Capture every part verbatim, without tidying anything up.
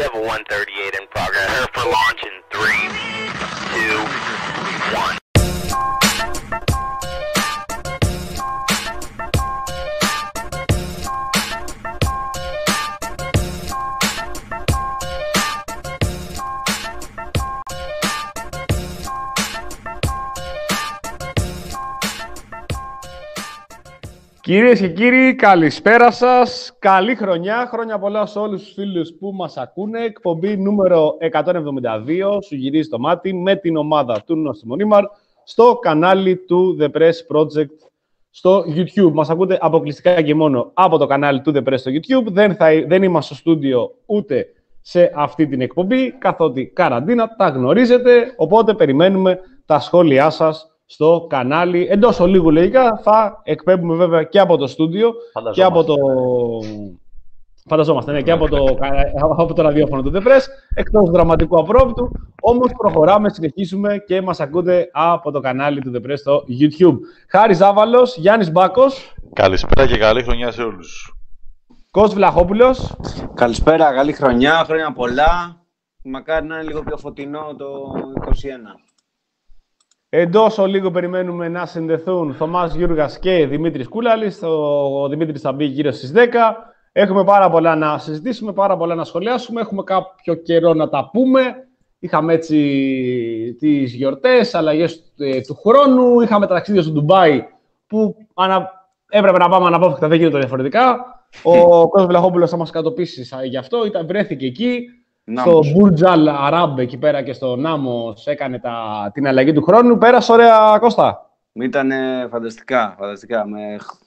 You have a one thirty-eight in progress. Prepare for launch in three, two, one. Κυρίες και κύριοι, καλησπέρα σας. Καλή χρονιά. Χρόνια πολλά σε όλους τους φίλους που μας ακούνε. Εκπομπή νούμερο εκατόν εβδομήντα δύο, σου γυρίζει το μάτι, με την ομάδα του Νοστιμονίμαρ στο κανάλι του The Press Project στο YouTube. Μας ακούτε αποκλειστικά και μόνο από το κανάλι του The Press στο YouTube. Δεν, θα, δεν είμαστε στο στούντιο ούτε σε αυτή την εκπομπή, καθότι καραντίνα, τα γνωρίζετε, οπότε περιμένουμε τα σχόλιά σας στο κανάλι. Εντός ολίγου λογικά θα εκπέμπουμε βέβαια και από το στούντιο και από το... Φανταζόμαστε, ναι, και από το, από το ραδιόφωνο του The Press, εκτός δραματικού απρόπτου. Όμως προχωράμε, συνεχίσουμε και μας ακούτε από το κανάλι του The Press στο YouTube. Χάρης Ζάβαλος, Γιάννης Μπάκος. Καλησπέρα και καλή χρονιά σε όλους. Κώστας Βλαχόπουλος. Καλησπέρα, καλή χρονιά, χρόνια πολλά. Μακάρι να είναι λίγο πιο φωτεινό το είκοσι ένα. Εντός ολίγου περιμένουμε να συνδεθούν Θωμάς Γιούργας και Δημήτρης Κούλαλης. Ο Δημήτρης θα μπει γύρω στις δέκα. Έχουμε πάρα πολλά να συζητήσουμε, πάρα πολλά να σχολιάσουμε. Έχουμε κάποιο καιρό να τα πούμε. Είχαμε έτσι τις γιορτές, αλλαγές του χρόνου. Είχαμε τα ταξίδια στο Ντουμπάι που ανα... έπρεπε να πάμε αναπόφευκτα, δεν γίνεται διαφορετικά. Ο Κώστας Βλαχόπουλος θα μας κατοπίσει γι' αυτό. Ήταν, βρέθηκε εκεί. Νάμος. Στο Burj Al Arab εκεί πέρα και στο Νάμος έκανε τα, την αλλαγή του χρόνου. Πέρασε ωραία, Κώστα. Ήταν φανταστικά, φανταστικά. Με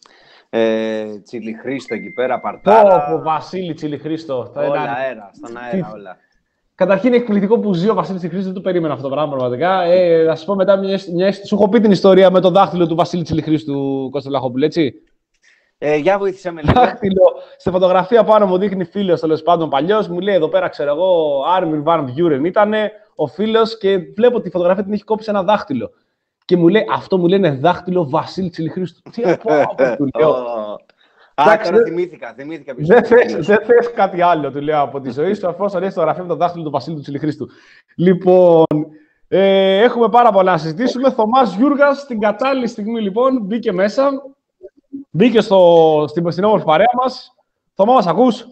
ε, Τσιλιχρίστο εκεί πέρα, παρτάρα. Πω, Βασίλη Τσιλιχρίστο. Όλα ήταν... αέρα, στον αέρα όλα. Καταρχήν είναι εκπληκτικό που ζει ο Βασίλης Τσιλιχρίστο, δεν το περίμενα αυτό το πράγμα πραγματικά. Ε, θα σας πω μετά μια, μια... Σου έχω πει την ιστορία με το δάχτυλο του Βασίλη Τσιλιχρίστου, Κώστα Βλαχόπουλου, έτσι. Ε, για βοήθησε με λίγο. Δάχτυλο. Στη φωτογραφία πάνω μου δείχνει φίλος, τέλος πάντων παλιός. Μου λέει εδώ πέρα, ξέρω εγώ, Άρμιν Βαν Βιούρεν ήταν ο φίλος και βλέπω τη φωτογραφία την έχει κόψει ένα δάχτυλο. Και μου λέει, αυτό μου λένε δάχτυλο Βασίλη Τσιλιχρίστου. Τι από του λέω. Α, τώρα θυμήθηκα, θυμήθηκα. Δεν θες κάτι άλλο, του λέω, από τη ζωή σου, αφού όσο λέει φωτογραφία με το δάχτυλο του Βασίλη του Τσιλιχρίστου. Λοιπόν, ε, έχουμε πάρα πολλά να συζητήσουμε. Θωμάς Γιούργας, στην κατάλληλη στιγμή λοιπόν, μπήκε μέσα. Μπήκε στο, στην, στην όμορφη παρέα μας. Θωμά, μας ακούς?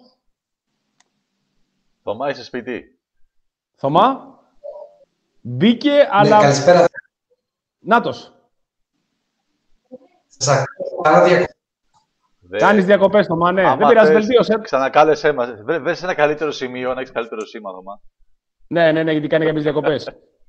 Θωμά, είσαι σπίτι. Θωμά. Μπήκε, ναι, αλλά... Καλησπέρα. Νάτος. Σας ακούω. Διακοπές. Κάνεις διακοπές, Θωμά, ναι. Άμα δεν πειράζει, βελτίωσε. Ξανακάλεσέ μας. Βρες ένα καλύτερο σημείο, να έχεις καλύτερο σήμα, Θωμά. Ναι, ναι, ναι, γιατί κάνει κάποιες διακοπές.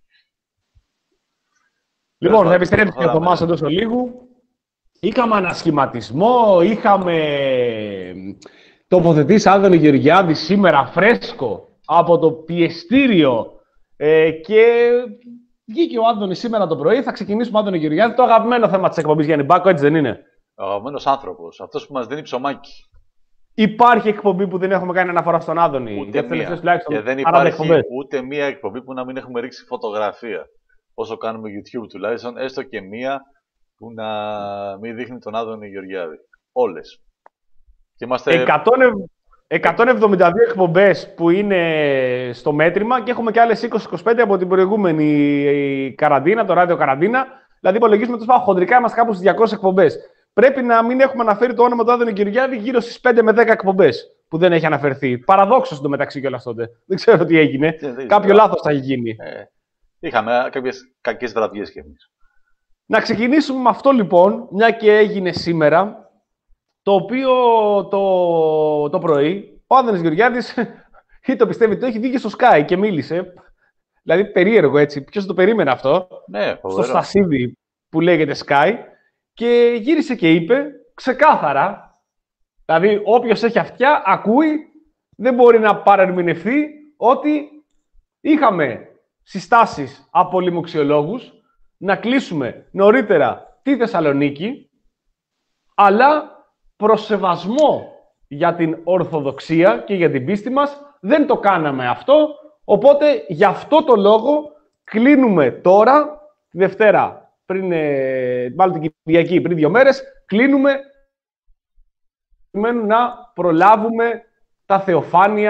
Λοιπόν, θα επιστρέψει και ο Θωμάς εντός ολίγου. Είχαμε ανασχηματισμό, είχαμε τοποθετήσει Άδωνη Γεωργιάδη σήμερα φρέσκο από το πιεστήριο ε, και βγήκε ο Άδωνης σήμερα το πρωί. Θα ξεκινήσουμε Άδωνη Γεωργιάδη, το αγαπημένο θέμα της εκπομπής, Γιάννη Μπάκο, έτσι δεν είναι? Ο αγαπημένος άνθρωπος, αυτός που μας δίνει ψωμάκι. Υπάρχει εκπομπή που δεν έχουμε κάνει αναφορά στον Άδωνη? Ούτε για μία. Και δεν υπάρχει ούτε μία εκπομπή που να μην έχουμε ρίξει φωτογραφία. Όσο κάνουμε YouTube τουλάχιστον, έστω και μία που να μην δείχνει τον Άδωνη Γεωργιάδη. Όλες. Και είμαστε... εκατόν εβδομήντα δύο εκπομπές που είναι στο μέτρημα και έχουμε και άλλες είκοσι είκοσι πέντε από την προηγούμενη καραντίνα, το ράδιο καραντίνα. Δηλαδή, υπολογίζουμε τόσο χοντρικά, είμαστε κάπου στις διακόσιες εκπομπές. Πρέπει να μην έχουμε αναφέρει το όνομα του Άδωνη Γεωργιάδη γύρω στις πέντε με δέκα εκπομπές που δεν έχει αναφερθεί. Παραδόξως το μεταξύ κιόλας τότε. Δεν ξέρω τι έγινε. Ε, Κάποιο λάθος θα έχει γίνει. Ε, είχαμε κάποιες κακές βραδιές κι εμείς. Να ξεκινήσουμε με αυτό λοιπόν, μια και έγινε σήμερα, το οποίο το, το πρωί ο Άδωνης Γεωργιάδης ή το πιστεύει το έχει βγει στο Sky και μίλησε. Δηλαδή περίεργο έτσι, ποιος το περίμενε αυτό, ναι, στο στασίδι που λέγεται Sky, και γύρισε και είπε ξεκάθαρα, δηλαδή όποιος έχει αυτιά ακούει, δεν μπορεί να παρερμηνευτεί ότι είχαμε συστάσεις από λοιμοξιολόγους να κλείσουμε νωρίτερα τη Θεσσαλονίκη, αλλά προς σεβασμό για την Ορθοδοξία και για την πίστη μας δεν το κάναμε αυτό, οπότε γι' αυτό το λόγο κλείνουμε τώρα, τη Δευτέρα, πριν, ε, μάλλον την Κυριακή, πριν δύο μέρες, κλείνουμε προκειμένου να προλάβουμε τα θεοφάνεια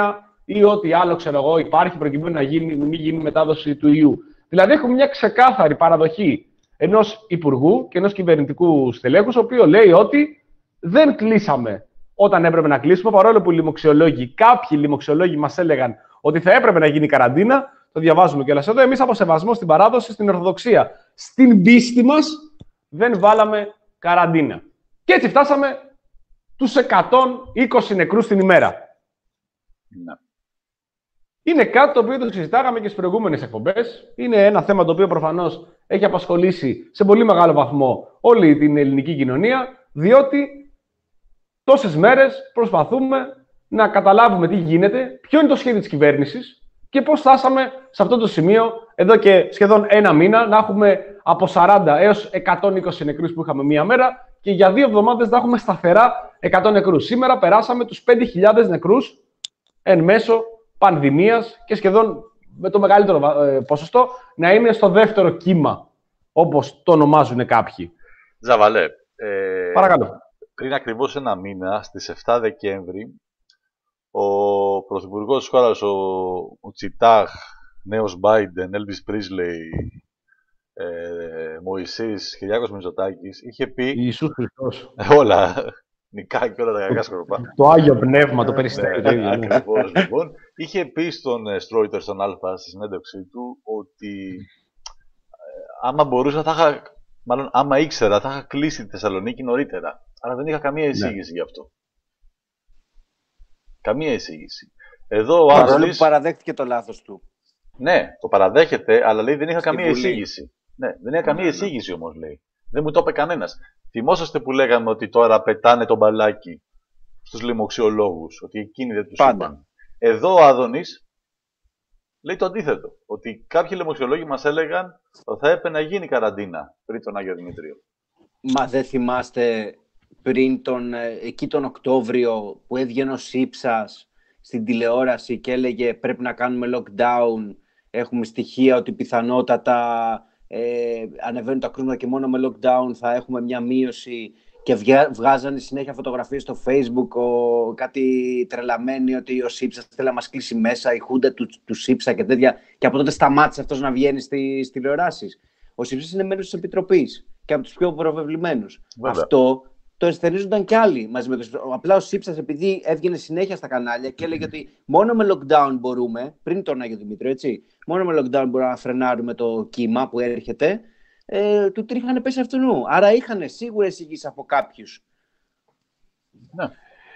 ή ό,τι άλλο ξέρω εγώ υπάρχει προκειμένου να γίνει, μην γίνει μετάδοση του ιού. Δηλαδή, έχουμε μια ξεκάθαρη παραδοχή ενός υπουργού και ενός κυβερνητικού στελέχους, ο οποίος λέει ότι δεν κλείσαμε όταν έπρεπε να κλείσουμε, παρόλο που οι λοιμοξιολόγοι, κάποιοι λοιμοξιολόγοι μας έλεγαν ότι θα έπρεπε να γίνει καραντίνα. Το διαβάζουμε κιόλας εδώ. Εμείς από σεβασμό στην παράδοση, στην Ορθοδοξία, στην πίστη μας, δεν βάλαμε καραντίνα. Και έτσι φτάσαμε τους εκατόν είκοσι νεκρούς την ημέρα. Ναι. Είναι κάτι το οποίο το συζητάγαμε και στις προηγούμενες εκπομπές. Είναι ένα θέμα το οποίο προφανώς έχει απασχολήσει σε πολύ μεγάλο βαθμό όλη την ελληνική κοινωνία, διότι τόσες μέρες προσπαθούμε να καταλάβουμε τι γίνεται, ποιο είναι το σχέδιο της κυβέρνησης και πώς φτάσαμε σε αυτό το σημείο εδώ και σχεδόν ένα μήνα να έχουμε από σαράντα έως εκατόν είκοσι νεκρούς που είχαμε μία μέρα και για δύο εβδομάδες να έχουμε σταθερά εκατό νεκρούς. Σήμερα περάσαμε τους πέντε χιλιάδες νεκρούς εν μέσω πανδημίας και σχεδόν με το μεγαλύτερο ε, ποσοστό να είναι στο δεύτερο κύμα, όπως το ονομάζουν κάποιοι. Ζαβαλέ, ε, παρακαλώ. Πριν ακριβώς ένα μήνα, στις εφτά Δεκέμβρη, ο πρωθυπουργός της χώρας, ο, ο Τσιτάχ, νέος Μπάιντεν, Έλβις Πρίσλεϊ, ε, Μωυσής, Κυριάκος Μητσοτάκης, είχε πει... Ιησούς Χριστός. Όλα, νικά και όλα τα κακά σκορπά. Το Άγιο Πνεύμα, το περιστέρι. Ναι, ακριβώς, λοιπόν. Είχε πει στον Στρόιτερ, στον Αλφα, στη συνέντευξή του, ότι ε, άμα μπορούσα, θα είχα, μάλλον άμα ήξερα, θα είχα κλείσει τη Θεσσαλονίκη νωρίτερα. Αλλά δεν είχα καμία εισήγηση ναι. γι' αυτό. Καμία εισήγηση. Εδώ ο Παρόλο που παραδέχτηκε το λάθος του. Ναι, το παραδέχεται, αλλά λέει δεν είχα Στην καμία Βουλή. εισήγηση. Ναι, δεν είχα καμία εισήγηση όμως, λέει. Δεν μου το είπε κανένας. Θυμόσαστε που λέγαμε ότι τώρα πετάνε τον μπαλάκι στους λοιμοξιολόγους, ότι εκείνοι δεν τους Πάντα. είπαν. Εδώ ο Άδωνης λέει το αντίθετο. Ότι κάποιοι λοιμοξιολόγοι μας έλεγαν ότι θα έπρεπε να γίνει καραντίνα πριν τον Άγιο Δημήτριο. Μα δεν θυμάστε πριν τον, εκεί τον Οκτώβριο που έβγαινε ο Σύψας στην τηλεόραση και έλεγε πρέπει να κάνουμε lockdown, έχουμε στοιχεία ότι πιθανότατα ε, ανεβαίνουν τα κρούσματα και μόνο με lockdown θα έχουμε μια μείωση και βγα, βγάζανε συνέχεια φωτογραφίες στο Facebook ο, κάτι τρελαμένοι ότι ο Σύψας θέλει να μας κλείσει μέσα, η χούντα του, του Σύψα και τέτοια και από τότε σταμάτησε αυτός να βγαίνει στις τηλεοράσεις. Ο Σύψας είναι μέλος της Επιτροπής και από τους πιο προβεβλημένους. Αυτό το ενστερνίζονταν κι άλλοι μαζί με το. Απλά ο Σύψας, επειδή έβγαινε συνέχεια στα κανάλια και έλεγε ότι μόνο με lockdown μπορούμε, πριν τον Άγιο Δημήτριο, έτσι, μόνο με lockdown μπορούμε να φρενάρουμε το κύμα που έρχεται, ε, του τρίχανε πέσει αυτού νου. Άρα είχαν σίγουρα εισηγήσει από κάποιους. Ναι.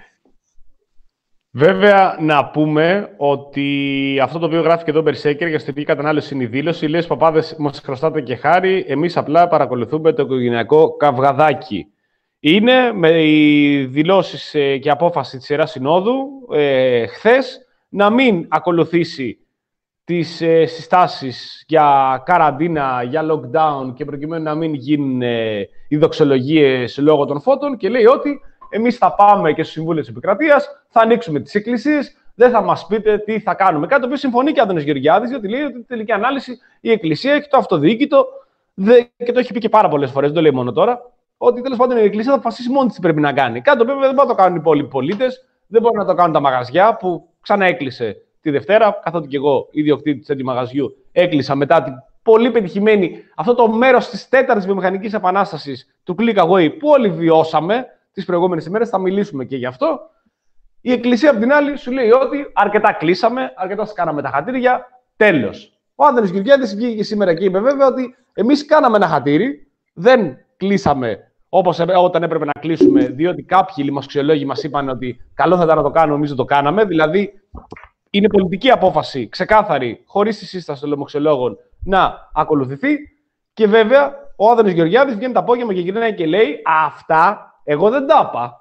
Βέβαια, να πούμε ότι αυτό το οποίο γράφει και εδώ ο Μπερσέκερ για στοιχική κατανάλωση είναι η δήλωση. Λέει: παπάδες, μας χρωστάτε και χάρη. Εμείς απλά παρακολουθούμε το οικογενειακό καυγαδάκι. Είναι με οι δηλώσεις και απόφαση της Ιεράς Συνόδου ε, χθες να μην ακολουθήσει τις ε, συστάσεις για καραντίνα, για lockdown και προκειμένου να μην γίνουν ε, οι δοξολογίες λόγω των φώτων και λέει ότι εμείς θα πάμε και στο Συμβούλιο της Επικρατείας, θα ανοίξουμε τις εκκλησίες, δεν θα μας πείτε τι θα κάνουμε. Κάτι το οποίο συμφωνεί και ο Άδωνης Γεωργιάδης, διότι λέει ότι την τελική ανάλυση η Εκκλησία έχει το αυτοδιοίκητο και το έχει πει και πάρα πολλές φορές, δεν το λέει μόνο τώρα, ότι τέλος πάντων η Εκκλησία θα αποφασίσει μόνη της τι πρέπει να κάνει. Κάτι το οποίο δεν μπορούν να το κάνουν οι υπόλοιποι πολίτες, δεν μπορούν να το κάνουν τα μαγαζιά που ξανά έκλεισε τη Δευτέρα, καθότι και εγώ, ιδιοκτήτης του μαγαζιού, έκλεισα μετά την πολύ πετυχημένη αυτό το μέρος της τέταρτης βιομηχανικής επανάστασης του Click Away που όλοι βιώσαμε τις προηγούμενες ημέρες, θα μιλήσουμε και γι' αυτό. Η Εκκλησία, απ' την άλλη, σου λέει ότι αρκετά κλείσαμε, αρκετά σας κάναμε τα χατήρια, τέλος. Ο Άδωνης Γεωργιάδης βγήκε σήμερα και είπε βέβαια ότι εμείς κάναμε ένα χατήρι, δεν κλείσαμε όπως όταν έπρεπε να κλείσουμε, διότι κάποιοι λοιμοξιολόγοι μας είπαν ότι καλό θα ήταν να το κάνουμε, εμείς δεν το κάναμε. Δηλαδή, είναι πολιτική απόφαση, ξεκάθαρη, χωρίς τη σύσταση των λοιμοξιολόγων, να ακολουθηθεί. Και βέβαια, ο Άδωνης Γεωργιάδης βγαίνει το απόγευμα και γυρνάει και λέει: αυτά εγώ δεν τα είπα.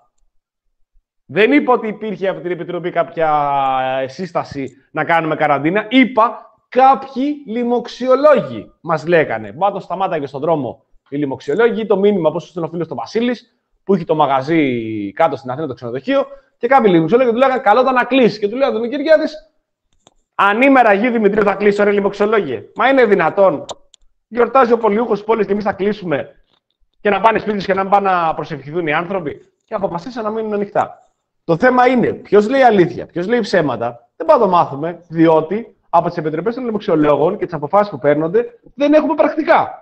Δεν είπα ότι υπήρχε από την Επιτροπή κάποια σύσταση να κάνουμε καραντίνα. Είπα κάποιοι λοιμοξιολόγοι μας λέγανε. Πάντως σταμάταγε στον δρόμο οι λοιμοξιολόγοι. Το μήνυμα πώς ήταν ο φίλος του Βασίλης, που είχε το μαγαζί κάτω στην Αθήνα, το ξενοδοχείο. Και κάποιοι λοιμοξιολόγοι του λέγανε: καλό ήταν να κλείσει. Και του λέει: Τον Κυριάδης, ανήμερα Αγίου Δημητρίου θα κλείσει, ωραία λοιμοξιολόγοι. Μα είναι δυνατόν? Γιορτάζει ο Πολιούχος της πόλης και εμείς θα κλείσουμε και να πάνε σπίτι και να πάνε να προσευχηθούν οι άνθρωποι. Και αποφασίσαν να μείνουν ανοιχτά. Το θέμα είναι ποιος λέει αλήθεια, ποιος λέει ψέματα, Δεν πάμε να το μάθουμε, διότι από τις επιτροπές των λοιμοξιολόγων και τις αποφάσεις που παίρνονται δεν έχουμε πρακτικά.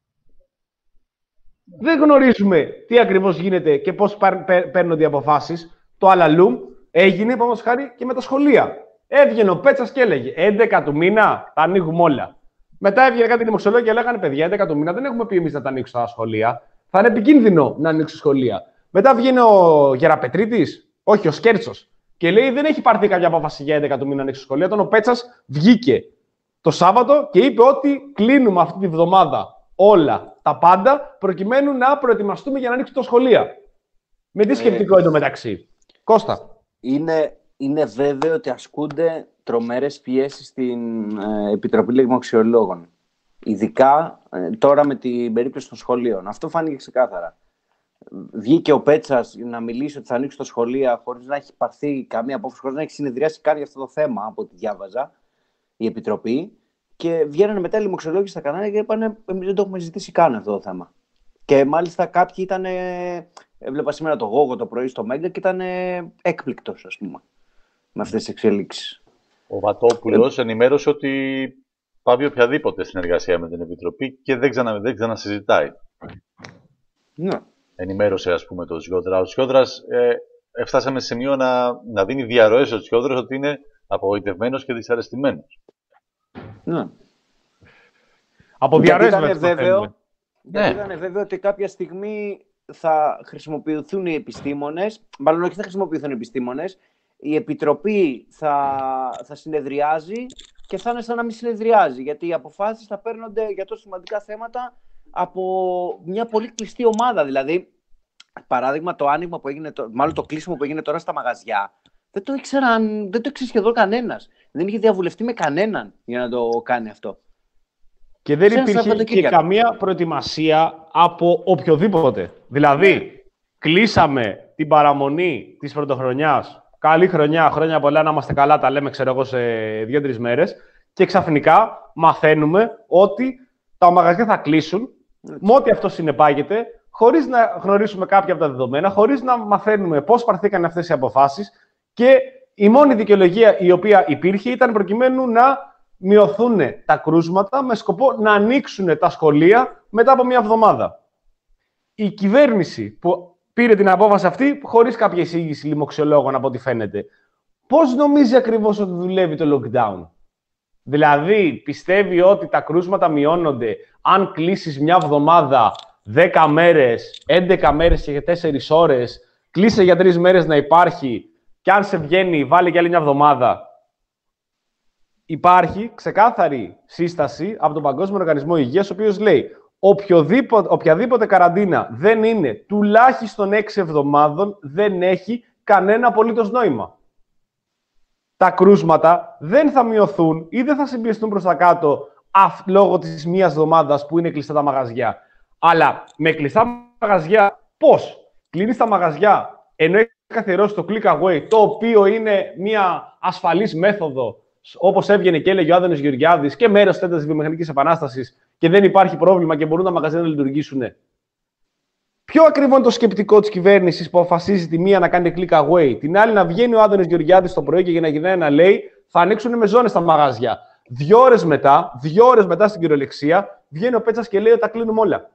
Δεν γνωρίζουμε τι ακριβώς γίνεται και πώς παίρνονται οι αποφάσεις. Το αλαλούμ έγινε, παραδείγματος χάρη, και με τα σχολεία. Έβγαινε ο Πέτσας και έλεγε έντεκα του μήνα τα ανοίγουμε όλα. Μετά έβγαινε κάτι λοιμοξιολόγοι και λέγανε παιδιά, έντεκα του μήνα δεν έχουμε πει εμείς να τα ανοίξουμε τα σχολεία. Θα είναι επικίνδυνο να ανοίξουν σχολεία. Μετά βγαίνει ο Γεραπετρίτης, όχι ο Σκέρτσος, και λέει δεν έχει πάρθει κάποια απόφαση για έντεκα του μήνα να ανοίξουν σχολεία. Όταν ο Πέτσας βγήκε το Σάββατο και είπε ότι κλείνουμε αυτή τη βδομάδα όλα τα πάντα προκειμένου να προετοιμαστούμε για να ανοίξουν τα σχολεία. Με τι σκεπτικό ε, εντωμεταξύ. Κώστα. Είναι, είναι βέβαιο ότι ασκούνται τρομερές πιέσεις στην ε, Επιτροπή Λοιμοξιολόγων. Ειδικά ε, τώρα με την περίπτωση των σχολείων. Αυτό φάνηκε ξεκάθαρα. Βγήκε ο Πέτσας να μιλήσει ότι θα ανοίξει τα σχολεία χωρίς να έχει πάρθει καμία απόφαση, χωρίς να έχει συνεδριάσει καν για αυτό το θέμα, από ό,τι διάβαζα, η Επιτροπή. Και βγαίνανε μετά οι λοιμοξιολόγοι στα κανάλια και είπαν: εμείς δεν το έχουμε ζητήσει καν αυτό το θέμα. Και μάλιστα κάποιοι ήταν. Έβλεπα σήμερα το Γόγο το πρωί στο Μέγκα και ήταν έκπληκτος, ας πούμε, με αυτές τις εξελίξεις. Ο Βατόπουλος ε... ενημέρωσε ότι πάβει οποιαδήποτε συνεργασία με την Επιτροπή και δεν, ξανα, δεν ξανασυζητάει. Ναι. Ενημέρωσε, ας πούμε, το Σιόδρα. Ο Σιόδρας ε, έφτασαμε σε σημείο να, να δίνει διαρροές ο Σιόδρας ότι είναι απογοητευμένος και δυσαρεστημένος. Ναι. Από διαρροές γιατί ήταν βέβαιο, ναι. ήταν βέβαιο ότι κάποια στιγμή θα χρησιμοποιηθούν οι επιστήμονες, μάλλον όχι θα χρησιμοποιηθούν οι επιστήμονες, η Επιτροπή θα, θα συνεδριάζει και θα είναι σαν να μην συνεδριάζει, γιατί οι αποφάσεις θα παίρνονται για τόσο σημαντικά θέματα από μια πολύ κλειστή ομάδα. Δηλαδή, παράδειγμα, το άνοιγμα που έγινε, μάλλον το κλείσιμο που έγινε τώρα στα μαγαζιά, δεν το ήξεραν, δεν το ήξερε σχεδόν κανένας. Δεν είχε διαβουλευτεί με κανέναν για να το κάνει αυτό. Και δεν υπήρχε και καμία προετοιμασία από οποιοδήποτε. Δηλαδή, κλείσαμε την παραμονή της πρωτοχρονιάς. Καλή χρονιά, χρόνια πολλά, να είμαστε καλά, τα λέμε, ξέρω εγώ, σε δύο-τρεις μέρες. Και ξαφνικά μαθαίνουμε ότι τα μαγαζιά θα κλείσουν, με ό,τι αυτό συνεπάγεται, χωρίς να γνωρίσουμε κάποια από τα δεδομένα, χωρίς να μαθαίνουμε πώς πάρθηκαν αυτές οι αποφάσεις. Και η μόνη δικαιολογία η οποία υπήρχε ήταν προκειμένου να μειωθούν τα κρούσματα με σκοπό να ανοίξουν τα σχολεία μετά από μια εβδομάδα. Η κυβέρνηση που πήρε την απόφαση αυτή, χωρίς κάποια εισήγηση λοιμοξιολόγων από ό,τι φαίνεται, πώς νομίζει ακριβώς ότι δουλεύει το lockdown? Δηλαδή, πιστεύει ότι τα κρούσματα μειώνονται αν κλείσεις μια εβδομάδα, δέκα μέρες, έντεκα μέρες και τέσσερις ώρες, κλείσε για τρεις μέρες να υπάρχει και αν σε βγαίνει, βάλει και άλλη μια εβδομάδα. Υπάρχει ξεκάθαρη σύσταση από τον Παγκόσμιο Οργανισμό Υγείας, ο οποίος λέει οποιαδήποτε καραντίνα δεν είναι τουλάχιστον έξι εβδομάδων, δεν έχει κανένα απολύτως νόημα. Τα κρούσματα δεν θα μειωθούν ή δεν θα συμπιεστούν προς τα κάτω αυ, λόγω της μίας εβδομάδας που είναι κλειστά τα μαγαζιά. Αλλά με κλειστά μαγαζιά πώς? Κλείνεις τα μαγαζιά ενώ έχει καθιερώσει το click away, το οποίο είναι μια ασφαλής μέθοδο, όπως έβγαινε και έλεγε ο Άδωνης Γεωργιάδης, και μέρος τέτοιας της βιομηχανικής επανάστασης, και δεν υπάρχει πρόβλημα και μπορούν τα μαγαζιά να λειτουργήσουν. Ποιο ακριβώς είναι το σκεπτικό της κυβέρνησης που αποφασίζει τη μία να κάνει click away, την άλλη να βγαίνει ο Άδωνης Γεωργιάδης το πρωί και για να γυρνάει να λέει θα ανοίξουν με ζώνες τα μαγαζιά. Δύο ώρες μετά, δύο ώρες μετά στην κυριολεξία, βγαίνει ο Πέτσας και λέει ότι τα κλείνουμε όλα.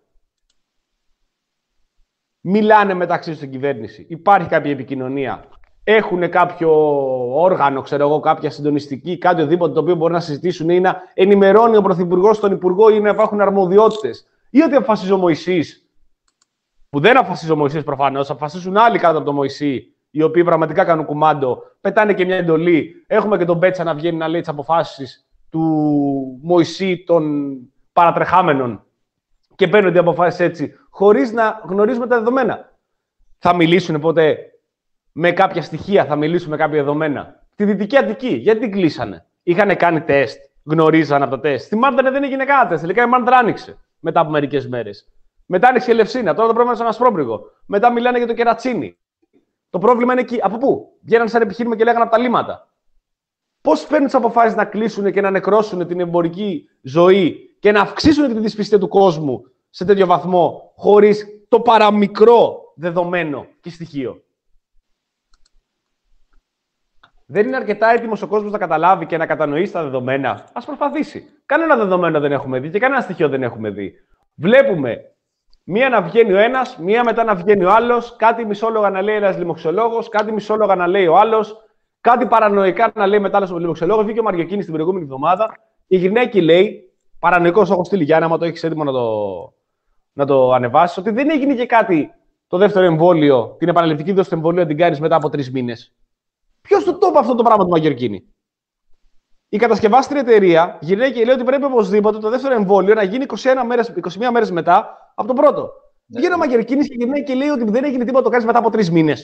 Μιλάνε μεταξύ τους στην κυβέρνηση. Υπάρχει κάποια επικοινωνία. Έχουν κάποιο όργανο, ξέρω εγώ, κάποια συντονιστική, κάτι οτιδήποτε το οποίο μπορεί να συζητήσουν ή να ενημερώνει ο Πρωθυπουργός τον Υπουργό ή να υπάρχουν αρμοδιότητες. Ή ότι αποφασίζει ο Μωυσής, που δεν αποφασίζει ο Μωυσής προφανώς, αποφασίζουν άλλοι κάτω από τον Μωυσή, οι οποίοι πραγματικά κάνουν κουμάντο, πετάνε και μια εντολή. Έχουμε και τον Πέτσα να βγαίνει να λέει τις αποφάσεις του Μωυσή των παρατρεχάμενων και παίρνουν τις αποφάσεις έτσι, χωρίς να γνωρίζουμε τα δεδομένα. Θα μιλήσουν ποτέ με κάποια στοιχεία, θα μιλήσουν με κάποια δεδομένα? Τη Δυτική Αττική, γιατί την κλείσανε? Είχαν κάνει τεστ, γνωρίζαν από τα τεστ. Στη Μάρτρα δεν έγινε κανένα τεστ. Τελικά η Μάρτρα άνοιξε μετά από μερικές μέρες. Μετά άνοιξε η Ελευσίνα. Τώρα το πρόβλημα είναι σαν Ασπρόμπρυγο. Μετά μιλάνε για το Κερατσίνι. Το πρόβλημα είναι εκεί. Από πού? Βγαίναν σαν επιχείρημα και λέγανε από τα λίμματα. Πώς παίρνουν τις αποφάσεις να κλείσουν και να νεκρώσουν την εμπορική ζωή και να αυξήσουν την δυσπιστία του κόσμου σε τέτοιο βαθμό, χωρίς το παραμικρό δεδομένο και στοιχείο? Δεν είναι αρκετά έτοιμος ο κόσμος να καταλάβει και να κατανοήσει τα δεδομένα. Ας προσπαθήσει. Κανένα δεδομένο δεν έχουμε δει και κανένα στοιχείο δεν έχουμε δει. Βλέπουμε μία να βγαίνει ο ένας, μία μετά να βγαίνει ο άλλος, κάτι μισόλογα να λέει ένας λοιμοξιολόγος, κάτι μισόλογα να λέει ο άλλος, κάτι παρανοϊκά να λέει μετά άλλος ο λοιμοξιολόγος. Βγήκε ο Μαριοκίνης την προηγούμενη εβδομάδα και γυρνάει και λέει, παρανοϊκός, έχω στείλει Γιάννα, άμα το έχεις έτοιμο να το, να το ανεβάσεις, ότι δεν έγινε και κάτι το δεύτερο εμβόλιο, την επαναληπτική δόση του εμβολίου την κάνεις μετά από τρεις μήνες. Ποιος του το είπε αυτό το πράγμα του Μαριοκίνη? Η κατασκευάστρια εταιρεία γυρνάει και λέει ότι πρέπει οπωσδήποτε το δεύτερο εμβόλιο να γίνει είκοσι ένα μέρες, είκοσι μία μέρες μετά από το πρώτο. Ναι. Βγαίνει ο Μαριοκίνης και γυρνάει και λέει ότι δεν έγινε τίποτα, το κάνεις μετά από τρεις μήνες.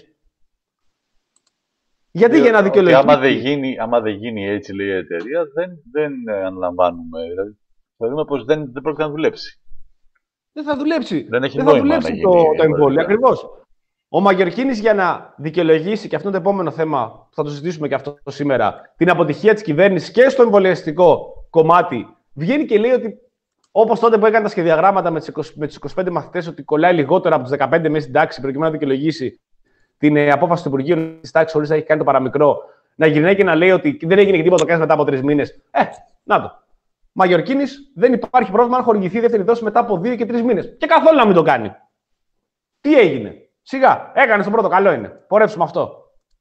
Γιατί Διό, για να δικαιολογήσει. Άμα δεν γίνει, άμα δεν γίνει έτσι, λέει η εταιρεία, δεν, δεν αναλαμβάνουμε. Δηλαδή, θεωρούμε πως δεν, δεν πρόκειται να δουλέψει. Δεν θα δουλέψει. Δεν έχει δεν νόημα θα δουλέψει να το, γίνει, το εμβόλιο. Ακριβώς. Ο Μαριοκίνης για να δικαιολογήσει, και αυτό είναι το επόμενο θέμα που θα το συζητήσουμε και αυτό σήμερα, την αποτυχία της κυβέρνησης και στο εμβολιαστικό κομμάτι, βγαίνει και λέει ότι όπως τότε που έκανε τα σχεδιαγράμματα με τους είκοσι πέντε μαθητές, ότι κολλάει λιγότερο από τους δεκαπέντε μέσα στην τάξη, προκειμένου να δικαιολογήσει την ε, απόφαση του Υπουργείου της τάξης χωρίς να έχει κάνει το παραμικρό, να γυρνάει και να λέει ότι δεν έγινε και τίποτα, το κάνει μετά από τρεις μήνες. Ε, να το. Μαριοκίνης, δεν υπάρχει πρόβλημα αν χορηγηθεί η δεύτερη δόση μετά από δύο και τρεις μήνες. Και καθόλου να μην το κάνει. Τι έγινε? Σιγά, έκανε το πρώτο, καλό είναι. Πορεύσουμε αυτό.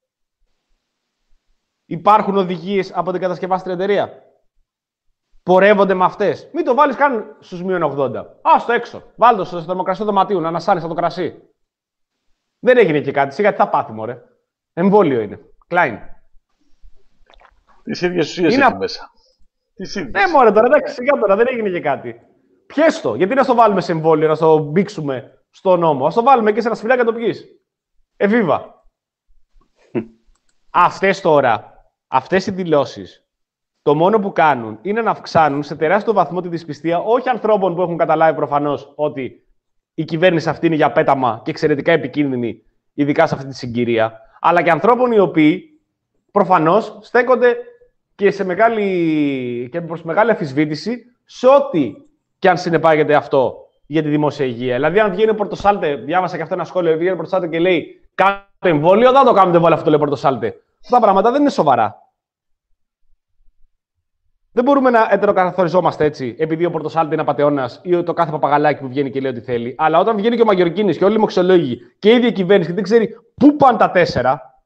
Υπάρχουν οδηγίες από την κατασκευάστρια εταιρεία. Πορεύονται με αυτές. Μην το βάλεις καν στους μείον ογδόντα. Ας το έξω. Βάλτε το στο θερμοκρασί του δωματίου να ανασάνει σαν το κρασί. Δεν έγινε και κάτι. Σιγά τι θα πάθει, μωρέ. Εμβόλιο είναι. Κλάιν. Τις ίδιες ουσίες είναι... έχει μέσα. Τις ίδιες. Ναι, μωρέ τώρα, εντάξει, σιγά τώρα, δεν έγινε και κάτι. Πιέστο. Γιατί να στο βάλουμε σε εμβόλιο, να στο μπήξουμε στο νόμο. Ας το βάλουμε και σε ένα σφυλάκι να το πηγείς. Εβίβα. Αυτές τώρα, αυτές οι δηλώσεις, το μόνο που κάνουν είναι να αυξάνουν σε τεράστιο βαθμό τη δυσπιστία όχι ανθρώπων που έχουν καταλάβει προφανώς ότι η κυβέρνηση αυτή είναι για πέταμα και εξαιρετικά επικίνδυνη, ειδικά σε αυτή τη συγκυρία, αλλά και ανθρώπων οι οποίοι προφανώς στέκονται και, σε μεγάλη, και προς μεγάλη αμφισβήτηση σε ό,τι και αν συνεπάγεται αυτό για τη δημόσια υγεία. Δηλαδή, αν βγαίνει ο Πορτοσάλτε, διάβασα και αυτό ένα σχόλιο, βγαίνει ο Πορτοσάλτε και λέει: κάντε εμβόλιο, δεν το κάνουμε εμβόλιο αυτό, το λέει ο Πορτοσάλτε. Αυτά τα πράγματα δεν είναι σοβαρά. Δεν μπορούμε να ετεροκαθοριζόμαστε έτσι, επειδή ο Πορτοσάλτε είναι απατεώνας ή το κάθε παπαγαλάκι που βγαίνει και λέει ό,τι θέλει. Αλλά όταν βγαίνει και ο Μαριοκίνης και όλοι οι λοιμοξιολόγοι και η ίδια η κυβέρνηση και δεν ξέρει πού πάνε τα τέσσερα,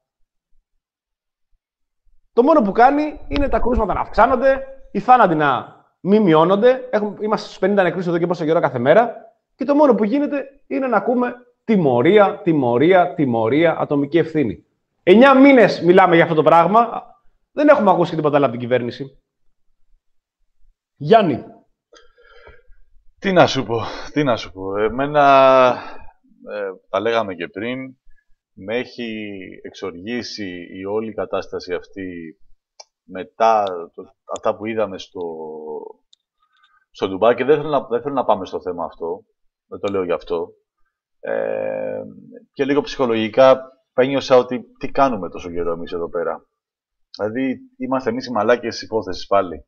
το μόνο που κάνει είναι τα κρούσματα να αυξάνονται, οι θάνατοι να μην μειώνονται. Έχουμε, είμαστε στους πενήντα νεκρούς εδώ και πόσο καιρό κάθε μέρα. Και το μόνο που γίνεται είναι να ακούμε τιμωρία, τιμωρία, τιμωρία, ατομική ευθύνη. Εννιά μήνες μιλάμε για αυτό το πράγμα. Δεν έχουμε ακούσει τίποτα άλλο από την κυβέρνηση. Γιάννη. Τι να σου πω, τι να σου πω. Εμένα, ε, τα λέγαμε και πριν, με έχει εξοργήσει η όλη κατάσταση αυτή μετά το, αυτά που είδαμε στο, στο Ντουμπάι, και δεν θέλω, να, δεν θέλω να πάμε στο θέμα αυτό, δεν το λέω γι' αυτό. Ε, και λίγο ψυχολογικά ένιωσα ότι τι κάνουμε τόσο καιρό εμείς εδώ πέρα. Δηλαδή είμαστε εμείς οι μαλάκες της υπόθεσης πάλι.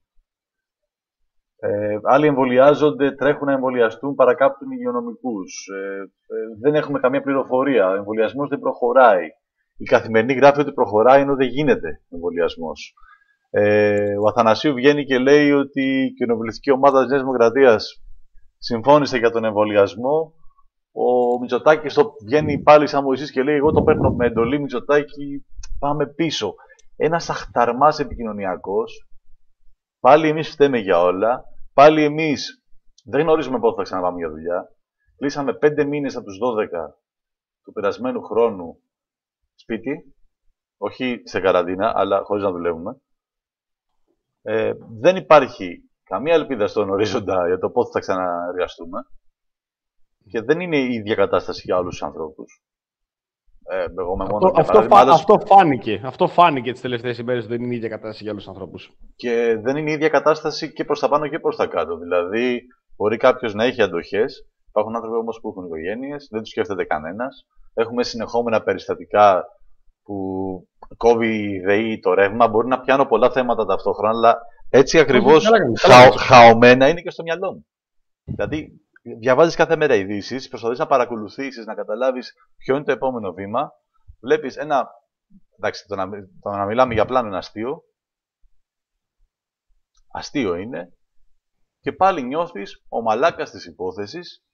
Ε, άλλοι εμβολιάζονται, τρέχουν να εμβολιαστούν, παρακάπτουν υγειονομικούς. Ε, ε, δεν έχουμε καμία πληροφορία. Ο εμβολιασμός δεν προχωράει. Η Καθημερινή γράφει ότι προχωράει, ενώ δεν γίνεται εμβολιασμός. Ε, ο Αθανασίου βγαίνει και λέει ότι η κοινοβουλευτική ομάδα της Νέας Δημοκρατίας συμφώνησε για τον εμβολιασμό. Ο Μητσοτάκης βγαίνει πάλι σαν Μωυσής και λέει: εγώ το παίρνω με εντολή, Μητσοτάκη, πάμε πίσω. Ένας αχταρμάς επικοινωνιακός. Πάλι εμείς φταίμε για όλα. Πάλι εμείς δεν γνωρίζουμε πότε θα ξαναπάμε για δουλειά. Κλείσαμε πέντε μήνες από τους δώδεκα του περασμένου χρόνου σπίτι. Όχι σε καραντίνα, αλλά χωρίς να δουλεύουμε. Ε, δεν υπάρχει καμία ελπίδα στον ορίζοντα για το πότε θα ξαναεργαστούμε. Και δεν είναι η ίδια κατάσταση για όλους τους ανθρώπους. Ε, εγώ με μόνο αυτό, αυτό, φα, άλλος... αυτό φάνηκε. Αυτό φάνηκε τις τελευταίες ημέρες. Δεν είναι η ίδια κατάσταση για όλους τους ανθρώπους. Και δεν είναι η ίδια κατάσταση και προς τα πάνω και προς τα κάτω. Δηλαδή, μπορεί κάποιος να έχει αντοχές. Υπάρχουν άνθρωποι όμως που έχουν οικογένειες, δεν τους σκέφτεται κανένας. Έχουμε συνεχόμενα περιστατικά που κόβει η ΔΕΗ, το ρεύμα. Μπορεί να πιάνω πολλά θέματα ταυτόχρονα, αλλά έτσι ακριβώς χαο, χαωμένα είναι και στο μυαλό μου. Δηλαδή, διαβάζεις κάθε μέρα ειδήσεις, προσπαθείς να παρακολουθήσεις, να καταλάβεις ποιο είναι το επόμενο βήμα. Βλέπεις ένα εντάξει, το να, το να μιλάμε για πλάνο είναι αστείο. Αστείο είναι. Και πάλι νιώθεις ο μαλάκας της υπόθεσης.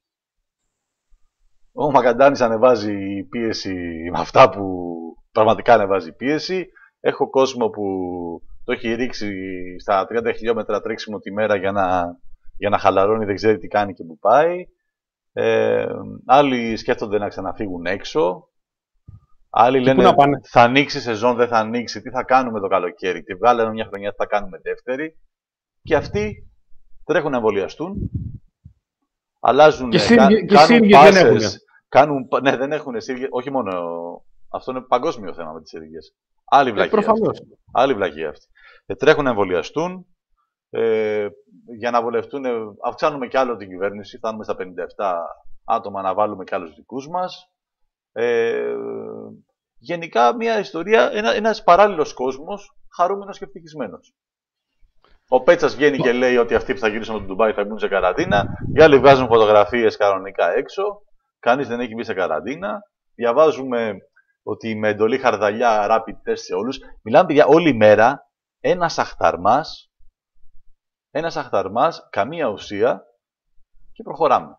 Ο Μακαντάνης ανεβάζει πίεση με αυτά που πραγματικά ανεβάζει πίεση. Έχω κόσμο που το έχει ρίξει στα τριάντα χιλιόμετρα τρέξιμο τη μέρα για να, για να χαλαρώνει, δεν ξέρει τι κάνει και που πάει. Ε, άλλοι σκέφτονται να ξαναφύγουν έξω. Άλλοι λένε θα ανοίξει σεζόν, δεν θα ανοίξει, τι θα κάνουμε το καλοκαίρι. Τη βγάλανε μια χρονιά, τι θα κάνουμε δεύτερη. Και αυτοί τρέχουν να εμβολιαστούν. Αλλάζουν, και κα, και κάνουν πάσες. Κάνουν, ναι, δεν έχουν σύργες. Όχι μόνο. Αυτό είναι παγκόσμιο θέμα με τις σύργες. Άλλη βλαγία. Ε, Άλλη βλαγία αυτή. Ε, τρέχουν να εμβολιαστούν. Ε, για να βολευτούν, ε, αυξάνουμε κι άλλο την κυβέρνηση. Φτάνουμε στα πενήντα επτά άτομα να βάλουμε κι άλλους δικούς μας. Ε, γενικά μια ιστορία, ένα, ένας παράλληλος κόσμος, χαρούμενος και ευτυχισμένος. Ο Πέτσας βγαίνει και λέει ότι αυτοί που θα γυρίσουν από το Ντουμπάι θα μπουν σε καραντίνα. Οι άλλοι βγάζουν φωτογραφίες κανονικά έξω. Κανείς δεν έχει μπει σε καραντίνα. Διαβάζουμε ότι με εντολή χαρδαλιά rapid test σε όλους. Μιλάμε για όλη μέρα ένας αχταρμάς, ένας αχταρμάς, καμία ουσία και προχωράμε.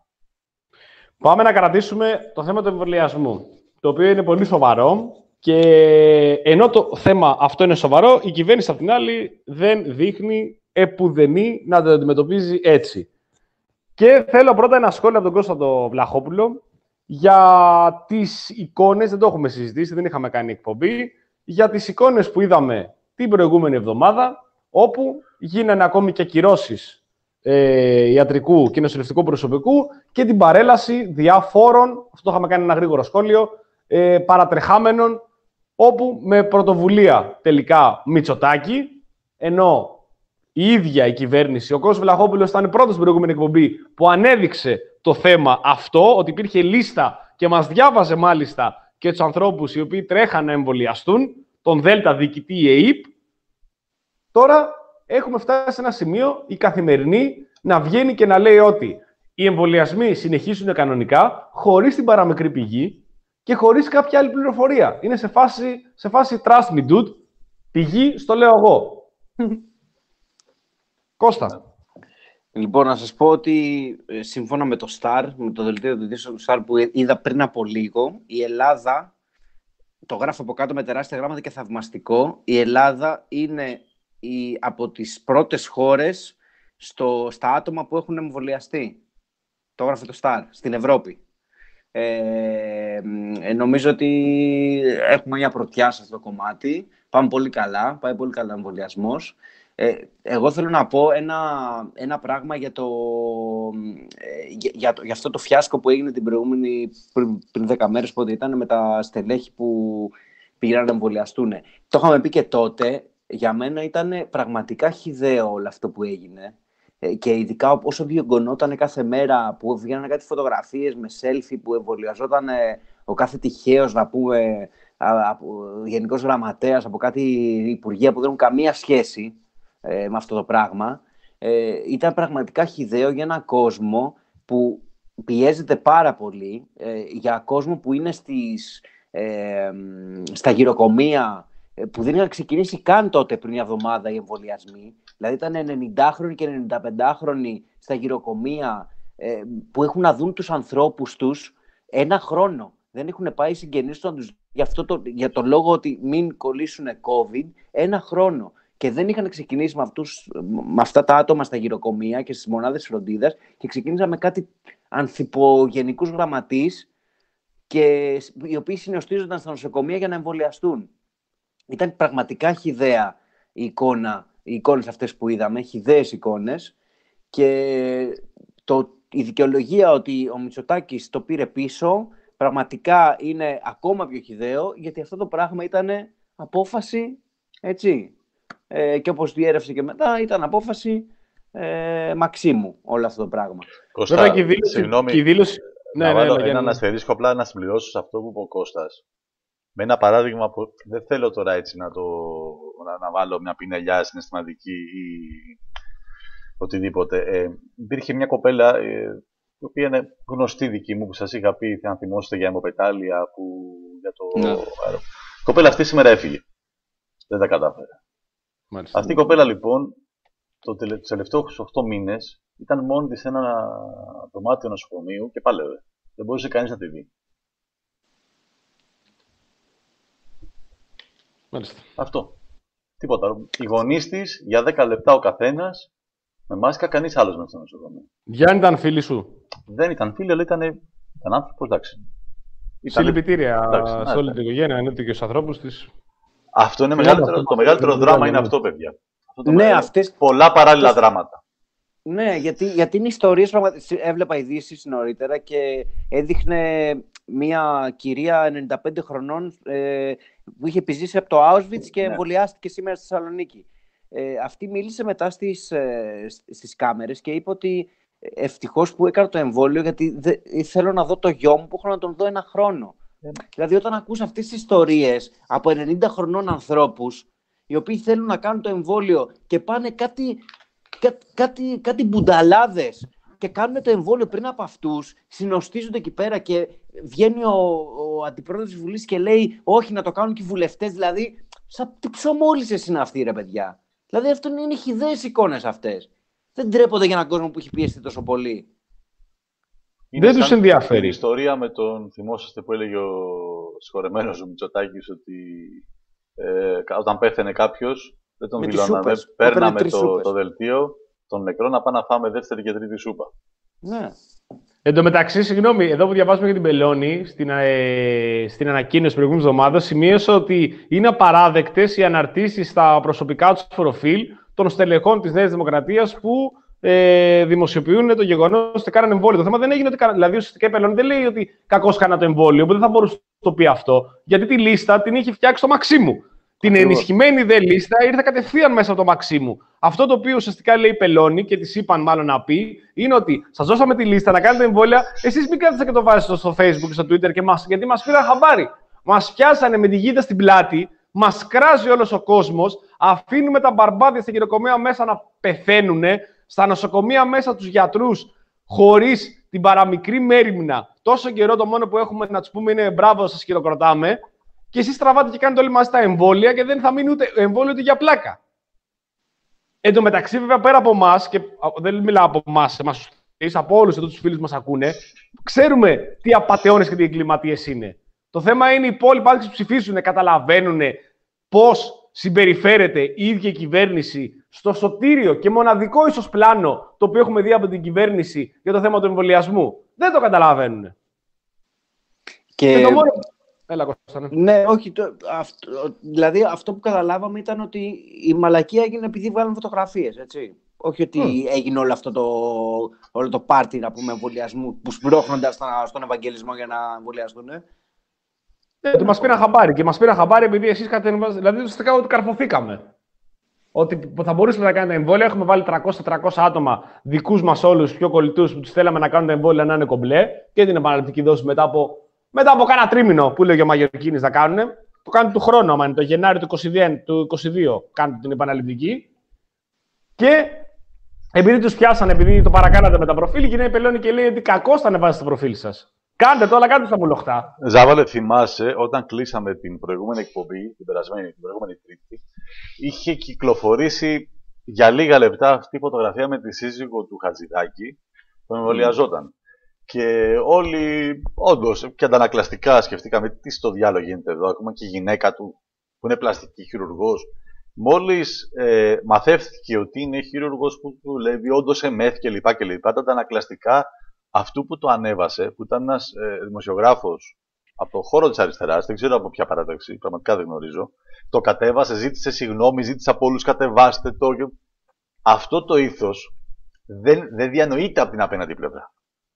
Πάμε να κρατήσουμε το θέμα του εμβολιασμού, το οποίο είναι πολύ σοβαρό και ενώ το θέμα αυτό είναι σοβαρό, η κυβέρνηση απ' την άλλη δεν δείχνει επουδενή να το αντιμετωπίζει έτσι. Και θέλω πρώτα ένα σχόλιο από τον Κώστα τον Βλαχόπουλο για τις εικόνες, δεν το έχουμε συζητήσει, δεν είχαμε κάνει εκπομπή, για τις εικόνες που είδαμε την προηγούμενη εβδομάδα, όπου γίνανε ακόμη και ακυρώσεις ε, ιατρικού και νοσηλευτικού προσωπικού και την παρέλαση διαφόρων, αυτό το είχαμε κάνει ένα γρήγορο σχόλιο, ε, παρατρεχάμενων, όπου με πρωτοβουλία τελικά Μητσοτάκη, ενώ η ίδια η κυβέρνηση, ο Κώστας Βλαχόπουλος ήταν πρώτος στην προηγούμενη εκπομπή που ανέδειξε το θέμα αυτό, ότι υπήρχε λίστα και μας διάβαζε μάλιστα και τους ανθρώπους οι οποίοι τρέχαν να εμβολιαστούν, τον Δέλτα διοικητή ΕΕΠ. Τώρα έχουμε φτάσει σε ένα σημείο η Καθημερινή να βγαίνει και να λέει ότι οι εμβολιασμοί συνεχίζουν κανονικά, χωρίς την παραμικρή πηγή και χωρίς κάποια άλλη πληροφορία. Είναι σε φάση, σε φάση trust me dude, πηγή στο λέω εγώ. Κώστα. Λοιπόν, να σας πω ότι σύμφωνα με το Star, με το δελτίο του ειδήσεων του Star που είδα πριν από λίγο, η Ελλάδα, το γράφω από κάτω με τεράστια γράμματα και θαυμαστικό, η Ελλάδα είναι η, από τις πρώτες χώρες στο, στα άτομα που έχουν εμβολιαστεί. Το γράφει το Star, στην Ευρώπη. Ε, νομίζω ότι έχουμε μια πρωτιά σε αυτό το κομμάτι. Πάμε πολύ καλά, πάει πολύ καλά ο εμβολιασμός. Ε, εγώ θέλω να πω ένα, ένα πράγμα για, το, για, για, το, για αυτό το φιάσκο που έγινε την προηγούμενη, πριν, πριν δέκα μέρες, πότε ήταν, με τα στελέχη που πήγαν να εμβολιαστούν. Το είχαμε πει και τότε, για μένα ήταν πραγματικά χυδαίο όλο αυτό που έγινε. Ε, και ειδικά όσο διωγγωνόταν κάθε μέρα, που βγαίνανε κάτι φωτογραφίες με selfie, που εμβολιαζόταν ο κάθε τυχαίος, να πούμε, γενικός γραμματέας, από κάτι υπουργεία που δεν έχουν καμία σχέση Ε, με αυτό το πράγμα, ε, ήταν πραγματικά χυδαίο για έναν κόσμο που πιέζεται πάρα πολύ, ε, για κόσμο που είναι στις, ε, στα γυροκομεία, ε, που δεν είχαν ξεκινήσει καν τότε πριν μια εβδομάδα οι εμβολιασμοί. Δηλαδή ήταν ενενηντάχρονοι και ενενηνταπεντάχρονοι στα γυροκομεία, ε, που έχουν να δουν τους ανθρώπους τους ένα χρόνο. Δεν έχουν πάει οι συγγενείς τους για, αυτό το, για το λόγο ότι μην κολλήσουν COVID ένα χρόνο. Και δεν είχαν ξεκινήσει με, αυτούς, με αυτά τα άτομα στα γυροκομεία και στις μονάδες φροντίδας και ξεκίνησαν με κάτι ανθυπογενικούς γραμματείς και οι οποίοι συνοστίζονταν στα νοσοκομεία για να εμβολιαστούν. Ήταν πραγματικά χυδαία η εικόνα, οι εικόνες αυτές που είδαμε, χυδαίες εικόνες, και το, η δικαιολογία ότι ο Μητσοτάκης το πήρε πίσω πραγματικά είναι ακόμα πιο χυδαίο, γιατί αυτό το πράγμα ήταν απόφαση, έτσι. Ε, και όπως διέρευσε και μετά, ήταν απόφαση ε, Μαξίμου όλο αυτό το πράγμα. Κώστα, Βέβαια, και η δήλωση, συγγνώμη, και η δήλωση... να ναι, βάλω ναι, ναι, έναν ναι. αστερίσκο απλά να συμπληρώσω σε αυτό που είπε ο Κώστας. Με ένα παράδειγμα που δεν θέλω τώρα έτσι να, το, να, να βάλω μια πινελιά συναισθηματική ή οτιδήποτε. Ε, υπήρχε μια κοπέλα, ε, η οποία είναι γνωστή δική μου, που σας είχα πει, αν θυμόσαστε, για αιμοπετάλια, που, για το... Ναι. Η κοπέλα αυτή σήμερα έφυγε. Δεν τα κατάφερε. Μάλιστα. Αυτή η κοπέλα λοιπόν, το τελε... τους τελευταίους οκτώ μήνες, ήταν μόνη της σε ένα δωμάτιο νοσοκομείου και πάλευε. Δεν μπορούσε κανείς να τη δει. Μάλιστα. Αυτό. Τίποτα. Οι γονείς της για δέκα λεπτά ο καθένας, με μάσκα, κανείς άλλος μέσα στο νοσοκομείο. Γιάννη, ήταν φίλη σου? Δεν ήταν φίλοι, αλλά ήταν, ήταν άνθρωπος, εντάξει. Συλληπιτήρια εντάξει, σε όλη την οικογένεια, είναι και στους ανθρώπους της. Αυτό είναι μεγαλύτερο. Το, το μεγαλύτερο δράμα είναι αυτό, παιδιά. Αυτό το ναι, μεγαλύτερο. αυτές... Πολλά παράλληλα δράματα. Ναι, γιατί, γιατί είναι ιστορίες, έβλεπα ειδήσεις νωρίτερα και έδειχνε μια κυρία ενενήντα πέντε χρονών ε, που είχε επιζήσει από το Auschwitz και ναι. εμβολιάστηκε σήμερα στη Θεσσαλονίκη. Ε, αυτή μίλησε μετά στις, ε, στις κάμερες και είπε ότι ευτυχώς που έκανα το εμβόλιο, γιατί δε, θέλω να δω το γιο μου που έχω να τον δω ένα χρόνο. Yeah. Δηλαδή, όταν ακούς αυτές τις ιστορίες από ενενήντα χρονών ανθρώπους, οι οποίοι θέλουν να κάνουν το εμβόλιο και πάνε κάτι, κά, κάτι, κάτι μπουνταλάδες και κάνουν το εμβόλιο πριν από αυτούς, συνοστίζονται εκεί πέρα και βγαίνει ο, ο αντιπρόεδρος της Βουλής και λέει όχι, να το κάνουν και οι βουλευτές. Δηλαδή, σαν τι ψωμόλισσες είναι αυτοί, ρε παιδιά. Δηλαδή, αυτό είναι χυδαίες εικόνες αυτές. Δεν τρέπονται για έναν κόσμο που έχει πιεστεί τόσο πολύ. Είναι δεν τους ενδιαφέρει. Η ιστορία με τον, θυμόσαστε που έλεγε ο συγχωρεμένος ο Μητσοτάκης ότι ε, όταν πέθαινε κάποιος δεν τον δηλώναμε, παίρναμε το, το δελτίο των νεκρών να πάμε να φάμε δεύτερη και τρίτη σούπα. Ναι. Εν τω μεταξύ, συγγνώμη, εδώ που διαβάζουμε για την Πελώνη, στην, ε, στην ανακοίνωση προηγούμενης εβδομάδας, σημείωσε ότι είναι απαράδεκτες οι αναρτήσεις στα προσωπικά τους προφίλ των στελεχών της Νέας Δημοκρατίας που ε, δημοσιοποιούν το γεγονός ότι κάνανε εμβόλιο. Το θέμα δεν έγινε ότι κάνανε. Δηλαδή, ουσιαστικά η Πελώνη δεν λέει ότι κακώς κάνα το εμβόλιο, που δεν θα μπορούσε να το πει αυτό, γιατί τη λίστα την είχε φτιάξει το Μαξίμου. Την ενισχυμένη δε λίστα ήρθε κατευθείαν μέσα από το Μαξίμου. Αυτό το οποίο ουσιαστικά λέει η Πελώνη και τη είπαν μάλλον να πει, είναι ότι σας δώσαμε τη λίστα να κάνετε εμβόλια, εσείς μην κάθεστε και το βάζετε στο Facebook και στο Twitter και μας, γιατί μας πήραν χαμπάρι. Μας πιάσανε με τη γίδα στην πλάτη, μας κράζει όλος ο κόσμος, αφήνουμε τα μπαρμπάδια στα γυροκομεία μέσα να πεθαίνουν, στα νοσοκομεία μέσα τους γιατρούς, χωρίς την παραμικρή μέριμνα. Τόσο καιρό το μόνο που έχουμε να τους πούμε είναι μπράβο, σας χειροκροτάμε. Και εσείς τραβάτε και κάνετε όλοι μαζί τα εμβόλια και δεν θα μείνει ούτε εμβόλιο ούτε για πλάκα. Εν τω μεταξύ, βέβαια, πέρα από εμάς, και δεν μιλάω από εμάς, εμάς από όλους εδώ τους φίλους μας ακούνε, ξέρουμε τι απατεώνες και τι εγκληματίες είναι. Το θέμα είναι οι υπόλοιποι που ψηφίσουν, καταλαβαίνουν πώς συμπεριφέρεται η ίδια η κυβέρνηση στο σωτήριο και μοναδικό ίσως πλάνο το οποίο έχουμε δει από την κυβέρνηση για το θέμα του εμβολιασμού. Δεν το καταλαβαίνουν. Και... και το μόνο... Έλα, Κώστα, ναι, όχι. Το, αυτό, δηλαδή, αυτό που καταλάβαμε ήταν ότι η μαλακία έγινε επειδή βγάλουν φωτογραφίες, έτσι. Όχι ότι mm. έγινε όλο αυτό το, όλο το πάρτι, να πούμε, εμβολιασμού που σπρώχνονταν στον Ευαγγελισμό για να εμβολιαστούν. Ε. Ναι, ότι μας πήραν χαμπάρι. Και μας πήραν χαμπάρι επειδή εσείς κατεβάζετε. Δηλαδή, ουσιαστικά ότι καρφωθήκαμε. Ότι θα μπορούσαμε να κάνετε εμβόλια. Έχουμε βάλει τριακόσια τετρακόσια άτομα, δικούς μας όλους, πιο κολλητούς, που τους θέλαμε να κάνουν εμβόλια να είναι κομπλέ. Και την επαναληπτική δόση μετά από. Μετά από κάνα τρίμηνο που λέει ο Μαγιορκίνης να κάνουν, το κάνουν του χρόνου, άμα είναι το Γενάρη του είκοσι δύο, κάνουν την επαναληπτική. Και επειδή τους πιάσανε, επειδή το παρακάνατε με τα προφίλ, γίνεται η Πελώνη και λέει ότι κακώς θα ανεβάζετε το προφίλ σας. Κάντε το, αλλά κάντε στα μουλοχτά. Ζάβαλε, θυμάσαι, όταν κλείσαμε την προηγούμενη εκπομπή, την περασμένη, την προηγούμενη Τρίτη, είχε κυκλοφορήσει για λίγα λεπτά αυτή η φωτογραφία με τη σύζυγο του Χατζηδάκη, που εμβολιαζόταν. Και όλοι, όντως, και αντανακλαστικά σκεφτήκαμε τι στο διάλογο γίνεται εδώ, ακόμα και η γυναίκα του, που είναι πλαστική χειρουργός. Μόλις ε, μαθεύτηκε ότι είναι χειρουργός που δουλεύει, όντως εμέθηκε κλπ. κλπ. Τα αντανακλαστικά αυτού που το ανέβασε, που ήταν ένας ε, δημοσιογράφος από το χώρο της αριστεράς, δεν ξέρω από ποια παράταξη, πραγματικά δεν γνωρίζω, το κατέβασε, ζήτησε συγγνώμη, ζήτησε από όλους κατεβάστε το. Αυτό το ήθος δεν, δεν διανοείται από την απέναντι πλευρά.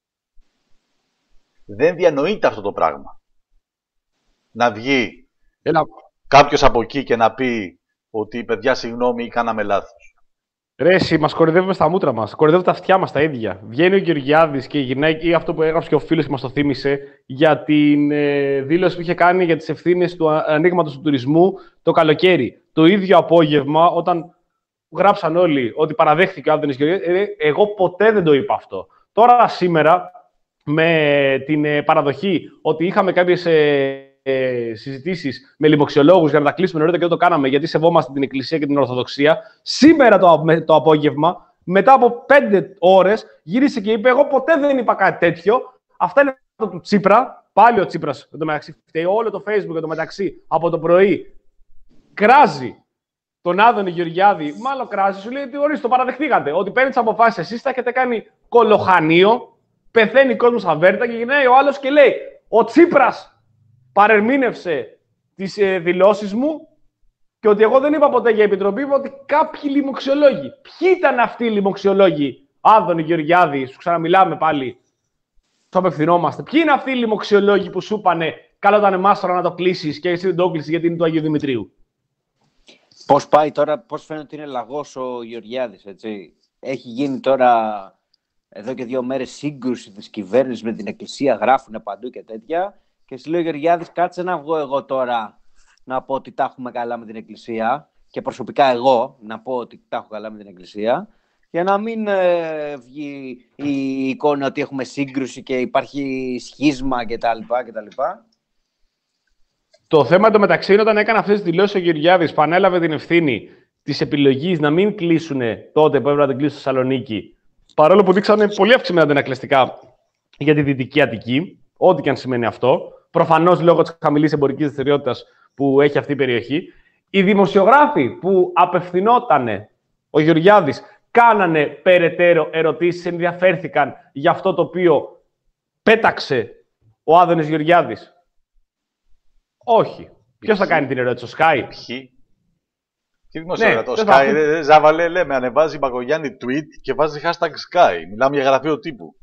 Δεν διανοείται αυτό το πράγμα. Να βγει Έλα. κάποιος από εκεί και να πει ότι παιδιά συγγνώμη κάναμε λάθος. Ρε εσύ, μας κορυδεύουμε στα μούτρα μας. Κορυδεύουν τα αυτιά μας τα ίδια. Βγαίνει ο Γεωργιάδης και η γυναίκα, ή αυτό που έγραψε και ο φίλος και μας το θύμισε, για την ε, δήλωση που είχε κάνει για τις ευθύνες του ανοίγματος του τουρισμού το καλοκαίρι. Το ίδιο απόγευμα, όταν γράψαν όλοι ότι παραδέχθηκε ο Άδωνης Γεωργιάδης, ε, εγώ ποτέ δεν το είπα αυτό. Τώρα σήμερα, με την ε, παραδοχή ότι είχαμε κάποιες ε, ε, συζητήσεις με λοιμοξιολόγους για να τα κλείσουμε νωρίτερα και δεν το κάναμε γιατί σεβόμαστε την Εκκλησία και την Ορθοδοξία. Σήμερα το, το απόγευμα, μετά από πέντε ώρες, γύρισε και είπε: εγώ ποτέ δεν είπα κάτι τέτοιο. Αυτά είναι το του Τσίπρα. Πάλι ο Τσίπρας, εν τω μεταξύ, φταίει όλο το Facebook εν τω μεταξύ από το πρωί. Κράζει τον Άδωνη Γεωργιάδη, μάλλον κράζει, σου λέει ότι ορίστε, το παραδεχτήκατε. Ότι παίρνει τι αποφάσεις εσείς, τα έχετε κάνει κολοχανίο, πεθαίνει κόσμος αβέρτα και γυρνάει ο άλλος και λέει: ο Τσίπρας παρερμήνευσε τις ε, δηλώσεις μου και ότι εγώ δεν είπα ποτέ για επιτροπή, είπα ότι κάποιοι λοιμοξιολόγοι. Ποιοι ήταν αυτοί οι λοιμοξιολόγοι, Άδωνη Γεωργιάδη, σου ξαναμιλάμε πάλι, του απευθυνόμαστε. Ποιοι είναι αυτοί οι λοιμοξιολόγοι που σου είπανε: καλό ήταν εμάς τώρα να το κλείσεις και εσύ δεν το κλείσεις γιατί είναι του Αγίου Δημητρίου. Πώς πάει τώρα, πώς φαίνεται ότι είναι λαγός ο Γεωργιάδης, έτσι. Έχει γίνει τώρα εδώ και δύο μέρες σύγκρουση της κυβέρνησης με την Εκκλησία, γράφουν παντού και τέτοια. Και σου λέει ο Γεωργιάδης, κάτσε να βγω εγώ τώρα να πω ότι τα έχουμε καλά με την Εκκλησία και προσωπικά εγώ να πω ότι τα έχω καλά με την Εκκλησία για να μην ε, βγει η εικόνα ότι έχουμε σύγκρουση και υπάρχει σχίσμα κτλ. Το θέμα το μεταξύ είναι όταν έκανε αυτές τις δηλώσεις ο Γεωργιάδης που ανέλαβε την ευθύνη της επιλογής να μην κλείσουν τότε που έπρεπε να την κλείσουν στη Θεσσαλονίκη, παρόλο που δείξανε πολύ αυξημένα αντανακλαστικά για τη Δυτική Αττική, ό,τι και αν σημαίνει αυτό, προφανώς λόγω της χαμηλής εμπορικής δραστηριότητας που έχει αυτή η περιοχή. Οι δημοσιογράφοι που απευθυνότανε ο Γεωργιάδης κάνανε περαιτέρω ερωτήσεις, ενδιαφέρθηκαν για αυτό το οποίο πέταξε ο Άδωνης Γεωργιάδης. Όχι. Ποιος θα κάνει την ερώτηση, ο Sky? Ποιοι? Τι δημοσιογράφη, Ναι, το Sky, ρε, Ζάβαλε, λέμε, ανεβάζει Μπακογιάννη tweet και βάζει hashtag Sky. Μιλάμε για γραφείο τύπου.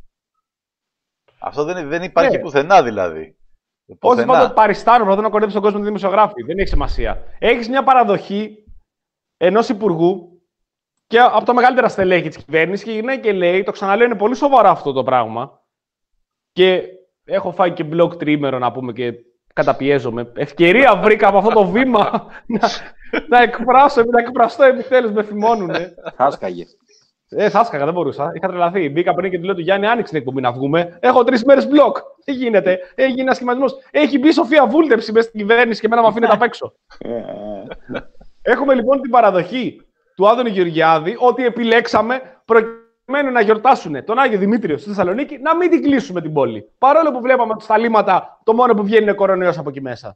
Αυτό δεν, δεν υπάρχει ναι. πουθενά δηλαδή. Όχι πάντοτε παριστάνω, προσπαθώ να κορδέψω τον κόσμο τη δημοσιογράφη. Δεν έχει σημασία. Έχεις μια παραδοχή ενός υπουργού και από τα μεγαλύτερα στελέχη της κυβέρνησης και γυρνάει και λέει, το ξαναλέω, είναι πολύ σοβαρό αυτό το πράγμα. Και έχω φάει και blog τρίμερο να πούμε και καταπιέζομαι. Ευκαιρία βρήκα από αυτό το βήμα να, να εκφράσω, να εκφραστώ επιτέλους, με θυμώνουνε. Χάσκαγε. Ε, θα άσκαγα, δεν μπορούσα. Είχα τρελαθεί. Μπήκα πριν και του λέω του Γιάννη, άνοιξε την εκπομπή να βγούμε. Έχω τρεις μέρες μπλοκ. Τι γίνεται. Έχει γίνει ένα σχηματισμός. Έχει μπει η Σοφία Βούλτεψη μέσα στην κυβέρνηση και εμένα με αφήνεται απ' έξω. Έχουμε λοιπόν την παραδοχή του Άδωνη Γεωργιάδη ότι επιλέξαμε προκειμένου να γιορτάσουν τον Άγιο Δημήτριο στη Θεσσαλονίκη να μην την κλείσουμε την πόλη. Παρόλο που βλέπαμε στα λίμματα το μόνο που βγαίνει είναι κορονοϊός από εκεί μέσα.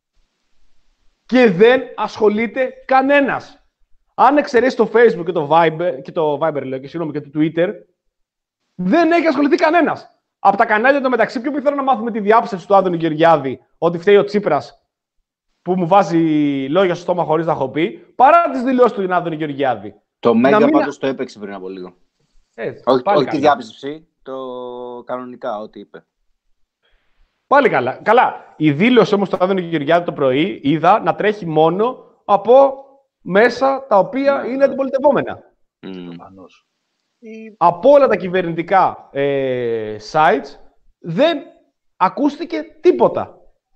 Και δεν ασχολείται κανένας. Αν εξαιρέσει το Facebook και το Viber, και το Viber λέω, και, συγγνώμη, και το Twitter, δεν έχει ασχοληθεί κανένας. Από τα κανάλια το μεταξύ, πιο πιθανό να μάθουμε τη διάψευση του Άδωνη Γεωργιάδη ότι φταίει ο Τσίπρας που μου βάζει λόγια στο στόμα χωρίς να έχω πει, παρά τις δηλώσεις του Άδωνη Γεωργιάδη. Το Μέγκα μην... πάντως το έπαιξε πριν από λίγο. Έτσι, όχι όχι τη διάψευση, το κανονικά ό,τι είπε. Πάλι καλά. Καλά. Η δήλωση όμως του Άδωνη Γεωργιάδη το πρωί είδα να τρέχει μόνο από μέσα τα οποία mm. είναι αντιπολιτευόμενα. Mm. Από όλα τα κυβερνητικά ε, sites δεν ακούστηκε τίποτα.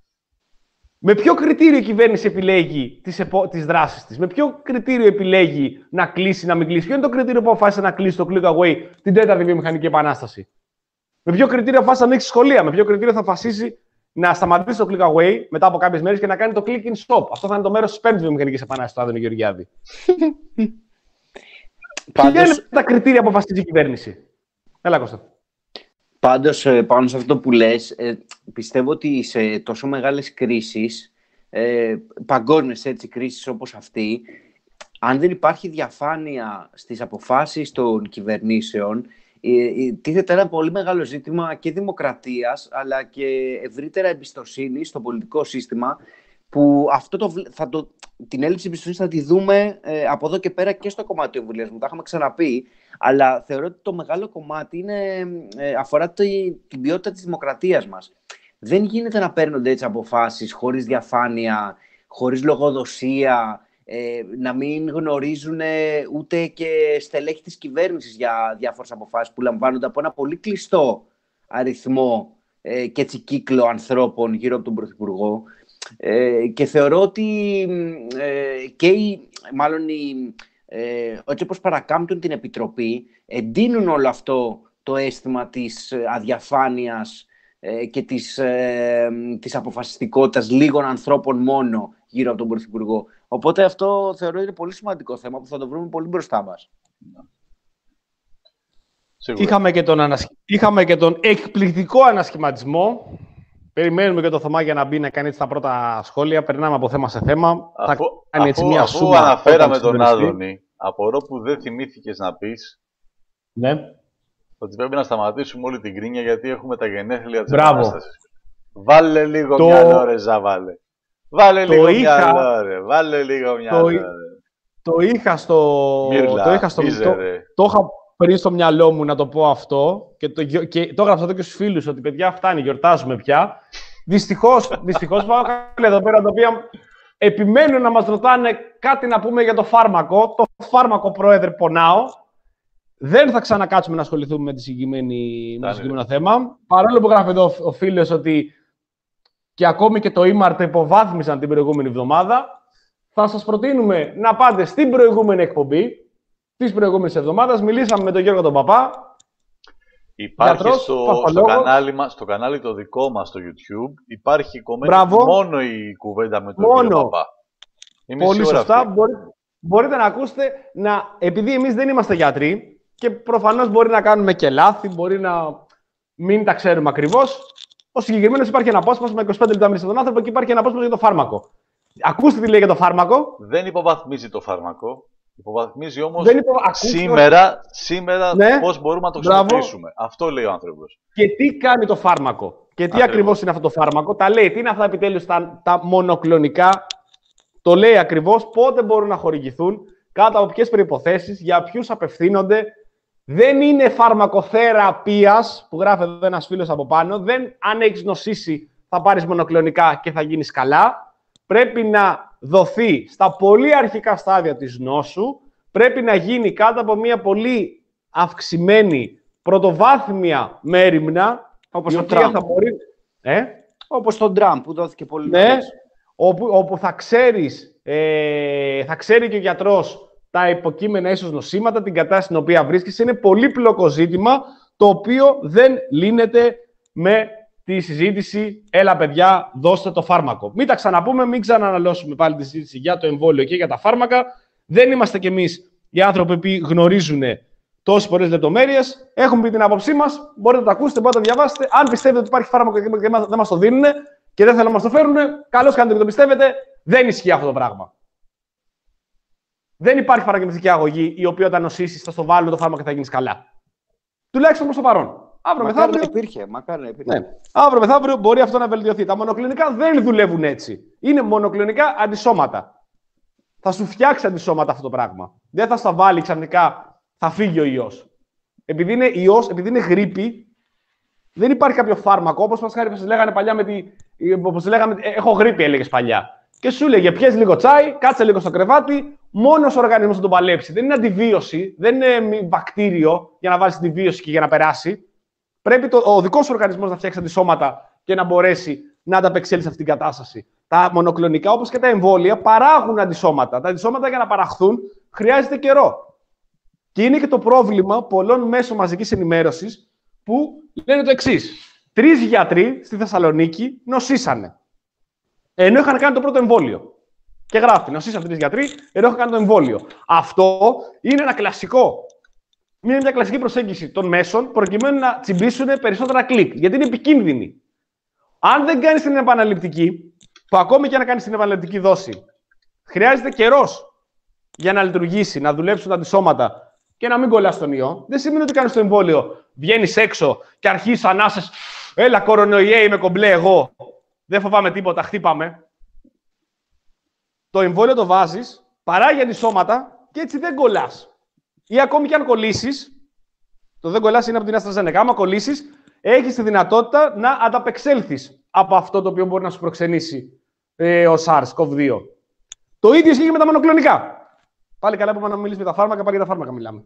Με ποιο κριτήριο η κυβέρνηση επιλέγει τις, επο... τις δράσεις της, με ποιο κριτήριο επιλέγει να κλείσει, να μην κλείσει, ποιο είναι το κριτήριο που αποφάσισε να κλείσει το Click Away την τέταρτη βιομηχανική επανάσταση, με ποιο κριτήριο αποφάσισε να ανοίξει σχολεία, με ποιο κριτήριο θα αποφασίσει να σταματήσει το Click Away μετά από κάποιες μέρες και να κάνει το Click in Stop. Αυτό θα είναι το μέρος της πέμπτης βιομηχανικής επανάστασης του Άδωνη Γεωργιάδη. Πάντως... Ποια είναι τα κριτήρια που αποφασίζει η κυβέρνηση? Έλα, Κώστα. Πάντως, πάνω σε αυτό που λες, πιστεύω ότι σε τόσο μεγάλες κρίσεις, παγκόσμιες έτσι κρίσεις όπως αυτή, αν δεν υπάρχει διαφάνεια στις αποφάσεις των κυβερνήσεων, τίθεται ένα πολύ μεγάλο ζήτημα και δημοκρατίας, αλλά και ευρύτερα εμπιστοσύνη στο πολιτικό σύστημα, που αυτό το, θα το, την έλλειψη εμπιστοσύνης θα τη δούμε ε, από εδώ και πέρα και στο κομμάτι του εμβολιασμού. Τα είχαμε ξαναπεί, αλλά θεωρώ ότι το μεγάλο κομμάτι είναι, ε, αφορά το, την ποιότητα της δημοκρατίας μας. Δεν γίνεται να παίρνονται έτσι αποφάσεις χωρίς διαφάνεια, χωρίς λογοδοσία, ε, να μην γνωρίζουν ούτε και στελέχη της κυβέρνησης για διάφορες αποφάσεις που λαμβάνονται από ένα πολύ κλειστό αριθμό ε, και έτσι κύκλο ανθρώπων γύρω από τον Πρωθυπουργό. Ε, και θεωρώ ότι ε, και οι, μάλλον οι, ε, έτσι όπως παρακάμπτουν την Επιτροπή, εντείνουν όλο αυτό το αίσθημα της αδιαφάνειας ε, και της, ε, της αποφασιστικότητας λίγων ανθρώπων μόνο γύρω από τον Πρωθυπουργό. Οπότε αυτό θεωρώ είναι πολύ σημαντικό θέμα που θα το βρούμε πολύ μπροστά μας. Είχαμε και, τον ανασχ... Είχαμε και τον εκπληκτικό ανασχηματισμό. Περιμένουμε και το Θωμά για να μπει να κάνει τα πρώτα σχόλια. Περνάμε από θέμα σε θέμα. Αφού, θα κάνει έτσι αφού, μια αφού σούμα αναφέραμε τον Άδωνη, απορώ που δεν θυμήθηκες να πεις ναι. ότι πρέπει να σταματήσουμε όλη την κρίνια γιατί έχουμε τα γενέθλια της Μπράβο. Επανάστασης. Βάλε λίγο Το... μυαλό ρε Ζαβάλε. Βάλε το λίγο είχα... μυαλό ρε. Βάλε λίγο μυαλό το... ρε. Το είχα στο... Μύρλα, το είχα στο... μίζε, το... το είχα πριν στο μυαλό μου να το πω αυτό και το, και το έγραψα εδώ και στους φίλους ότι παιδιά φτάνει, γιορτάζουμε πια. Δυστυχώς, δυστυχώς πάω εδώ πέρα τα οποία επιμένουν να μας ρωτάνε κάτι να πούμε για το φάρμακο. Το φάρμακο, πρόεδρε, πονάω. Δεν θα ξανακάτσουμε να ασχοληθούμε με, τη συγκεκριμένη, με το συγκεκριμένο θέμα. Παρόλο που γράφει εδώ ο φίλος ότι και ακόμη και το ήμαρ το υποβάθμισαν την προηγούμενη εβδομάδα, θα σας προτείνουμε να πάτε στην προηγούμενη εκπομπή της προηγούμενης εβδομάδας. Μιλήσαμε με τον Γιώργο τον Παπά. Υπάρχει γιατρός, στο, στο, κανάλι μας, στο κανάλι το δικό μας στο YouTube, υπάρχει κομμένη μόνο η κουβέντα με τον μόνο. Γιώργο Παπά. Είμαι πολύ σωστά. Μπορεί, αυτή. μπορείτε να ακούσετε, να, επειδή εμείς δεν είμαστε γιατροί και προφανώς μπορεί να κάνουμε και λάθη, μπορεί να μην τα ξέρουμε ακριβώς. Ο συγκεκριμένος υπάρχει ένα απόσπασμα με είκοσι πέντε λεπτά μιλήσει στον άνθρωπο και υπάρχει ένα απόσπασμα για το φάρμακο. Ακούστε τι λέει για το φάρμακο. Δεν υποβαθμίζει το φάρμακο. Υποβαθμίζει όμως υπο... σήμερα, σήμερα ναι. πώς μπορούμε να το χρησιμοποιήσουμε. Αυτό λέει ο άνθρωπος. Και τι κάνει το φάρμακο. Και τι ακριβώς, ακριβώς είναι αυτό το φάρμακο. Τα λέει, τι είναι αυτά επιτέλους τα, τα μονοκλονικά. Το λέει ακριβώς πότε μπορούν να χορηγηθούν, κάτω από ποιες προϋποθέσεις, για ποιους απευθύνονται. Δεν είναι φαρμακοθεραπείας, που γράφει εδώ ένας φίλος από πάνω. Δεν, αν έχεις νοσήσει, θα πάρεις μονοκλονικά και θα γίνεις καλά. Πρέπει να δοθεί στα πολύ αρχικά στάδια της νόσου. Πρέπει να γίνει κάτω από μια πολύ αυξημένη πρωτοβάθμια μέριμνα. Όπως το Τραμπ. Μπορεί... Ε? Όπως τον Τραμπ που δόθηκε πολύ ναι, νωρίς. Όπου, όπου θα, ξέρεις, ε, θα ξέρει και ο γιατρός τα υποκείμενα ίσως νοσήματα, την κατάσταση στην οποία βρίσκεσαι. Είναι πολύπλοκο ζήτημα, το οποίο δεν λύνεται με τη συζήτηση «Έλα παιδιά, δώστε το φάρμακο». Μην τα ξαναπούμε, μην ξαναναλώσουμε πάλι τη συζήτηση για το εμβόλιο και για τα φάρμακα. Δεν είμαστε κι εμείς οι άνθρωποι που γνωρίζουν τόσες πολλές λεπτομέρειες. Έχουμε πει την άποψή μας, μπορείτε να το ακούσετε, μπορείτε να το διαβάσετε. Αν πιστεύετε ότι υπάρχει φάρμακο και δεν μας το δίνουν και δεν θέλουν να μας το φέρουν, καλώς κάνετε και το πιστεύετε. Δεν ισχύει αυτό το πράγμα. Δεν υπάρχει φαρμακευτική αγωγή η οποία όταν νοσήσεις θα στο βάλουν το φάρμακο και θα γίνεις καλά. Τουλάχιστον προς το παρόν. Αύριο μακάρι μεθαύριο... υπήρχε, μακάρι υπήρχε. Ναι. Αύριο μεθαύριο μπορεί αυτό να βελτιωθεί. Τα μονοκλινικά δεν δουλεύουν έτσι. Είναι μονοκλινικά αντισώματα. Θα σου φτιάξει αντισώματα αυτό το πράγμα. Δεν θα στα βάλει ξαφνικά, θα φύγει ο ιός. Επειδή είναι ιός, επειδή είναι γρίπη, δεν υπάρχει κάποιο φάρμακο. Όπως μας χάρη, λέγανε παλιά με τη. Όπως λέγαμε, έχω γρίπη, έλεγες παλιά. Και σου έλεγε, πιες λίγο τσάι, κάτσε λίγο στο κρεβάτι, μόνος ο οργανισμός θα τον παλέψει. Δεν είναι αντιβίωση, δεν είναι βακτήριο για να βάλεις αντιβίωση και για να περάσει. Πρέπει το, ο δικός σου οργανισμός να φτιάξει αντισώματα και να μπορέσει να ανταπεξέλθει σε αυτήν την κατάσταση. Τα μονοκλονικά, όπως και τα εμβόλια, παράγουν αντισώματα. Τα αντισώματα για να παραχθούν χρειάζεται καιρό. Και είναι και το πρόβλημα πολλών μέσων μαζικής ενημέρωσης που λένε το εξής. Τρεις γιατροί στη Θεσσαλονίκη νοσήσανε. Ενώ είχαν κάνει το πρώτο εμβόλιο. Και γράφει, νοσήσαν τρεις γιατροί, ενώ είχαν κάνει το εμβόλιο. Αυτό είναι ένα κλασικό. Είναι μια κλασική προσέγγιση των μέσων προκειμένου να τσιμπήσουν περισσότερα κλικ. Γιατί είναι επικίνδυνη. Αν δεν κάνεις την επαναληπτική, που ακόμη και να κάνεις την επαναληπτική δόση, χρειάζεται καιρός για να λειτουργήσει, να δουλέψουν τα αντισώματα και να μην κολλάς τον ιό. Δεν σημαίνει ότι κάνεις το εμβόλιο, βγαίνεις έξω και αρχίζεις ανάσες. Έλα, κορονοϊέ, είμαι κομπλέ εγώ. Δεν φοβάμαι τίποτα, χτύπαμε. Το εμβόλιο το βάζεις, παράγει αντισώματα και έτσι δεν κολλάς. Ή ακόμη και αν κολλήσεις, το δεν κολλάς είναι από την AstraZeneca. Άμα κολλήσεις, έχεις τη δυνατότητα να ανταπεξέλθεις από αυτό το οποίο μπορεί να σου προξενήσει ε, ο SARS-κοβ δύο. Το ίδιο ισχύει και με τα μονοκλονικά. Πάλι καλά που να μιλήσουμε για τα φάρμακα, πάλι για τα φάρμακα μιλάμε.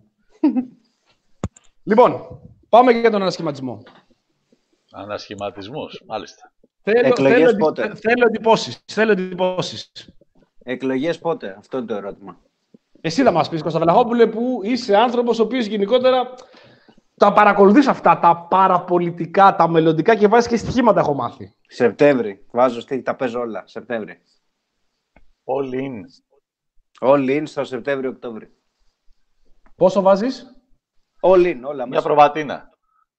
Λοιπόν, πάμε και για τον ανασχηματισμό. Ανασχηματισμός, μάλιστα. Θέλω, Εκλογές θέλω, πότε. Θέλω εντυπώσεις. Θέλω εντυπώσεις. Εκλογές πότε, αυτό είναι το ερώτημα. Εσύ θα μας πεις, Κωνσταντελαχόπουλε, που είσαι άνθρωπος ο οποίος γενικότερα τα παρακολουθείς αυτά, τα παραπολιτικά, τα μελλοντικά και βάζεις και στοιχήματα, έχω μάθει. Σεπτέμβρη. Βάζω στοιχ, τα παίζω όλα. Σεπτέμβρη. All in. All in στο Σεπτέμβριο-Οκτώβριο. Πόσο βάζεις? All in, όλα Μια μέσα. προβατίνα.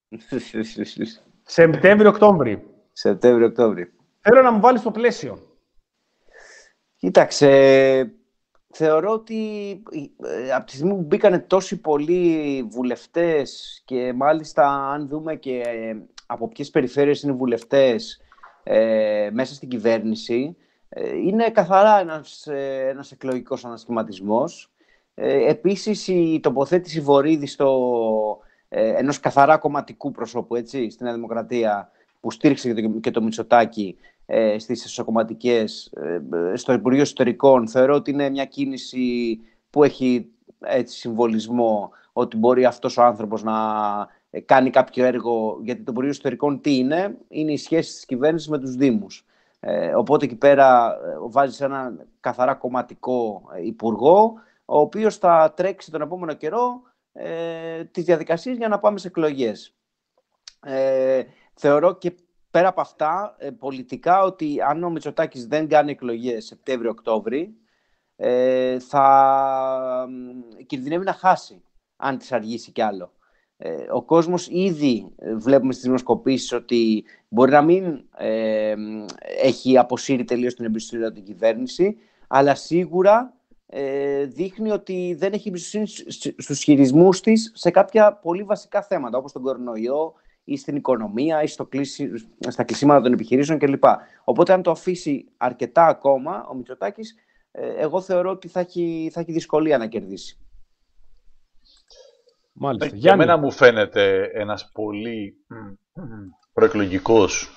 Σεπτέμβριο-Οκτώβριο. Σεπτέμβριο-Οκτώβριο. Θέλω να μου βάλεις το πλαίσιο. Κοίταξε, θεωρώ ότι ε, από τη στιγμή που μπήκανε τόσοι πολλοί βουλευτές και μάλιστα αν δούμε και ε, από ποιες περιφέρειες είναι βουλευτές ε, μέσα στην κυβέρνηση, ε, είναι καθαρά ένας, ε, ένας εκλογικός ανασχηματισμός. Ε, επίσης η τοποθέτηση Βορίδη στο, ε, ενός καθαρά κομματικού προσώπου, έτσι, στην Νέα Δημοκρατία, που στήριξε και το, και το Μητσοτάκη ε, στις εσωκομματικές, ε, στο Υπουργείο Εσωτερικών, θεωρώ ότι είναι μια κίνηση που έχει έτσι, συμβολισμό ότι μπορεί αυτός ο άνθρωπος να ε, κάνει κάποιο έργο, γιατί το Υπουργείο Εσωτερικών τι είναι, είναι η σχέση της κυβέρνησης με τους Δήμους. Ε, οπότε εκεί πέρα ε, βάζεις ένα καθαρά κομματικό ε, υπουργό, ο οποίος θα τρέξει τον επόμενο καιρό ε, τις διαδικασίες για να πάμε σε εκλογές. Ε, θεωρώ και πέρα από αυτά, ε, πολιτικά, ότι αν ο Μητσοτάκης δεν κάνει εκλογές Σεπτέμβριο-Οκτώβρη, ε, θα ε, κινδυνεύει να χάσει, αν τις αργήσει κι άλλο. Ε, ο κόσμος ήδη ε, βλέπουμε στις δημοσκοπήσεις ότι μπορεί να μην ε, έχει αποσύρει τελείως την εμπιστοσύνη από την κυβέρνηση, αλλά σίγουρα ε, δείχνει ότι δεν έχει εμπιστοσύνη στους χειρισμούς της σε κάποια πολύ βασικά θέματα, όπως τον κορονοϊό, ή στην οικονομία, ή στο κλείσι, στα κλεισίματα των επιχειρήσεων κλπ. Οπότε, αν το αφήσει αρκετά ακόμα ο Μητσοτάκης, εγώ θεωρώ ότι θα έχει, θα έχει δυσκολία να κερδίσει. Μάλιστα. Για μένα μου φαίνεται ένας πολύ προεκλογικός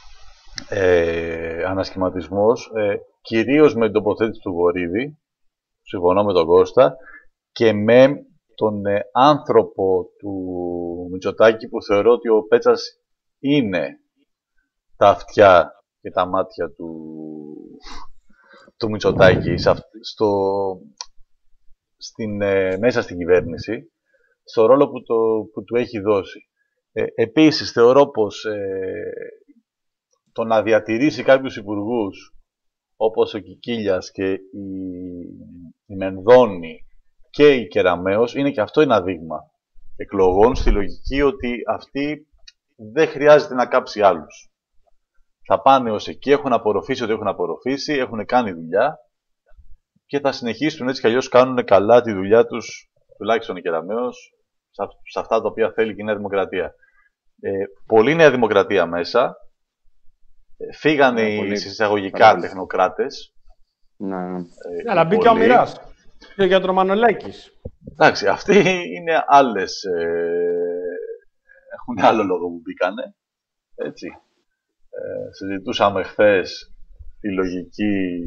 ε, ανασχηματισμός, ε, κυρίως με την τοποθέτηση του Βορίδη, συμφωνώ με τον Κώστα, και με τον ε, άνθρωπο του Μητσοτάκη, που θεωρώ ότι ο Πέτσας είναι τα αυτιά και τα μάτια του, του Μητσοτάκη στο, στην, ε, μέσα στην κυβέρνηση, στο ρόλο που, το, που του έχει δώσει. Ε, επίσης, θεωρώ πως ε, το να διατηρήσει κάποιους υπουργούς όπως ο Κικίλιας και η, η Μενδώνη και η Κεραμέως, είναι και αυτό ένα δείγμα εκλογών στη λογική ότι αυτοί δεν χρειάζεται να κάψει άλλους. Θα πάνε ως εκεί, έχουν απορροφήσει ό,τι έχουν απορροφήσει, έχουν κάνει δουλειά και θα συνεχίσουν έτσι κι αλλιώς κάνουν καλά τη δουλειά τους, τουλάχιστον η Κεραμέως, σε αυτά τα οποία θέλει και η Νέα Δημοκρατία. Ε, πολλή Νέα Δημοκρατία μέσα, ε, φύγανε yeah, οι εισαγωγικά yeah, τεχνοκράτες. Ναι, yeah. ε, αλλά μπήκε ο Μοιράς και για τον Μανολάκης. Εντάξει, αυτοί είναι άλλες, ε, έχουν άλλο λόγο που μπήκανε, έτσι. Ε, συζητούσαμε χθες τη λογική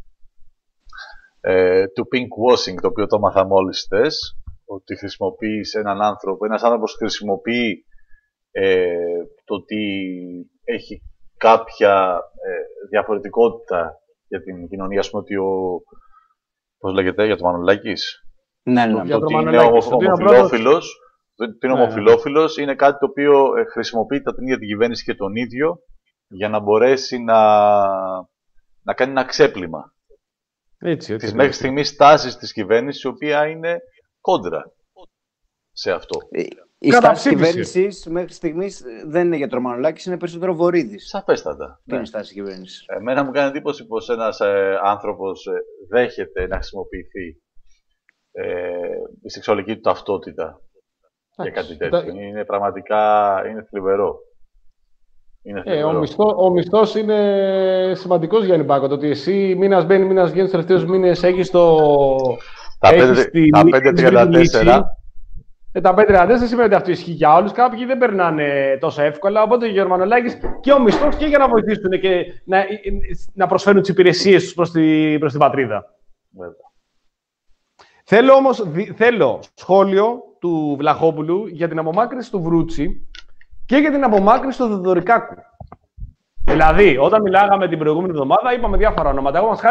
ε, του pink washing, το οποίο το μάθαμε μόλις χθες, ότι χρησιμοποιείς έναν άνθρωπο, ένας άνθρωπος χρησιμοποιεί ε, το ότι έχει κάποια ε, διαφορετικότητα για την κοινωνία, ας πούμε, ότι ο, πώς λέγεται, για το Μανολάκης, ναι, ναι, το, το ότι είναι ομοφιλόφιλος, το ότι είναι ομοφιλόφιλος είναι κάτι το οποίο ε, χρησιμοποιείται από την ίδια την κυβέρνηση και τον ίδιο για να μπορέσει να, να κάνει ένα ξέπλυμα έτσι, έτσι, της μέχρι στιγμής τάσης της κυβέρνησης, η οποία είναι κόντρα σε αυτό. Η στάση της κυβέρνησης μέχρι στιγμής δεν είναι για τον Μανολάκης, είναι περισσότερο Βορίδης. Σαφέστατα. Τι είναι η στάση της κυβέρνησης. Εμένα μου κάνει εντύπωση πως ένας ε, άνθρωπος ε, δέχεται να χρησιμοποιηθεί ε, η σεξουαλική του ταυτότητα για κάτι τέτοιο. Τα... Είναι πραγματικά είναι θλιβερό. Είναι ε, ο, μισθό, ο μισθός είναι σημαντικός, Γιάννη Πάκο. Το ότι εσύ μήνας μπαίνει, μήνας βγαίνει, τους τελευταίους μήνες έχεις το... Τα πέντε τριάντα τέσσερα. Ε, τα πέντε τριάντα τέσσερα σημαίνει ότι αυτό ισχύει για όλους. Κάποιοι δεν περνάνε τόσο εύκολα. Οπότε ο Γερμανολάκης και ο μισθός και για να βοηθήσουν και να, να προσφέρουν τις υπηρεσίες τους προς, τη, προς την πατρίδα. Βέβαια. Θέλω όμως θέλω σχόλιο του Βλαχόπουλου για την απομάκρυνση του Βρούτσι και για την απομάκρυνση του Θεοδωρικάκου. Δηλαδή, όταν μιλάγαμε την προηγούμενη εβδομάδα, είπαμε διάφορα ονόματα. Εγώ μας χάρη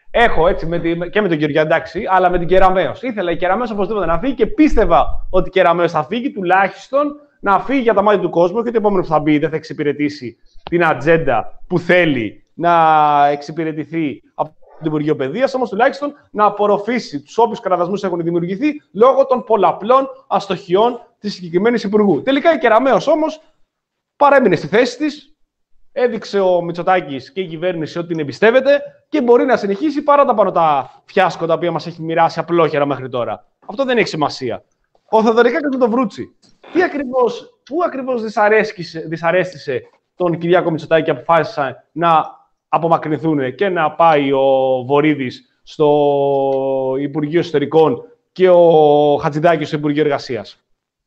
Έχω έτσι με τη, και με τον Γεωργιά, εντάξει, αλλά με την Κεραμέως. Ήθελα η Κεραμέως οπωσδήποτε να φύγει και πίστευα ότι η Κεραμέως θα φύγει, τουλάχιστον να φύγει για τα μάτια του κόσμου και το επόμενο που θα μπει δεν θα εξυπηρετήσει την ατζέντα που θέλει να εξυπηρετηθεί από το Υπουργείο Παιδείας, όμως τουλάχιστον να απορροφήσει τους όποιους κραδασμούς έχουν δημιουργηθεί λόγω των πολλαπλών αστοχιών της συγκεκριμένης Υπουργού. Τελικά η Κεραμέως όμως παρέμεινε στη θέση της, έδειξε ο Μητσοτάκης και η κυβέρνηση ότι την εμπιστεύεται και μπορεί να συνεχίσει παρά τα πάνω τα φιάσκο τα οποία μας έχει μοιράσει απλόχερα μέχρι τώρα. Αυτό δεν έχει σημασία. Ο Θεοδωρικάκης με τον Βρούτσι. Τι ακριβώς, πού ακριβώς δυσαρέστησε τον Κυριάκο Μητσοτάκη και αποφάσισαν να απομακρυνθούν και να πάει ο Βορίδης στο Υπουργείο Εσωτερικών και ο Χατζηδάκης στο Υπουργείο Εργασίας?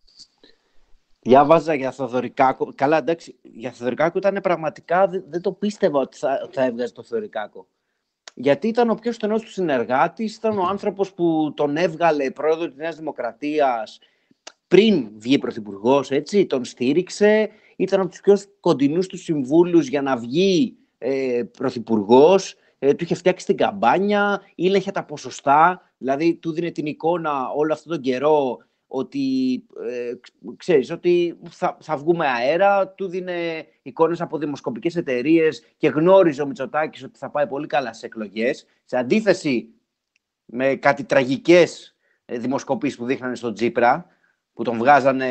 Διάβαζα για Θεοδωρικάκο. Καλά, εντάξει, για Θεοδωρικάκο ήταν πραγματικά, δεν, δεν το πίστευα ότι θα, θα έβγαζε το Θεοδωρικάκο. Γιατί ήταν ο πιο στενός του συνεργάτης, ήταν ο άνθρωπος που τον έβγαλε πρόεδρο της Νέας Δημοκρατίας πριν βγει πρωθυπουργός, έτσι, τον στήριξε, ήταν από τους πιο κοντινούς του συμβούλους για να βγει ε, πρωθυπουργός, ε, του είχε φτιάξει την καμπάνια, ήλεγχε τα ποσοστά, δηλαδή του δίνε την εικόνα όλο αυτόν τον καιρό ότι, ε, ξέρεις, ότι θα, θα βγούμε αέρα, του δίνε εικόνες από δημοσκοπικές εταιρείες και γνώριζε ο Μητσοτάκης ότι θα πάει πολύ καλά στις εκλογές, σε αντίθεση με κάτι τραγικές δημοσκοπήσεις που δείχνανε στον Τσίπρα, που τον βγάζανε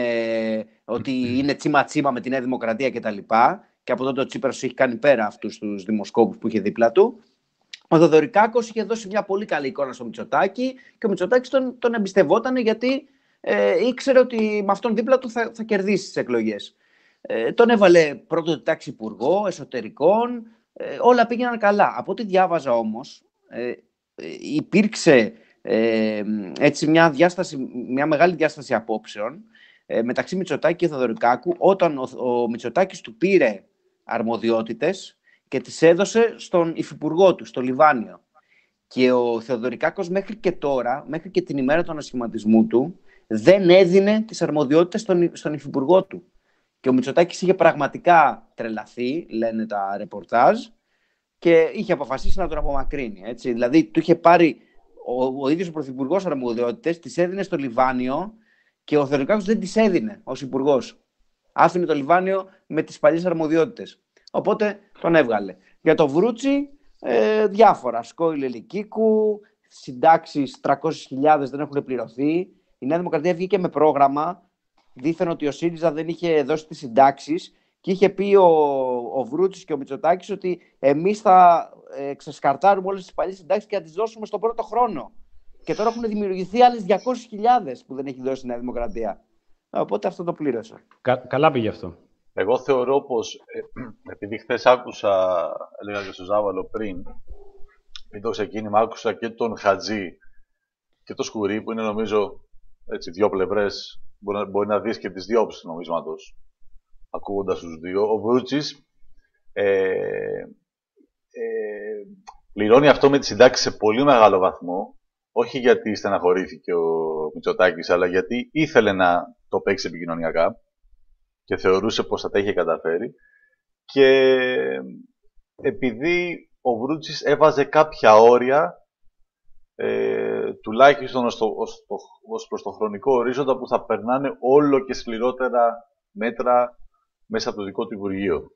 ότι είναι τσίμα-τσίμα με τη Νέα Δημοκρατία κτλ. Και από τότε ο Τσίπρας έχει κάνει πέρα αυτούς τους δημοσκόπους που είχε δίπλα του. Ο Θεοδωρικάκος είχε δώσει μια πολύ καλή εικόνα στο Μητσοτάκη και ο Μητσοτάκης τον, τον εμπιστευόταν γιατί ε, ήξερε ότι με αυτόν δίπλα του θα, θα κερδίσει τις εκλογές. Ε, τον έβαλε πρώτο τάξη υπουργό, εσωτερικών, ε, όλα πήγαιναν καλά. Από ό,τι διάβαζα όμως, ε, ε, υπήρξε ε, έτσι μια, διάσταση, μια μεγάλη διάσταση απόψεων ε, μεταξύ Μητσοτάκη και Θεοδωρικάκου, όταν ο, ο Μητσοτάκης του πήρε αρμοδιότητες και τις έδωσε στον υφυπουργό του, στο Λιβάνιο. Και ο Θεοδωρικάκος μέχρι και τώρα, μέχρι και την ημέρα του ανασχηματισμού του, δεν έδινε τις αρμοδιότητες στον, στον υφυπουργό του. Και ο Μητσοτάκης είχε πραγματικά τρελαθεί, λένε τα ρεπορτάζ, και είχε αποφασίσει να τον απομακρύνει. Έτσι. Δηλαδή, του είχε πάρει ο, ο ίδιος ο πρωθυπουργός αρμοδιότητες, τις έδινε στο Λιβάνιο και ο Θεοδωρικάκος δεν τις έδινε ως υπουργός. Άφηνε το Λιβάνιο με τις παλιές αρμοδιότητες. Οπότε τον έβγαλε. Για το Βρούτσι, ε, διάφορα. Σκόιλ Ελικίκου, συντάξεις τριακόσιες χιλιάδες δεν έχουν πληρωθεί. Η Νέα Δημοκρατία βγήκε με πρόγραμμα. Δήθεν ότι ο ΣΥΡΙΖΑ δεν είχε δώσει τις συντάξεις και είχε πει ο, ο Βρούτσης και ο Μητσοτάκης ότι εμείς θα ε, ξεσκαρτάρουμε όλες τις παλιές συντάξεις και θα τις δώσουμε στον πρώτο χρόνο. Και τώρα έχουν δημιουργηθεί άλλες διακόσιες χιλιάδες που δεν έχει δώσει η Νέα Δημοκρατία. Οπότε αυτό το πλήρωσε. Κα, καλά πήγε αυτό. Εγώ θεωρώ πως, ε, επειδή χθες άκουσα, έλεγα και στο Ζάβαλο πριν, πριν το ξεκίνημα, άκουσα και τον Χατζή και τον Σκουρί, που είναι νομίζω έτσι, δύο πλευρές, μπορεί να, μπορεί να δεις και τις δύο όψεις του νομίσματος, ακούγοντας τους δύο. Ο Βρούτσης ε, ε, πληρώνει αυτό με τη συντάξη σε πολύ μεγάλο βαθμό, όχι γιατί στεναχωρήθηκε ο Μητσοτάκης, αλλά γιατί ήθελε να το παίξει επικοινωνιακά και θεωρούσε πως θα τα είχε καταφέρει. Και επειδή ο Βρούτσης έβαζε κάποια όρια, ε, τουλάχιστον ως, το, ως, το, ως προς το χρονικό ορίζοντα που θα περνάνε όλο και σκληρότερα μέτρα μέσα από το δικό του Υπουργείο.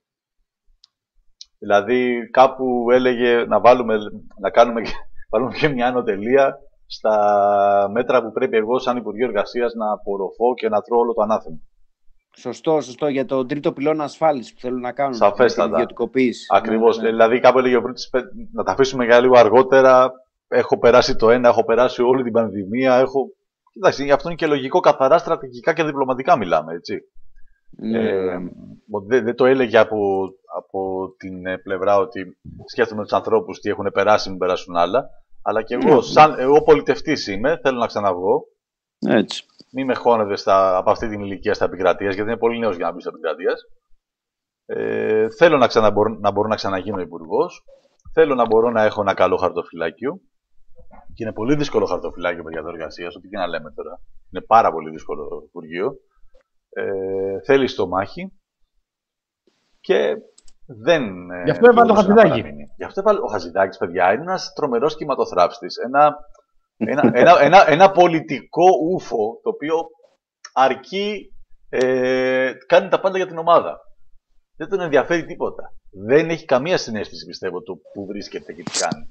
Δηλαδή κάπου έλεγε να, βάλουμε, να κάνουμε, βάλουμε και μια άνω τελεία στα μέτρα που πρέπει εγώ σαν Υπουργείο Εργασίας να απορροφώ και να τρώω όλο το ανάθεμα. Σωστό, σωστό. Για τον τρίτο πυλώνα ασφάλισης που θέλουν να κάνουν. Σαφέστατα. Την ιδιωτικοποίηση. Ακριβώς. Ναι, ναι. Δηλαδή κάπου έλεγε ο Βρούτσης να τα αφήσουμε για λίγο αργότερα. Έχω περάσει το ένα, έχω περάσει όλη την πανδημία. Έχω... Κοιτάξτε, αυτό είναι και λογικό, καθαρά στρατηγικά και διπλωματικά μιλάμε, έτσι. Ναι, ε, ναι. Δεν, δεν το έλεγε από, από την πλευρά ότι σκέφτομαι τους ανθρώπους τι έχουν περάσει, μην περάσουν άλλα. Αλλά και εγώ, σαν εγώ πολιτευτής είμαι, θέλω να ξαναβγώ. Έτσι. Μην με χώνετε στα, από αυτή την ηλικία στα επικρατείας, γιατί είναι πολύ νέος για να μπει στα επικρατείας. Ε, θέλω να, ξανα, να μπορώ να ξαναγίνω υπουργός. Θέλω να μπορώ να έχω ένα καλό χαρτοφυλάκιο. Και είναι πολύ δύσκολο χαρτοφυλάκιο για το εργασίας, ό,τι και να λέμε τώρα. Είναι πάρα πολύ δύσκολο Υπουργείο. Ε, θέλει στομάχι. Και Δεν. Γι' αυτό έβαλε το Χατζηδάκη. Γι' αυτό έβαλε ο Χατζηδάκης, παιδιά. Είναι ένας τρομερός κυματοθράψτης. Ένα, ένα, ένα, ένα, ένα πολιτικό ούφο το οποίο αρκεί. Ε, κάνει τα πάντα για την ομάδα. Δεν τον ενδιαφέρει τίποτα. Δεν έχει καμία συναίσθηση, πιστεύω, του που βρίσκεται και τι κάνει.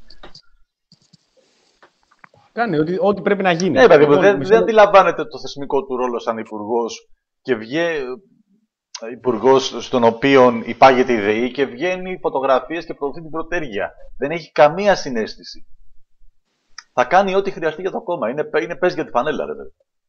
Κάνει ό,τι, ό,τι πρέπει να γίνει. Ναι, παιδί μου, δεν, δεν αντιλαμβάνεται το θεσμικό του ρόλο σαν υπουργός και βγαίνει υπουργός στον οποίο υπάγεται η ΔΕΗ και βγαίνει φωτογραφίες και προωθεί την πρωτέργεια. Δεν έχει καμία συναίσθηση. Θα κάνει ό,τι χρειαστεί για το κόμμα. Είναι, είναι πες για τη φανέλα, ρε παιδί.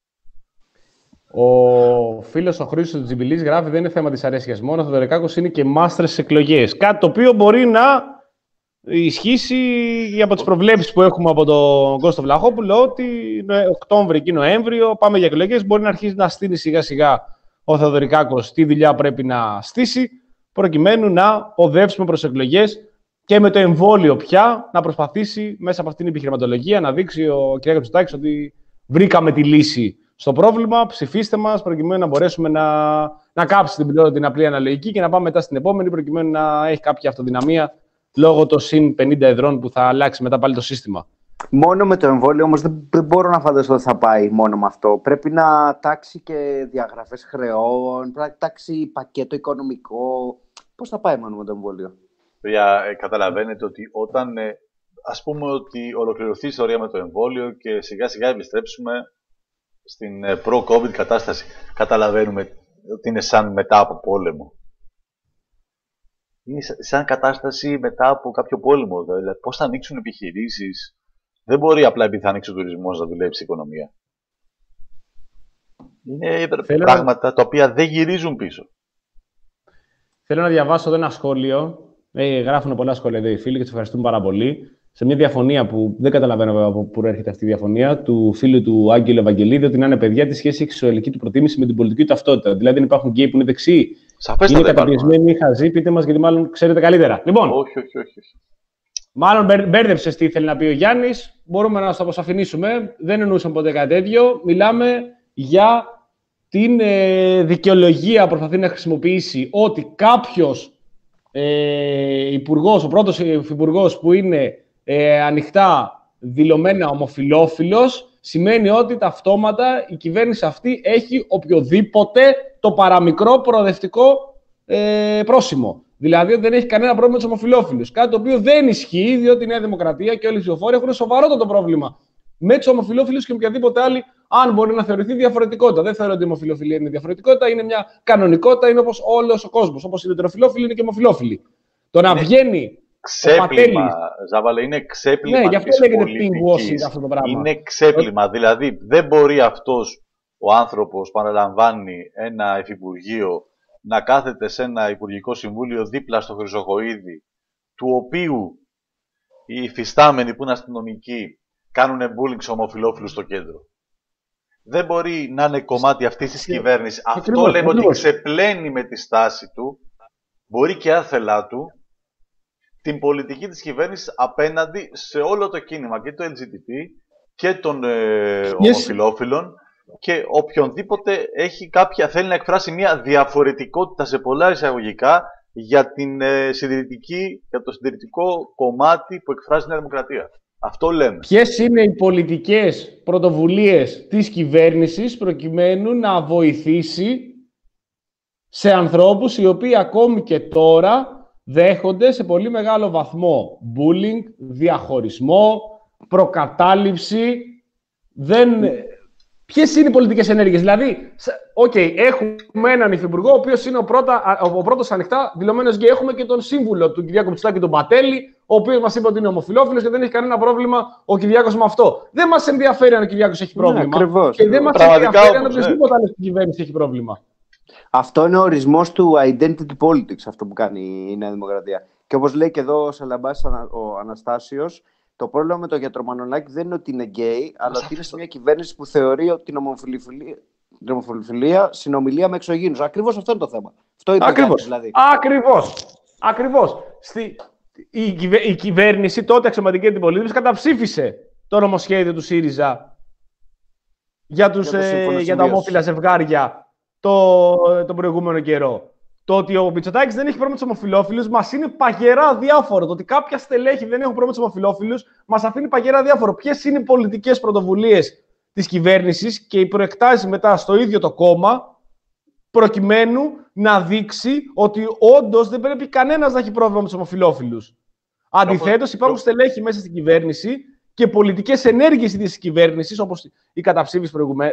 Ο φίλος ο Χρήστος του Τζιμπιλής γράφει: δεν είναι θέμα της αρέσκειας μόνο. Ο Θεοδωρικάκος είναι και μάστρες στις εκλογές. Κάτι το οποίο μπορεί να ισχύσει από τις προβλέψεις που έχουμε από τον Κώστο Βλαχόπουλο ότι Οκτώβριο και Νοέμβριο πάμε για εκλογές. Μπορεί να αρχίσει να στείλει σιγά σιγά ο Θεοδωρικάκος τι δουλειά πρέπει να στήσει, προκειμένου να οδεύσουμε προς εκλογές και με το εμβόλιο πια να προσπαθήσει μέσα από αυτήν την επιχειρηματολογία να δείξει ο κ. Κατσουτάκης ότι βρήκαμε τη λύση στο πρόβλημα, ψηφίστε μας, προκειμένου να μπορέσουμε να, να κάψει την, την απλή αναλογική και να πάμε μετά στην επόμενη, προκειμένου να έχει κάποια αυτοδυναμία λόγω των συν πενήντα εδρών που θα αλλάξει μετά πάλι το σύστημα. Μόνο με το εμβόλιο όμως δεν, δεν μπορώ να φανταστώ ότι θα πάει μόνο με αυτό. Πρέπει να τάξει και διαγραφές χρεών, πρέπει να τάξει πακέτο οικονομικό. Πώς θα πάει μόνο με το εμβόλιο? Παιδιά, ε, καταλαβαίνετε ότι όταν ε, ας πούμε ότι ολοκληρωθεί η ιστορία με το εμβόλιο και σιγά σιγά επιστρέψουμε στην ε, προ-COVID κατάσταση, καταλαβαίνουμε ότι είναι σαν μετά από πόλεμο. Είναι σαν κατάσταση μετά από κάποιο πόλεμο. Δηλαδή, πώς θα ανοίξουν επιχειρήσεις. Δεν μπορεί απλά επειδή θα ανοίξει ο τουρισμός να δουλέψει η οικονομία. Είναι Θέλω πράγματα να... τα οποία δεν γυρίζουν πίσω. Θέλω να διαβάσω εδώ ένα σχόλιο. Ε, γράφουν πολλά σχόλια εδώ οι φίλοι και τους ευχαριστούμε πάρα πολύ. Σε μια διαφωνία που δεν καταλαβαίνω από πού έρχεται αυτή η διαφωνία, του φίλου του Άγγελου Ευαγγελίδη, ότι να είναι παιδιά τη σχέση έχει σεξουαλική του προτίμηση με την πολιτική ταυτότητα. Δηλαδή, δεν υπάρχουν γκέι που είναι δεξιοί. Είναι καταπιεσμένοι ή χαζοί, πείτε μας γιατί μάλλον ξέρετε καλύτερα. Λοιπόν, όχι, όχι, όχι. Μάλλον μπέρδεψε τι ήθελε να πει ο Γιάννης. Μπορούμε να το αποσαφηνίσουμε. Δεν εννοούσαμε ποτέ κάτι τέτοιο. Μιλάμε για την ε, δικαιολογία που προσπαθεί να χρησιμοποιήσει ότι κάποιος ε, υπουργός, ο πρώτος υπουργός που είναι ε, ανοιχτά δηλωμένα ομοφυλόφιλος, σημαίνει ότι ταυτόματα η κυβέρνηση αυτή έχει οποιοδήποτε το παραμικρό προοδευτικό ε, πρόσημο. Δηλαδή ότι δεν έχει κανένα πρόβλημα με τους ομοφυλόφιλους. Κάτι το οποίο δεν ισχύει, διότι η Νέα Δημοκρατία και όλοι οι ψηφοφόροι έχουν σοβαρότατο πρόβλημα με τους ομοφυλόφιλους και οποιαδήποτε άλλη, αν μπορεί να θεωρηθεί διαφορετικότητα. Δεν θεωρώ ότι η ομοφυλοφιλία είναι διαφορετικότητα, είναι μια κανονικότητα, είναι όπως όλος ο κόσμος. Όπως οι ετεροφιλόφιλοι είναι και ομοφυλόφιλοι. Το να βγαίνει. Ξέπλυμα, Ζάβαλε, είναι ξέπλυμα. Ναι, γι' αυτό λέγεται pinkwashing αυτό το πράγμα. Είναι ξέπλυμα. Δηλαδή, δεν μπορεί αυτός ο άνθρωπος που αναλαμβάνει ένα υφυπουργείο να κάθεται σε ένα υπουργικό συμβούλιο δίπλα στο Χρυσοχοΐδη, του οποίου οι υφιστάμενοι που είναι αστυνομικοί κάνουν bullying σε ομοφυλόφιλους στο κέντρο. Δεν μπορεί να είναι κομμάτι αυτής της κυβέρνησης. Αυτό λέμε ότι ξεπλένει με τη στάση του, μπορεί και άθελά του, την πολιτική της κυβέρνησης απέναντι σε όλο το κίνημα και το ελ τζι μπι τι και των ε, yes. ομοφυλόφιλων και οποιονδήποτε έχει κάποια, θέλει να εκφράσει μια διαφορετικότητα σε πολλά εισαγωγικά για, την, ε, συντηρητική, για το συντηρητικό κομμάτι που εκφράζει η Νέα Δημοκρατία. Αυτό λέμε. Ποιες είναι οι πολιτικές πρωτοβουλίες της κυβέρνησης προκειμένου να βοηθήσει σε ανθρώπους οι οποίοι ακόμη και τώρα δέχονται σε πολύ μεγάλο βαθμό bullying, διαχωρισμό, προκατάληψη. Δεν... Ποιες είναι οι πολιτικές ενέργειες? Δηλαδή, okay, έχουμε έναν υφυπουργό, ο οποίος είναι ο, πρώτα, ο πρώτος ανοιχτά δηλωμένος γκέι. Έχουμε και τον σύμβουλο του Κυριάκου Μητσοτάκη, τον Πατέλη, ο οποίος μας είπε ότι είναι ομοφυλόφιλος και δεν έχει κανένα πρόβλημα ο Κυριάκος με αυτό. Δεν μας ενδιαφέρει αν ο Κυριάκος έχει πρόβλημα. Ναι, ακριβώς. Και δεν μας ενδιαφέρει αν οποιοδήποτε άλλο στην κυβέρνηση έχει πρόβλημα. Αυτό είναι ο ορισμός του identity politics, αυτό που κάνει η Νέα Δημοκρατία. Και όπως λέει και εδώ ο Σαλαμπάς ο Αναστάσιος, το πρόβλημα με το γιατρομανολάκι δεν είναι ότι είναι γκέι, αλλά ότι είναι σε μια κυβέρνηση που θεωρεί ότι την ομοφυλοφιλία, την ομοφυλοφιλία συνομιλία με εξωγήινους. Ακριβώς αυτό είναι το θέμα. Αυτό είναι Ακριβώς. Δηλαδή. Ακριβώς. Ακριβώς. Στη... Η, κυβε... η κυβέρνηση, τότε αξιωματική αντιπολίτευση, καταψήφισε το νομοσχέδιο του ΣΥΡΙΖΑ για, τους, για, ε... για τα ομόφυλα ζευγάρια το... τον προηγούμενο καιρό. Το ότι ο Μητσοτάκης δεν έχει πρόβλημα με τους ομοφυλόφιλους μας είναι παγερά αδιάφορο. Το ότι κάποια στελέχη δεν έχουν πρόβλημα με τους ομοφυλόφιλους μας αφήνει παγερά αδιάφορο. Ποιες είναι οι πολιτικές πρωτοβουλίες της κυβέρνησης και οι προεκτάσεις μετά στο ίδιο το κόμμα, προκειμένου να δείξει ότι όντως δεν πρέπει κανένας να έχει πρόβλημα με τους ομοφυλόφιλους. Αντιθέτως, υπάρχουν στελέχη μέσα στην κυβέρνηση και πολιτικές ενέργειες της κυβέρνησης, όπως η καταψήφιση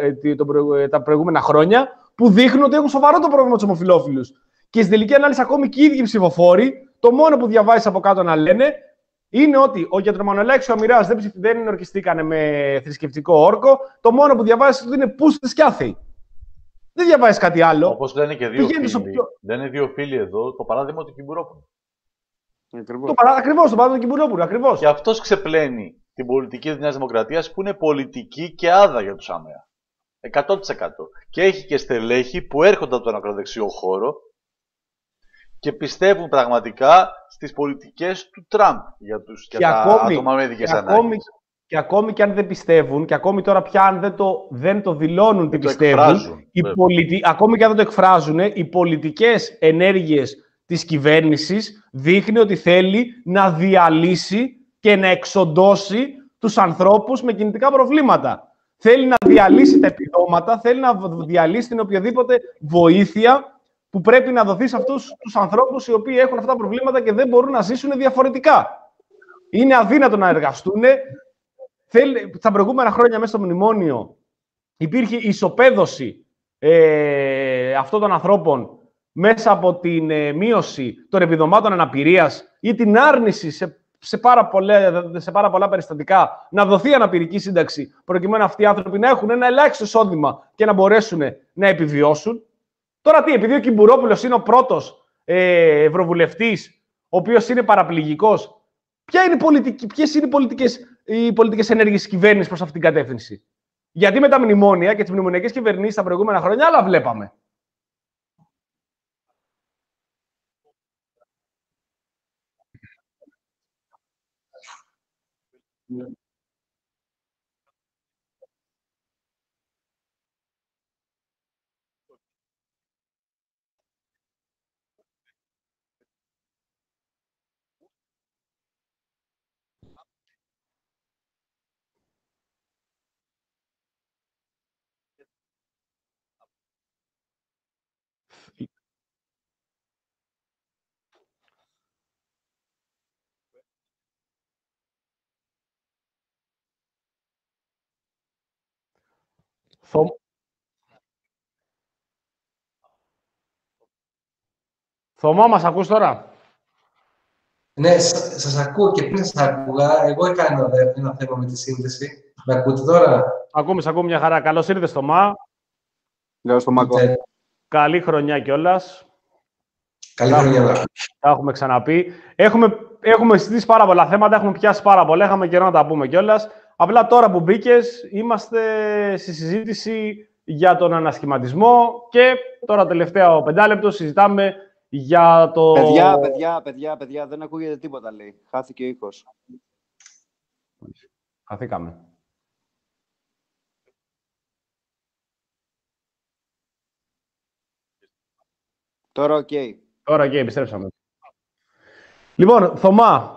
τα προηγούμενα χρόνια, που δείχνουν ότι έχουν σοβαρό το πρόβλημα με τους ομοφυλόφιλους. Και στην τελική ανάλυση, ακόμη και οι ίδιοι ψηφοφόροι, το μόνο που διαβάζεις από κάτω να λένε είναι ότι ο Γιατρομανολάκης και ο Αμυράς δεν, δεν ενορκιστήκανε με θρησκευτικό όρκο. Το μόνο που διαβάζεις είναι πούστες και άθεοι. Δεν διαβάζεις κάτι άλλο. Όπως λένε και δύο φίλοι. Πιο... Λένε δύο φίλοι εδώ το παράδειγμα του Κυμπουρόπουλου. Ακριβώς. Το, παρά... Ακριβώς, το παράδειγμα του Κυμπουρόπουλου. Ακριβώς. Και αυτός ξεπλένει την πολιτική της Νέας Δημοκρατίας που είναι πολιτική και άδα για τους ΑΜΕΑ. εκατό τοις εκατό. Και έχει και στελέχη που έρχονται από τον ακροδεξιό χώρο και πιστεύουν πραγματικά στις πολιτικές του Τραμπ για, τους, για τα ακόμη, άτομα με ειδικές ανάγκες. Και ακόμη και αν δεν πιστεύουν, και ακόμη τώρα πια αν δεν το, δεν το δηλώνουν τι πιστεύουν, οι πολιτι... ακόμη και αν δεν το εκφράζουν, οι πολιτικές ενέργειες της κυβέρνησης δείχνει ότι θέλει να διαλύσει και να εξοντώσει τους ανθρώπους με κινητικά προβλήματα. Θέλει να διαλύσει τα επιδόματα, θέλει να διαλύσει την οποιαδήποτε βοήθεια που πρέπει να δοθεί σε αυτούς τους ανθρώπους οι οποίοι έχουν αυτά τα προβλήματα και δεν μπορούν να ζήσουν διαφορετικά. Είναι αδύνατο να εργαστούν. Στα προηγούμενα χρόνια μέσα στο μνημόνιο υπήρχε ισοπαίδωση ε, αυτών των ανθρώπων μέσα από την ε, μείωση των επιδομάτων αναπηρίας ή την άρνηση σε, σε, πάρα πολλά, σε πάρα πολλά περιστατικά να δοθεί αναπηρική σύνταξη προκειμένου αυτοί οι άνθρωποι να έχουν ένα ελάχιστο εισόδημα και να μπορέσουν να επιβιώσουν. Τώρα τι, επειδή ο Κυμπουρόπουλος είναι ο πρώτος ε, ευρωβουλευτής, ο οποίος είναι παραπληγικός, ποια είναι πολιτική, ποιες είναι οι πολιτικές, οι πολιτικές ενέργειες της κυβέρνησης προς αυτήν την κατεύθυνση? Γιατί με τα μνημόνια και τις μνημονιακές κυβερνήσεις τα προηγούμενα χρόνια άλλα βλέπαμε. Θω... Θωμά, μας ακούς τώρα? Ναι, σας ακούω και πριν σας ακούγα. Εγώ έκανα ένα θέμα με τη σύνδεση. Με ακούτε τώρα? Ακούμε, ακούμε μια χαρά. Καλώς ήρθες, Θωμά. Λέω στο Μάκο. Καλή χρονιά κιόλας. Καλή χρονιά. Τα έχουμε ξαναπεί. Έχουμε, έχουμε συζητήσει πάρα πολλά θέματα, έχουμε πιάσει πάρα πολλά. Είχαμε καιρό να τα πούμε κιόλας. Απλά τώρα που μπήκες, είμαστε στη συζήτηση για τον ανασχηματισμό και τώρα τελευταίο πεντάλεπτο συζητάμε για το... Παιδιά, παιδιά, παιδιά, παιδιά, δεν ακούγεται τίποτα, λέει. Χάθηκε ο ήχος. Χαθήκαμε. Τώρα οκ. Okay. Τώρα οκ, okay, επιστρέψαμε. Λοιπόν, Θωμά,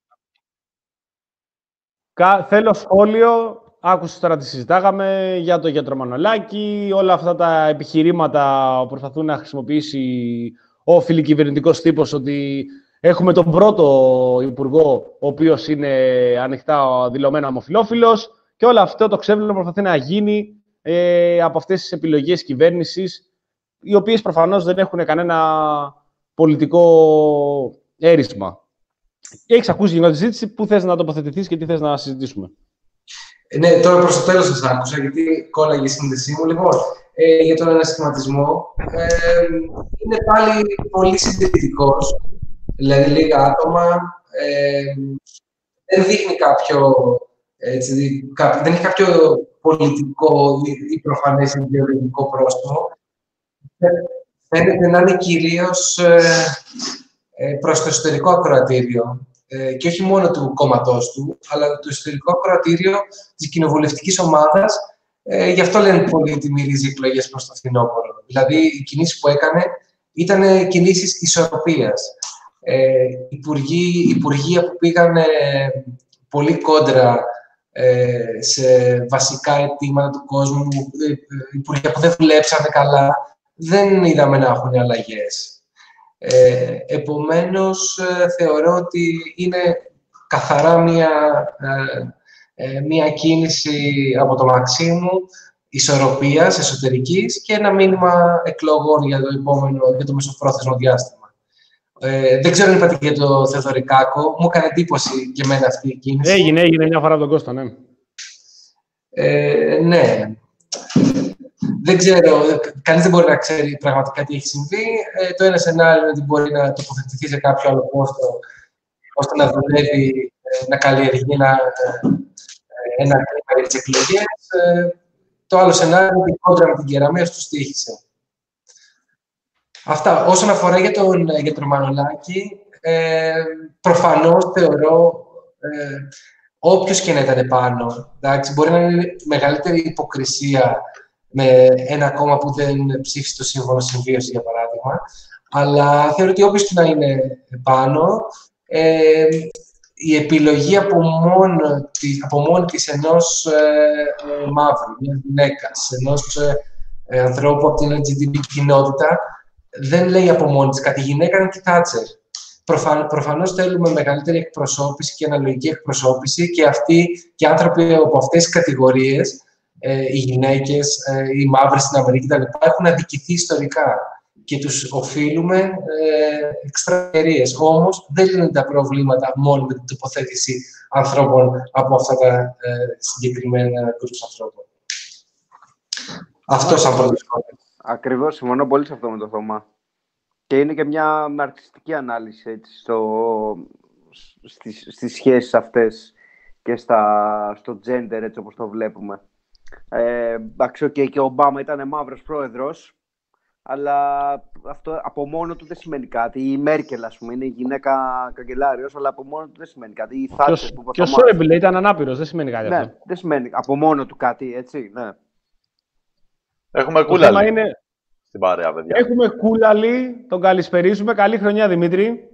θέλω σχόλιο. Άκουσες τώρα τι συζητάγαμε για το Γιατρομανολάκη, όλα αυτά τα επιχειρήματα που προσπαθούν να χρησιμοποιήσει ο φιλικυβερνητικός τύπος, ότι έχουμε τον πρώτο υπουργό, ο οποίος είναι ανοιχτά δηλωμένο ομοφυλόφιλος, και όλο αυτό το ξέβλημα προσπαθεί να γίνει ε, από αυτές τις επιλογές κυβέρνησης, οι οποίες προφανώς δεν έχουν κανένα πολιτικό έρισμα. Έχεις ακούσει γενικά τη συζήτηση, πού θες να τοποθετηθείς και τι θες να συζητήσουμε? Ναι, τώρα προς το τέλος σας άκουσα, γιατί κόλλαγε η σύνδεσή μου. Λοιπόν, ε, για τον ανασχηματισμό, ε, είναι πάλι πολύ συντηρητικός. Δηλαδή, λίγα άτομα, ε, δεν δείχνει κάποιο, έτσι, κάποιο, δεν έχει κάποιο πολιτικό ή προφανές ιδεολογικό πρόστιμο. Φαίνεται να είναι κυρίως ε, ε, προς το εσωτερικό ακροατήριο. Ε, και όχι μόνο του κόμματός του, αλλά το εσωτερικό ακροατήριο της κοινοβουλευτικής ομάδας. Ε, γι' αυτό λένε πολλοί ότι μυρίζει εκλογές προς το φθινόπωρο. Δηλαδή, οι κινήσεις που έκανε ήταν κινήσεις ισορροπίας. Ε, υπουργοί, υπουργεία που πήγαν ε, πολύ κόντρα ε, σε βασικά αιτήματα του κόσμου, ε, υπουργεία που δεν δουλέψανε καλά, δεν είδαμε να έχουν αλλαγές. Ε, επομένως, ε, θεωρώ ότι είναι καθαρά μία, ε, ε, μία κίνηση από το Μαξίμου ισορροπίας εσωτερικής και ένα μήνυμα εκλογών για το επόμενο, για το μεσοπρόθεσμο διάστημα. Ε, δεν ξέρω αν είπατε για το Θεοδωρικάκο. Μου έκανε εντύπωση και εμένα αυτή η κίνηση. Έγινε, έγινε μια φορά από τον Κώστα, ναι. Ε, ναι. Δεν ξέρω, κανείς δεν μπορεί να ξέρει πραγματικά τι έχει συμβεί. Ε, το ένα σενάριο είναι ότι μπορεί να τοποθετηθεί σε κάποιο άλλο πόστο, ώστε να δουλεύει, να καλλιεργεί ένα, ένα κλίμα για τις εκλογές. Ε, το άλλο σενάριο είναι ότι κόντρα με την Κεραμαία του τύχησε. Αυτά. Όσον αφορά για τον, για τον Μανολάκη, ε, προφανώς θεωρώ ε, όποιος και να ήταν πάνω, εντάξει, μπορεί να είναι μεγαλύτερη υποκρισία με ένα κόμμα που δεν ψήφισε το Σύμφωνο Συμβίωση, για παράδειγμα, αλλά θεωρώ ότι όποιος και να είναι πάνω, ε, η επιλογή από, μόνο, από μόνη της ενός ε, ε, μαύρου, μιας γυναίκας, ενός ε, ανθρώπου από την ελ τζι μπι τι κοινότητα, δεν λέει από μόνη της κάτι. Η γυναίκα είναι και Θάτσερ. Προφαν, προφανώς θέλουμε μεγαλύτερη εκπροσώπηση και αναλογική εκπροσώπηση και αυτοί και άνθρωποι από αυτές τις κατηγορίες, ε, οι γυναίκες, ε, οι μαύροι στην Αμερική κτλ. Έχουν αδικηθεί ιστορικά και τους οφείλουμε ε, εξτρατερίες. Όμως δεν λύνουν τα προβλήματα μόνο με την τοποθέτηση ανθρώπων από αυτά τα ε, συγκεκριμένα γκρουπς ανθρώπων. Αυτό σαν πρώτο σχόλιο. Ακριβώς, συμφωνώ πολύ σε αυτό με το Θωμά. Και είναι και μια μαρξιστική ανάλυση έτσι, στο, στις, στις σχέσεις αυτές και στα, στο gender, έτσι όπως το βλέπουμε. Ε, εντάξει, okay, και ο Ομπάμα ήταν μαύρος πρόεδρος, αλλά αυτό από μόνο του δεν σημαίνει κάτι. Η Μέρκελ, ας πούμε, είναι η γυναίκα καγκελάριος, αλλά από μόνο του δεν σημαίνει κάτι. Η Θάτσερ, που και ο Σόιμπλε ήταν ανάπηρος, δεν σημαίνει κάτι ναι, αυτό. Δεν σημαίνει από μόνο του κάτι, έτσι, ναι. Έχουμε Κούλαλη είναι... στην παρέα, παιδιά. Έχουμε Κούλαλη, τον καλησπερίζουμε. Καλή χρονιά, Δημήτρη.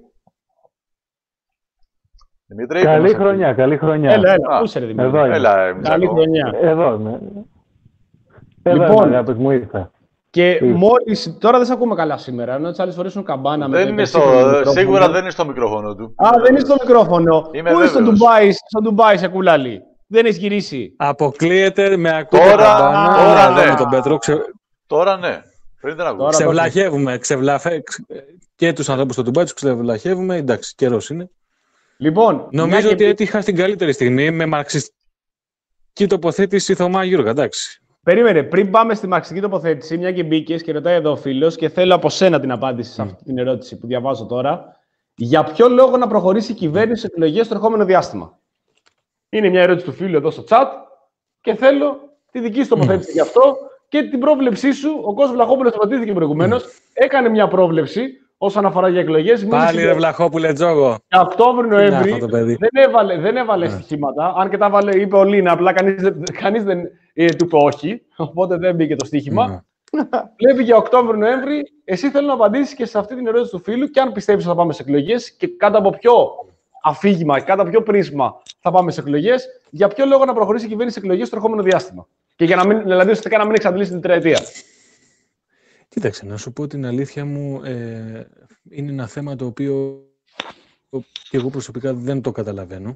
Δημήτρη, καλή χρονιά, καλή χρονιά. Έλα, έλα, πού είσαι, ρε, Δημήτρη. Εδώ έλα, καλή χρονιά. Εδώ είμαι. Εδώ λοιπόν, είμαι, αγάπης μου, ήρθα. Και μόλις, τώρα δεν σε ακούμε καλά σήμερα, ενώ τις άλλες φορές είναι καμπάνα. Δεν με είναι στο, σίγουρα δεν είναι στο μικρόφωνο του. Α, δεν είναι στο μικρόφωνο. Είμαι Πού είσαι στο βέβαιος. Ντουμπάι, στο Ντουμπάι σε Κούλαλη. Δεν έχει γυρίσει. Αποκλείεται, με ακούτε Τώρα, καμπάνα, τώρα εδώ ναι. με τον Πέτρο. Ξε... Τώρα ναι. Πριν δεν ακούω. Τώρα Ξεβλαχεύουμε. Ξεβλαφε... Και τους ανθρώπους στο Ντουμπάι τους ξεβλαχεύουμε. Εντάξει, καιρός είναι. Λοιπόν, νομίζω και... ότι έτυχα στην καλύτερη στιγμή με μαρξιστική τοποθέτηση Θωμά Γιώργα. Εντάξει. Περίμενε, πριν πάμε στη μαρξιστική τοποθέτηση, μια και μπήκες και ρωτάει εδώ ο φίλος και θέλω από σένα την απάντηση σε αυτή την ερώτηση που διαβάζω τώρα. Για ποιο λόγο να προχωρήσει η κυβέρνηση σε εκλογές στο ερχόμενο διάστημα? Είναι μια ερώτηση του φίλου εδώ στο chat και θέλω τη δική σου τοποθέτηση mm. γι' αυτό και την πρόβλεψή σου. Ο Κώστας Βλαχόπουλος τοποθετήθηκε προηγουμένως. Mm. Έκανε μια πρόβλεψη όσον αφορά για εκλογές. Πάλι ρε Βλαχόπουλε Τζόγο. Για Οκτώβριο-Νοέμβρη δεν έβαλε, δεν έβαλε mm. στοιχήματα. Αν και τα βάλε, είπε ο Λίνα, απλά κανείς, κανείς δεν ε, του είπε όχι. Οπότε δεν μπήκε το στοίχημα. Mm. Βλέπει για Οκτώβριο-Νοέμβρη. Εσύ θέλω να απαντήσεις και σε αυτή την ερώτηση του φίλου και αν πιστεύεις ότι θα πάμε σε εκλογές και κάτω από ποιο αφήγημα, κάτω από ποιο πρίσμα θα πάμε σε εκλογές, για ποιο λόγο να προχωρήσει η κυβέρνηση σε εκλογές στο ερχόμενο διάστημα. Και για να μην, δηλαδή, ουσιαστικά να μην εξαντλήσει την τριετία. Κοίταξε, να σου πω την αλήθεια μου, ε, είναι ένα θέμα το οποίο και εγώ προσωπικά δεν το καταλαβαίνω.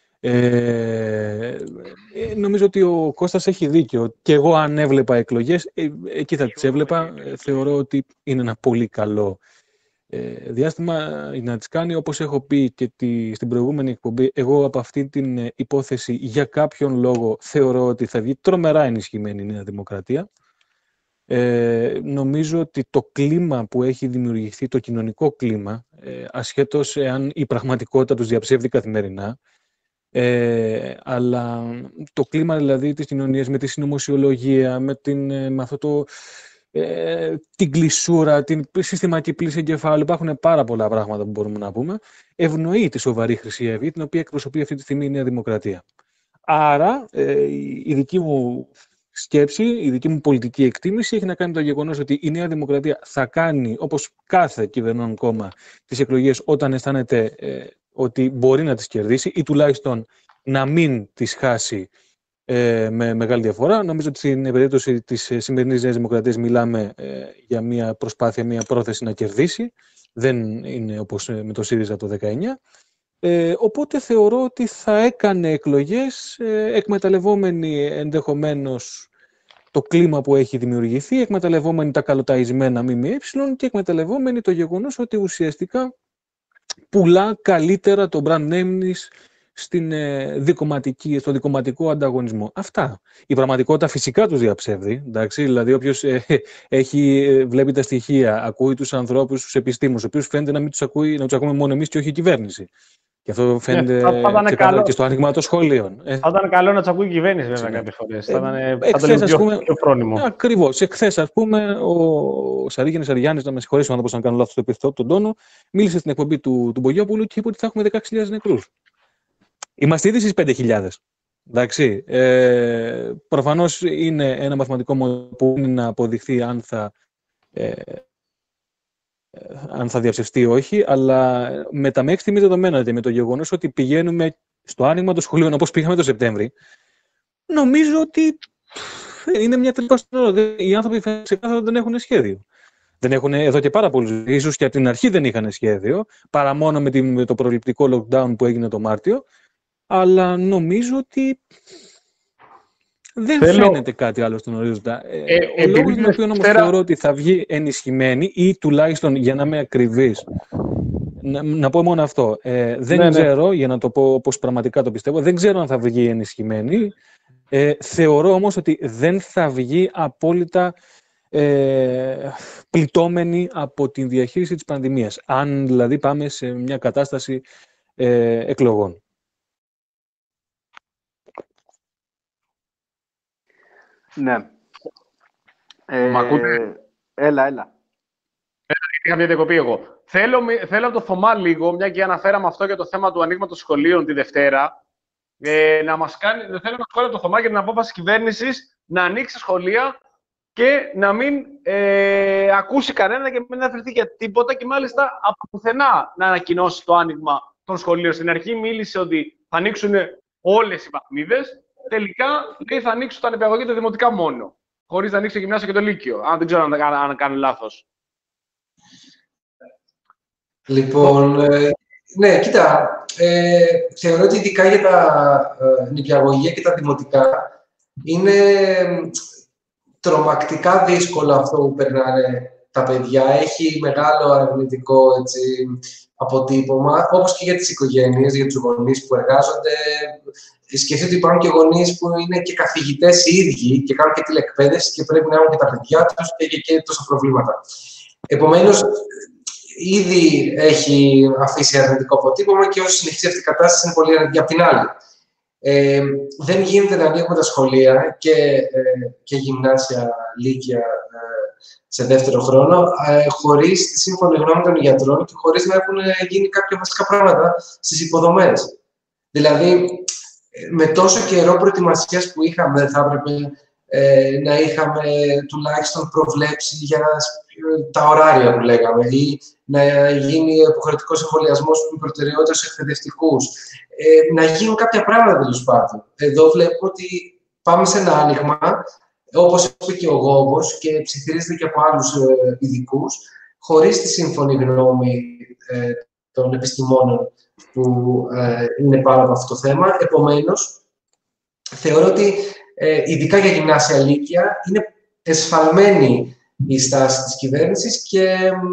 Ε, ε, νομίζω ότι ο Κώστας έχει δίκιο. Και εγώ αν έβλεπα εκλογές, ε, εκεί θα τις έβλεπα. Ε, θεωρώ ότι είναι ένα πολύ καλό ε, διάστημα να τις κάνει. Όπως έχω πει και τη, στην προηγούμενη εκπομπή, εγώ από αυτή την ε, υπόθεση για κάποιον λόγο θεωρώ ότι θα βγει τρομερά ενισχυμένη η Νέα Δημοκρατία. Ε, νομίζω ότι το κλίμα που έχει δημιουργηθεί, το κοινωνικό κλίμα, ε, ασχέτως εάν η πραγματικότητα τους διαψεύδει καθημερινά, ε, αλλά το κλίμα δηλαδή της κοινωνίας με τη συνωμοσιολογία, με, την, με αυτό το, ε, την κλεισούρα, την συστηματική πλήση εγκεφάλου, υπάρχουν πάρα πολλά πράγματα που μπορούμε να πούμε, ευνοεί τη σοβαρή Χρυσή Αυγή, την οποία εκπροσωπεί αυτή τη στιγμή η Νέα Δημοκρατία. Άρα, ε, η δική μου σκέψη, η δική μου πολιτική εκτίμηση έχει να κάνει με το γεγονός ότι η Νέα Δημοκρατία θα κάνει, όπως κάθε κυβερνών κόμμα, τις εκλογές όταν αισθάνεται ε, ότι μπορεί να τις κερδίσει ή τουλάχιστον να μην τις χάσει ε, με μεγάλη διαφορά. Νομίζω ότι στην περίπτωση της σημερινής Νέας Δημοκρατίας μιλάμε ε, για μια προσπάθεια, μια πρόθεση να κερδίσει. Δεν είναι όπως με το ΣΥΡΙΖΑ το δεκαεννιά. Ε, οπότε θεωρώ ότι θα έκανε εκλογές ε, εκμεταλλευόμενοι ενδεχομένως το κλίμα που έχει δημιουργηθεί, εκμεταλλευόμενοι τα καλοταϊσμένα ΜΜΕ και εκμεταλλευόμενοι το γεγονός ότι ουσιαστικά πουλά καλύτερα το brand name της στην, ε, δικομματική, στο δικομματικό ανταγωνισμό. Αυτά. Η πραγματικότητα φυσικά τους διαψεύδει. Εντάξει, δηλαδή όποιος ε, έχει, ε, βλέπει τα στοιχεία, ακούει τους ανθρώπους, τους επιστήμονες, ο οποίος φαίνεται να μην τους ακούει, να τους ακούμε μόνο εμείς και όχι η κυβέρνηση. Και αυτό φαίνεται yeah, ξεκάθαρα και στο άνοιγμα των σχολείων. Θα ήταν καλό να τους ακούει η κυβέρνηση, βέβαια, κάποιες φορές. Θα ήταν πιο, πούμε, πιο φρόνιμο. Ακριβώς. Εχθές, ας πούμε, ο Σαρίγενης Αριάννης, να με συγχωρήσει ο άνθρωπος αν κάνω λάθος το επιθετό, τον τόνο, μίλησε στην εκπομπή του, του Μπογιόπουλου και είπε ότι θα έχουμε δεκαέξι χιλιάδες νεκρούς. Είμαστε ήδη στις πέντε χιλιάδες. Εντάξει. Ε, προφανώς είναι ένα μαθηματικό μοντέλο που είναι να αποδειχθεί αν θα, ε, αν θα διαψευστεί ή όχι, αλλά με τα μέχρι στιγμής δεδομένα, με το γεγονός ότι πηγαίνουμε στο άνοιγμα των σχολείων όπως πήγαμε το Σεπτέμβρη, νομίζω ότι είναι μια τελικά στην ώρα. Οι άνθρωποι ξεκάθαρα δεν έχουν σχέδιο. Δεν έχουν εδώ και πάρα πολλούς. Ίσως και από την αρχή δεν είχαν σχέδιο, παρά μόνο με, τη, με το προληπτικό lockdown που έγινε το Μάρτιο. Αλλά νομίζω ότι δεν Θέλω... φαίνεται κάτι άλλο στον ορίζοντα. Ε, ε, ο λόγος με τον οποίο όμως πέρα... θεωρώ ότι θα βγει ενισχυμένη ή τουλάχιστον για να είμαι ακριβής, να, να πω μόνο αυτό. Ε, δεν ναι, ξέρω, ναι. για να το πω όπως πραγματικά το πιστεύω, δεν ξέρω αν θα βγει ενισχυμένη. Ε, θεωρώ όμως ότι δεν θα βγει απόλυτα ε, πληττόμενη από την διαχείριση της πανδημίας. Αν δηλαδή πάμε σε μια κατάσταση ε, εκλογών. Ναι. Ε, Μ' ακούτε? Έλα, έλα. Είχα μια διακοπή εγώ. Θέλω, θέλω από το Θωμά λίγο, μια και αναφέραμε αυτό για το θέμα του ανοίγματος σχολείων τη Δευτέρα, ε, να μας κάνει, θέλω να σχόλια από το Θωμά για την απόφαση της κυβέρνησης να ανοίξει σχολεία και να μην ε, ακούσει κανένα και μην αφαιρεθεί για τίποτα και μάλιστα από πουθενά να ανακοινώσει το άνοιγμα των σχολείων. Στην αρχή μίλησε ότι θα ανοίξουν όλες οι βαθμίδες. Τελικά λέει θα ανοίξουν τα νηπιαγωγεία και τα δημοτικά μόνο. Χωρίς να ανοίξει το γυμνάσιο και το λύκειο. Αν δεν ξέρω αν, αν, αν κάνω λάθος. Λοιπόν, ε, ναι, κοίτα. Ε, θεωρώ ότι ειδικά για τα ε, νηπιαγωγεία και τα δημοτικά είναι τρομακτικά δύσκολο αυτό που περνάνε τα παιδιά. Έχει μεγάλο αρνητικό έτσι, αποτύπωμα, όπως και για τις οικογένειες, για τους γονείς που εργάζονται. Σκεφτείτε ότι υπάρχουν και γονείς που είναι και καθηγητές οι ίδιοι και κάνουν και τηλεκπαίδευση και πρέπει να έχουν και τα παιδιά τους και, και, και τόσα προβλήματα. Επομένως, ήδη έχει αφήσει αρνητικό αποτύπωμα και όσο συνεχίζει αυτή η κατάσταση είναι πολύ αρνητική. Απ' την άλλη, ε, δεν γίνεται να ανοίγουμε τα σχολεία και, ε, και γυμνάσια, λύκεια ε, σε δεύτερο χρόνο, ε, χωρίς τη σύμφωνη γνώμη των γιατρών και χωρίς να έχουν γίνει κάποια βασικά πράγματα στις υποδομές. Δηλαδή, με τόσο καιρό προετοιμασίας που είχαμε, δεν θα έπρεπε ε, να είχαμε τουλάχιστον προβλέψει για τα ωράρια που λέγαμε ή να γίνει υποχρεωτικός εμβολιασμός με προτεραιότητα στους εκπαιδευτικούς. Ε, να γίνουν κάποια πράγματα, τέλος πάντων. Εδώ βλέπουμε ότι πάμε σε ένα άνοιγμα, όπως είπε και ο Γόβος και ψιθυρίζεται και από άλλους ε, ειδικούς, χωρίς τη σύμφωνη γνώμη ε, των επιστημόνων που ε, είναι πάνω από αυτό το θέμα. Επομένως, θεωρώ ότι ε, ειδικά για γυμνάσια λύκεια είναι εσφαλμένη η στάση της κυβέρνησης και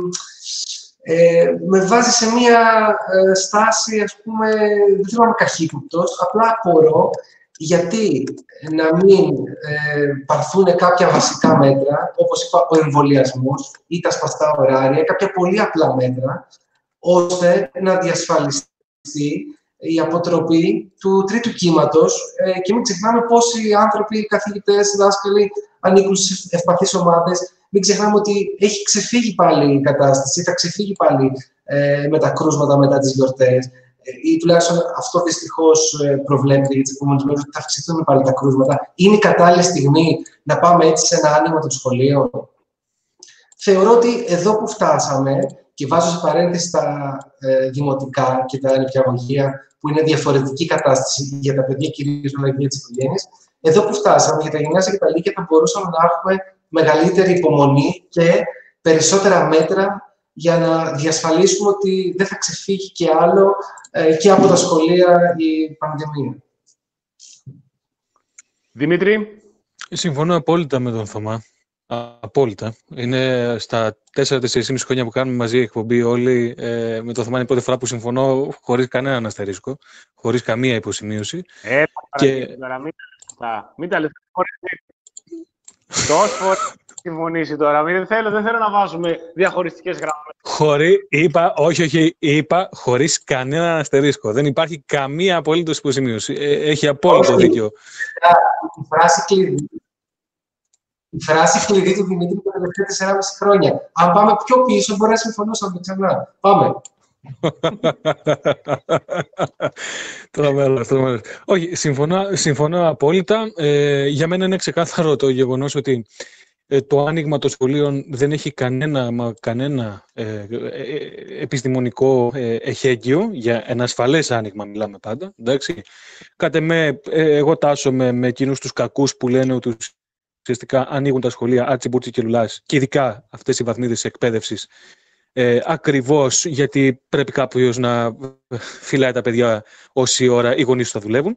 ε, με βάζει σε μία ε, στάση, ας πούμε, δεν θέλω να είμαι καχύποπτος, απλά απορώ γιατί να μην ε, πάρθουν κάποια βασικά μέτρα, όπως είπα, ο εμβολιασμός ή τα σπαστά ωράρια, κάποια πολύ απλά μέτρα, ώστε να διασφαλιστεί η αποτροπή του τρίτου κύματος ε, και μην ξεχνάμε πόσοι άνθρωποι, καθηγητές, δάσκαλοι ανήκουν στις ευπαθείς ομάδες. Μην ξεχνάμε ότι έχει ξεφύγει πάλι η κατάσταση, θα ξεφύγει πάλι ε, με τα κρούσματα μετά τις γιορτές. ή τουλάχιστον αυτό δυστυχώς προβλέπεται για τις επόμενες μέρες, ότι θα αυξηθούν πάλι τα κρούσματα. Είναι η κατάλληλη στιγμή να πάμε έτσι σε ένα άνοιγμα των σχολείων? Θεωρώ ότι εδώ που φτάσαμε, και βάζω σε παρένθεση τα ε, δημοτικά και τα νηπιαγωγεία, που είναι διαφορετική κατάσταση για τα παιδιά, κυρίως αλλά και για τις οικογένειες, εδώ που φτάσαμε για τα γυμνάσια και τα λύκεια θα μπορούσαμε να έχουμε μεγαλύτερη υπομονή και περισσότερα μέτρα για να διασφαλίσουμε ότι δεν θα ξεφύγει και άλλο ε, και από τα σχολεία η πανδημία. Δημήτρη. Συμφωνώ απόλυτα με τον Θωμά. Απόλυτα. Είναι στα τέσσερα τέσσερα και μισό χρόνια που κάνουμε μαζί εκπομπή όλοι. Ε, με τον Θωμά είναι η πρώτη φορά που συμφωνώ χωρίς κανέναν αστερίσκο, χωρίς καμία υποσημείωση. Ε, και... τώρα, μην, μην τα λες. Τόσο φορές συμφωνήσει τώρα. Μην, δεν, θέλω, δεν θέλω να βάζουμε διαχωριστικές γραμμές. Χωρί, είπα, όχι, όχι, είπα χωρίς κανέναν αστερίσκο. Δεν υπάρχει καμία απολύτως υποσημείωση. Ε, έχει απόλυτο δίκιο. Η φράση κλειδί. Η φράση κλειδί του Δημήτρη τα τελευταία τεσσεράμισι χρόνια. Αν πάμε πιο πίσω, μπορεί να συμφωνούσαμε ξανά. Πάμε. Τρομερός, τρομερός. Όχι, συμφωνώ, συμφωνώ απόλυτα. Ε, για μένα είναι ξεκάθαρο το γεγονός ότι ε, το άνοιγμα των σχολείων δεν έχει κανένα, μα, κανένα ε, ε, επιστημονικό ε, εχέγγυο για ένα ασφαλές άνοιγμα, μιλάμε πάντα. Εντάξει. Κατ' εμέ, ε, εγώ τάσσομαι με εκείνους τους κακούς που λένε ότι ουσιαστικά ανοίγουν τα σχολεία άτσι μπούτσι και λουλάς, και ειδικά αυτές οι βαθμίδες εκπαίδευσης, ε, ακριβώς γιατί πρέπει κάποιος να φυλάει τα παιδιά όση ώρα οι γονείς θα δουλεύουν.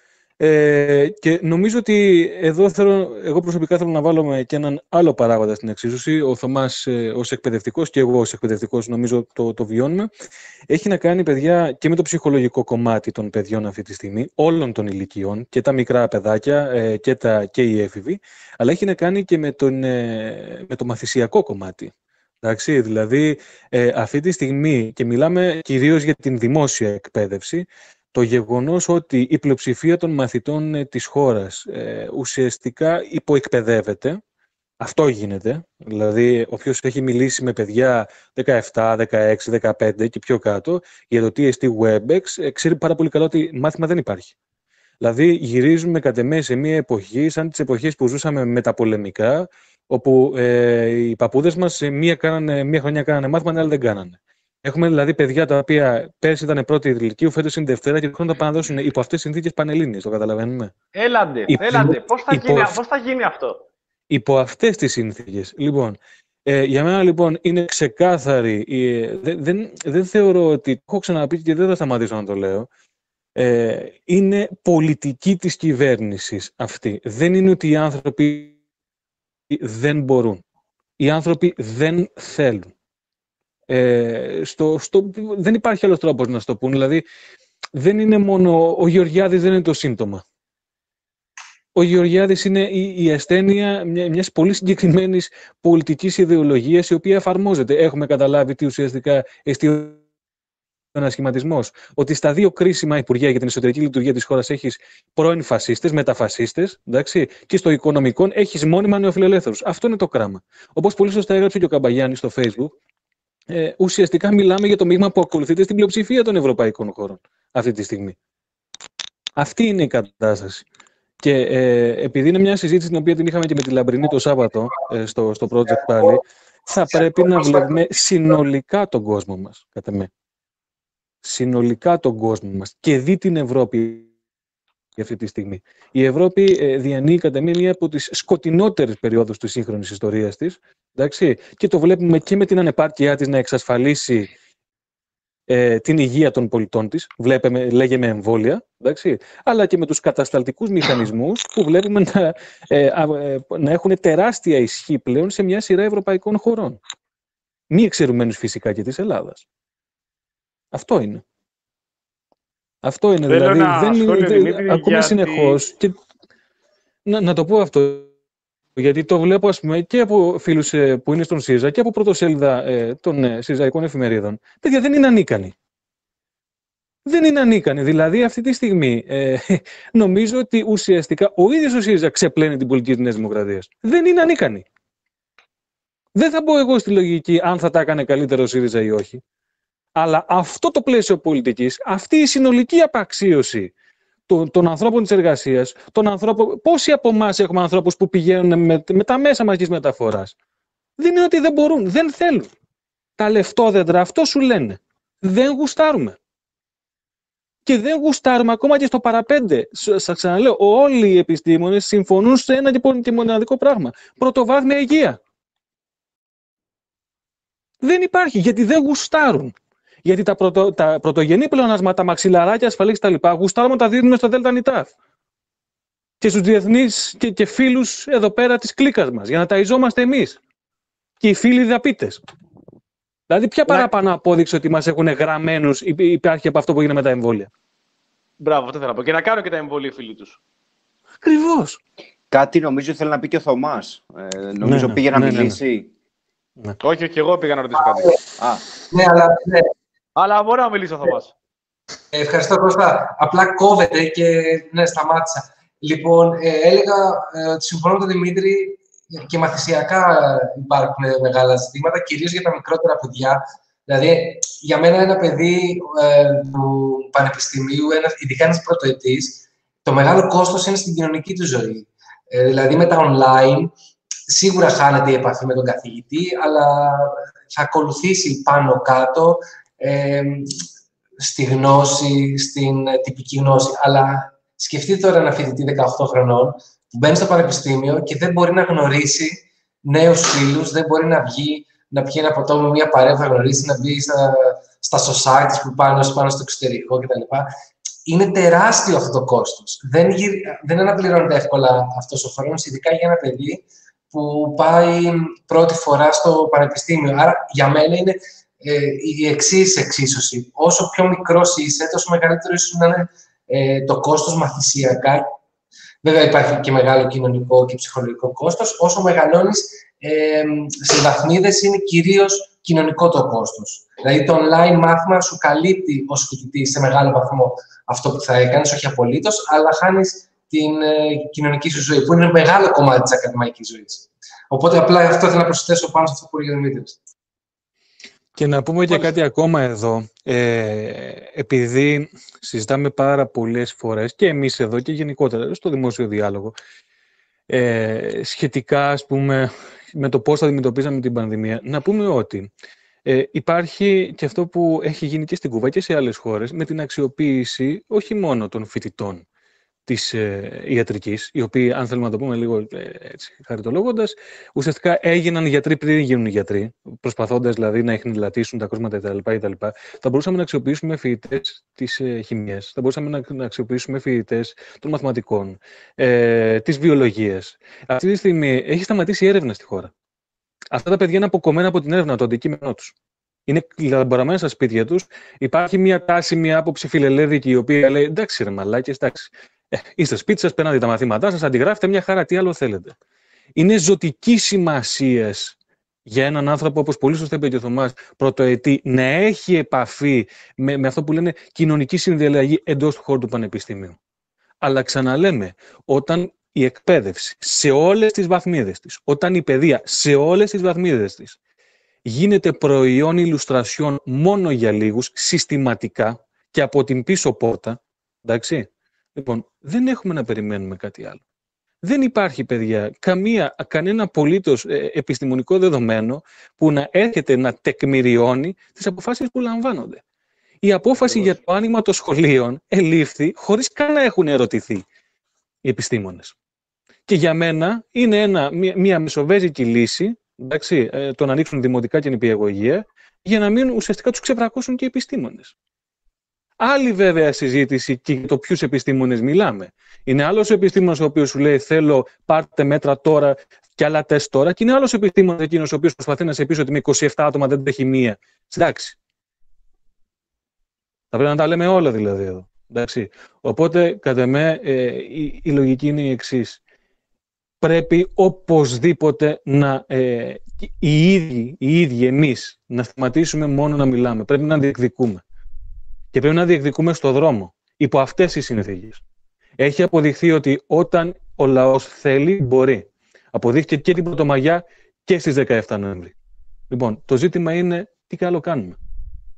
Ε, και νομίζω ότι εδώ θέλω, εγώ προσωπικά θέλω να βάλω και έναν άλλο παράγοντα στην εξίσωση. Ο Θωμάς ε, ως εκπαιδευτικός και εγώ ως εκπαιδευτικός νομίζω το, το βιώνουμε. Έχει να κάνει, παιδιά, και με το ψυχολογικό κομμάτι των παιδιών αυτή τη στιγμή, όλων των ηλικιών, και τα μικρά παιδάκια ε, και, τα, και οι έφηβοι, αλλά έχει να κάνει και με, τον, ε, με το μαθησιακό κομμάτι. Εντάξει, δηλαδή ε, αυτή τη στιγμή, και μιλάμε κυρίως για την δημόσια εκπαίδευση, το γεγονός ότι η πλειοψηφία των μαθητών ε, της χώρας ε, ουσιαστικά υποεκπαιδεύεται, αυτό γίνεται. Δηλαδή, όποιος έχει μιλήσει με παιδιά δεκαεπτά, δεκαέξι, δεκαπέντε και πιο κάτω για το τι εστί WebEx, ε, ξέρει πάρα πολύ καλά ότι μάθημα δεν υπάρχει. Δηλαδή, γυρίζουμε κατ' εμέ σε μια εποχή, σαν τις εποχές που ζούσαμε μεταπολεμικά, όπου ε, οι παππούδες μας μία, κάνανε, μία χρονιά κάνανε μάθημα, την άλλη δεν κάνανε. Έχουμε δηλαδή παιδιά τα οποία πέρσι ήταν πρώτη ηλικίου, φέτος είναι Δευτέρα και χρόνο θα πάνε να δώσουν υπό αυτές τις συνθήκες πανελλήνιες. Το καταλαβαίνουμε. Έλαντε, υπό, έλαντε. Πώς θα, υπό, γίνει, πώς θα γίνει αυτό? Υπό αυτές τις συνθήκες. Λοιπόν, ε, για μένα λοιπόν είναι ξεκάθαρη. Ε, δεν, δεν, δεν θεωρώ ότι. Το έχω ξαναπεί και δεν θα σταματήσω να το λέω. Ε, είναι πολιτική της κυβέρνησης αυτή. Δεν είναι ότι οι άνθρωποι δεν μπορούν. Οι άνθρωποι δεν θέλουν. Ε, στο, στο, δεν υπάρχει άλλος τρόπος να στο πούν. Δηλαδή, δεν είναι μόνο ο Γεωργιάδης, δεν είναι το σύμπτωμα. Ο Γεωργιάδης είναι η, η ασθένεια μια, μιας πολύ συγκεκριμένης πολιτικής ιδεολογίας, η οποία εφαρμόζεται. Έχουμε καταλάβει τι ουσιαστικά εστί ο ανασχηματισμός. Ότι στα δύο κρίσιμα υπουργεία για την εσωτερική λειτουργία της χώρας έχεις πρώην φασίστες, μεταφασίστες, εντάξει, και στο οικονομικό έχεις μόνιμα νεοφιλελεύθερους. Αυτό είναι το κράμα. Όπως πολύ σωστά έγραψε και ο Καμπαγιάννης στο Facebook. Ε, ουσιαστικά μιλάμε για το μείγμα που ακολουθείται στην πλειοψηφία των ευρωπαϊκών χώρων αυτή τη στιγμή. Αυτή είναι η κατάσταση. Και ε, επειδή είναι μια συζήτηση την οποία την είχαμε και με τη Λαμπρινή το Σάββατο ε, στο, στο project πάλι, θα πρέπει να βλέπουμε συνολικά τον κόσμο μας, κατά με. Συνολικά τον κόσμο μας και δει την Ευρώπη αυτή τη στιγμή. Η Ευρώπη ε, διανύει κατά μία από τις σκοτεινότερες περιόδους της σύγχρονης ιστορίας της, εντάξει, και το βλέπουμε και με την ανεπάρκειά της να εξασφαλίσει ε, την υγεία των πολιτών της, βλέπουμε, λέγε με εμβόλια, εντάξει, αλλά και με τους κατασταλτικούς μηχανισμούς που βλέπουμε να, ε, ε, να έχουν τεράστια ισχύ πλέον σε μια σειρά ευρωπαϊκών χωρών. Μη εξαιρουμένους φυσικά και της Ελλάδας. Αυτό είναι. Αυτό είναι, Θέλω δηλαδή, δεν είναι, Δημήτρη, ακούμε γιατί... συνεχώς, και να, να το πω αυτό, γιατί το βλέπω, ας πούμε, και από φίλους ε, που είναι στον ΣΥΡΙΖΑ και από πρωτοσέλιδα ε, των ε, ΣΥΡΙΖΑικών εφημερίδων. Παιδιά, δεν είναι ανίκανοι. Δεν είναι ανίκανοι. Δηλαδή, αυτή τη στιγμή ε, νομίζω ότι ουσιαστικά ο ίδιος ο ΣΥΡΙΖΑ ξεπλένει την πολιτική της Νέας Δημοκρατίας. Δεν είναι ανίκανοι. Δεν θα μπω εγώ στη λογική αν θα τα έκανε καλύτερο ο ΣΥΡΙΖΑ ή όχι. Αλλά αυτό το πλαίσιο πολιτικής, αυτή η συνολική απαξίωση των, των ανθρώπων της εργασίας, των ανθρώπων, πόσοι από εμάς έχουμε ανθρώπους που πηγαίνουν με, με τα μέσα μαζικής μεταφοράς, δεν είναι ότι δεν μπορούν, δεν θέλουν. Τα λεφτόδεντρα αυτό σου λένε. Δεν γουστάρουμε. Και δεν γουστάρουμε ακόμα και στο παραπέντε. Σας ξαναλέω, όλοι οι επιστήμονες συμφωνούν σε ένα και μοναδικό πράγμα. Πρωτοβάθμια υγεία. Δεν υπάρχει, γιατί δεν γουστάρουν. Γιατί τα, πρωτο, τα πρωτογενή πλεονάσματα, μαξιλαράκια, ασφαλής κτλ. Γουστάρουμε τα δίνουμε στο ΔΝΤ. Και στους διεθνείς και, και φίλους εδώ πέρα της κλίκας μας, για να ταϊζόμαστε εμείς. Και οι φίλοι δαπίτες. Δηλαδή, ποια παραπάνω απόδειξη ότι μας έχουν γραμμένους υπάρχει από αυτό που έγινε με τα εμβόλια. Μπράβο, αυτό θέλω να πω. Και να κάνω και τα εμβόλια οι φίλοι τους. Ακριβώς. Κάτι νομίζω θέλει να πει και ο Θωμάς. Ε, νομίζω ναι, ναι, πήγε ναι, να ναι, ναι. μιλήσει. Ναι. Όχι, όχι, εγώ πήγα να ρωτήσω κάτι. Α, Ναι, αλλά ναι. Αλλά μπορώ να μιλήσω, Θωμάς. Ε, Ευχαριστώ, Κώστα. Απλά κόβεται και ναι, σταμάτησα. Λοιπόν, ε, έλεγα ε, ότι συμφωνώ με τον Δημήτρη και μαθησιακά υπάρχουν μεγάλα ζητήματα, κυρίως για τα μικρότερα παιδιά. Δηλαδή, για μένα ένα παιδί ε, του πανεπιστημίου, ένα, ειδικά ένας πρωτοετής, το μεγάλο κόστος είναι στην κοινωνική του ζωή. Ε, δηλαδή, με τα online, σίγουρα χάνεται η επαφή με τον καθηγητή, αλλά θα ακολουθήσει πάνω κάτω ε, στη γνώση, στην τυπική γνώση. Αλλά σκεφτείτε τώρα ένα φοιτητή δεκαοκτώ χρονών που μπαίνει στο πανεπιστήμιο και δεν μπορεί να γνωρίσει νέους φίλους, δεν μπορεί να βγει, να πιει ένα ποτό με μια παρέα που θα γνωρίσει, να μπει στα, στα societies που πάνε, πάνω στο εξωτερικό κτλ. Είναι τεράστιο αυτό το κόστος. Δεν, δεν αναπληρώνεται εύκολα αυτός ο χρόνος, ειδικά για ένα παιδί που πάει πρώτη φορά στο πανεπιστήμιο. Άρα, για μένα είναι ε, η εξής εξίσωση. Όσο πιο μικρός είσαι, τόσο μεγαλύτερο ίσως να είναι ε, το κόστος μαθησιακά. Βέβαια, υπάρχει και μεγάλο κοινωνικό και ψυχολογικό κόστος. Όσο μεγαλώνεις, ε, σε βαθμίδες είναι κυρίως κοινωνικό το κόστος. Δηλαδή, το online μάθημα σου καλύπτει ως φοιτητής σε μεγάλο βαθμό αυτό που θα έκανες, όχι απολύτως, αλλά χάνεις την ε, κοινωνική σου ζωή, που είναι μεγάλο κομμάτι της ακαδημαϊκής ζωής. Οπότε, απλά αυτό θέλω να προσθέσω πάνω σε αυτό που έλεγε ο Δημήτρης. Και να πούμε και κάτι ακόμα εδώ, ε, επειδή συζητάμε πάρα πολλές φορές και εμείς εδώ και γενικότερα στο δημόσιο διάλογο ε, σχετικά, ας πούμε, με το πώς θα αντιμετωπίζαμε την πανδημία, να πούμε ότι ε, υπάρχει και αυτό που έχει γίνει και στην Κούβα και σε άλλες χώρες με την αξιοποίηση όχι μόνο των φοιτητών της ε, ιατρικής, οι οποίοι, αν θέλουμε να το πούμε λίγο ε, έτσι, χαριτολογώντας, ουσιαστικά έγιναν γιατροί πριν γίνουν γιατροί, προσπαθώντας δηλαδή να εχνηλατήσουν τα κρούσματα κτλ. Θα μπορούσαμε να αξιοποιήσουμε φοιτητές της ε, χημίας, θα μπορούσαμε να, να αξιοποιήσουμε φοιτητές των μαθηματικών, ε, της βιολογίας. Αυτή τη στιγμή έχει σταματήσει η έρευνα στη χώρα. Αυτά τα παιδιά είναι αποκομμένα από την έρευνα, το αντικείμενό τους. Είναι λαμποραμένα στα σπίτια τους. Υπάρχει μια τάση, μια άποψη φιλελεύθερη, η οποία λέει: εντάξει, ρε μαλάκες, εντάξει. Ε, είστε σπίτι σας, περνάτε τα μαθήματά σας, αντιγράφετε μια χαρά, τι άλλο θέλετε. Είναι ζωτική σημασία για έναν άνθρωπο, όπως πολύ σωστά είπε και ο Θωμάς, πρωτοετή, να έχει επαφή με, με αυτό που λένε κοινωνική συνδιαλλαγή εντός του χώρου του πανεπιστημίου. Αλλά ξαναλέμε, όταν η εκπαίδευση σε όλες τις βαθμίδες της, όταν η παιδεία σε όλες τις βαθμίδες της γίνεται προϊόν ηλουστρασιών μόνο για λίγους, συστηματικά και από την πίσω πόρτα, εντάξει. Λοιπόν, δεν έχουμε να περιμένουμε κάτι άλλο. Δεν υπάρχει, παιδιά, καμία, κανένα απολύτως ε, επιστημονικό δεδομένο που να έρχεται να τεκμηριώνει τις αποφάσεις που λαμβάνονται. Η απόφαση για το άνοιγμα των σχολείων ελήφθη χωρίς καν να έχουν ερωτηθεί οι επιστήμονες. Και για μένα είναι ένα, μια, μια μεσοβέζικη λύση, εντάξει, ε, το να ανοίξουν δημοτικά και νηπιαγωγεία, για να μην ουσιαστικά τους ξεβρακώσουν και οι επιστήμονες. Άλλη βέβαια συζήτηση και για το ποιους επιστήμονες μιλάμε. Είναι άλλος ο επιστήμονας ο οποίος σου λέει: θέλω, πάρτε μέτρα τώρα και άλλα τεστ τώρα, και είναι άλλος ο επιστήμονας εκείνος ο οποίος προσπαθεί να σε πείσει ότι με είκοσι επτά άτομα δεν τρέχει μία. Εντάξει. Θα πρέπει να τα λέμε όλα δηλαδή εδώ. Εντάξει. Οπότε, κατά με, ε, η, η λογική είναι η εξής. Πρέπει οπωσδήποτε να ε, οι ίδιοι, οι ίδιοι εμείς να σταματήσουμε μόνο να μιλάμε. Πρέπει να διεκδικούμε. Και πρέπει να διεκδικούμε στο δρόμο, υπό αυτές τις συνθήκες. Έχει αποδειχθεί ότι όταν ο λαός θέλει, μπορεί. Αποδείχθηκε και την Πρωτομαγιά και στις δεκαεφτά Νοέμβρη. Λοιπόν, το ζήτημα είναι τι καλό κάνουμε.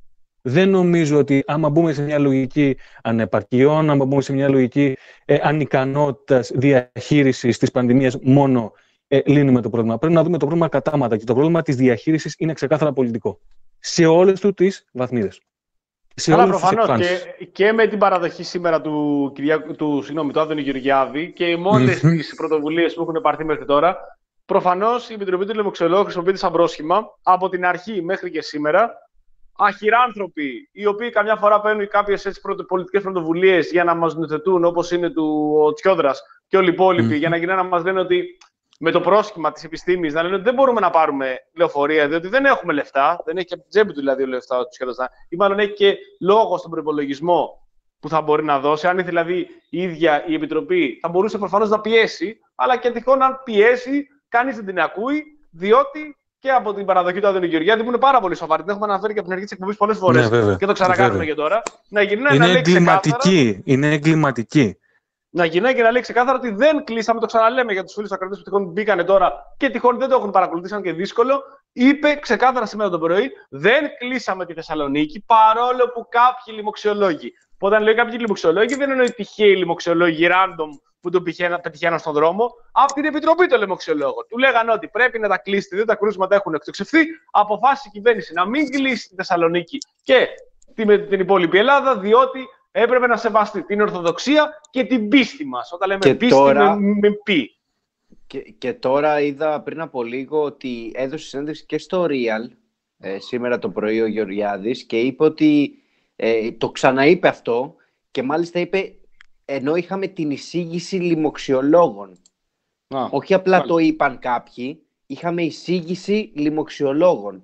Δεν νομίζω ότι άμα μπούμε σε μια λογική ανεπαρκειών, άμα μπούμε σε μια λογική ε, ανικανότητας διαχείρισης της πανδημίας, μόνο ε, λύνουμε το πρόβλημα. Πρέπει να δούμε το πρόβλημα κατάματα και το πρόβλημα της διαχείρισης είναι ξεκάθαρα πολιτικό. Σε όλες του τις βαθμίδες. Αλλά προφανώς και, και με την παραδοχή σήμερα του, του, συγγνώμη, του Άδωνη Γεωργιάδη και με όλες mm-hmm. τις πρωτοβουλίες που έχουν πάρθει μέχρι τώρα, προφανώς η Επιτροπή του Λοιμοξιολόγου χρησιμοποιείται σαν πρόσχημα από την αρχή μέχρι και σήμερα. Αχυράνθρωποι, οι οποίοι καμιά φορά παίρνουν κάποιες πολιτικές πρωτοβουλίες για να μας νοθετούν, όπως είναι του ο Τσιόδρας και όλοι οι υπόλοιποι, mm. για να γίνουν να μας λένε ότι με το πρόσχημα της επιστήμης, να λένε ότι δεν μπορούμε να πάρουμε λεωφορεία, διότι δεν έχουμε λεφτά, δεν έχει και από την τσέπη του δηλαδή λεφτά ο Τσιόδρας, ή μάλλον έχει και λόγο στον προϋπολογισμό που θα μπορεί να δώσει. Αν δηλαδή η ίδια η Επιτροπή θα μπορούσε προφανώς να πιέσει, αλλά και τυχόν αν πιέσει, κανείς δεν την ακούει, διότι. Και από την παραδοχή του Άδωνη Γεωργιάδη, που είναι πάρα πολύ σοβαρή. Την έχουμε αναφέρει και από την αρχή της εκπομπής πολλές φορές. Ναι, και το ξανακάνουμε και τώρα. Να γυρνάει είναι να λέει εγκληματική. Ξεκάθαρα, είναι εγκληματική. Να γυρνάει και να λέει ξεκάθαρα ότι δεν κλείσαμε. Το ξαναλέμε για τους φίλους ακροατές που τυχόν μπήκανε τώρα και τυχόν δεν το έχουν παρακολουθήσει, αν και δύσκολο. Είπε ξεκάθαρα σήμερα το πρωί: δεν κλείσαμε τη Θεσσαλονίκη, παρόλο που κάποιοι λοιμοξιολόγοι. Που όταν λέει κάποιοι λοιμοξιολόγοι, δεν εννοεί τυχαίοι λοιμοξιολόγοι random που τον πετυχαίναν στον δρόμο, από την Επιτροπή των Λοιμοξιολόγων. Του λέγανε ότι πρέπει να τα κλείσετε, διότι τα κρούσματα έχουν εκτοξευθεί. Αποφάσισε η κυβέρνηση να μην κλείσει τη Θεσσαλονίκη και την, την υπόλοιπη Ελλάδα, διότι έπρεπε να σεβαστεί την Ορθοδοξία και την πίστη μας. Όταν λέμε και πίστη, τώρα, με, με πι. Και, και τώρα είδα πριν από λίγο ότι έδωσε συνέντευξη και στο Real ε, σήμερα το πρωί ο Γεωργιάδης και είπε ότι ε, το ξαναείπε αυτό και μάλιστα είπε. Ενώ είχαμε την εισήγηση λοιμοξιολόγων. Α, όχι απλά μάλιστα. Το είπαν κάποιοι, είχαμε εισήγηση λοιμοξιολόγων.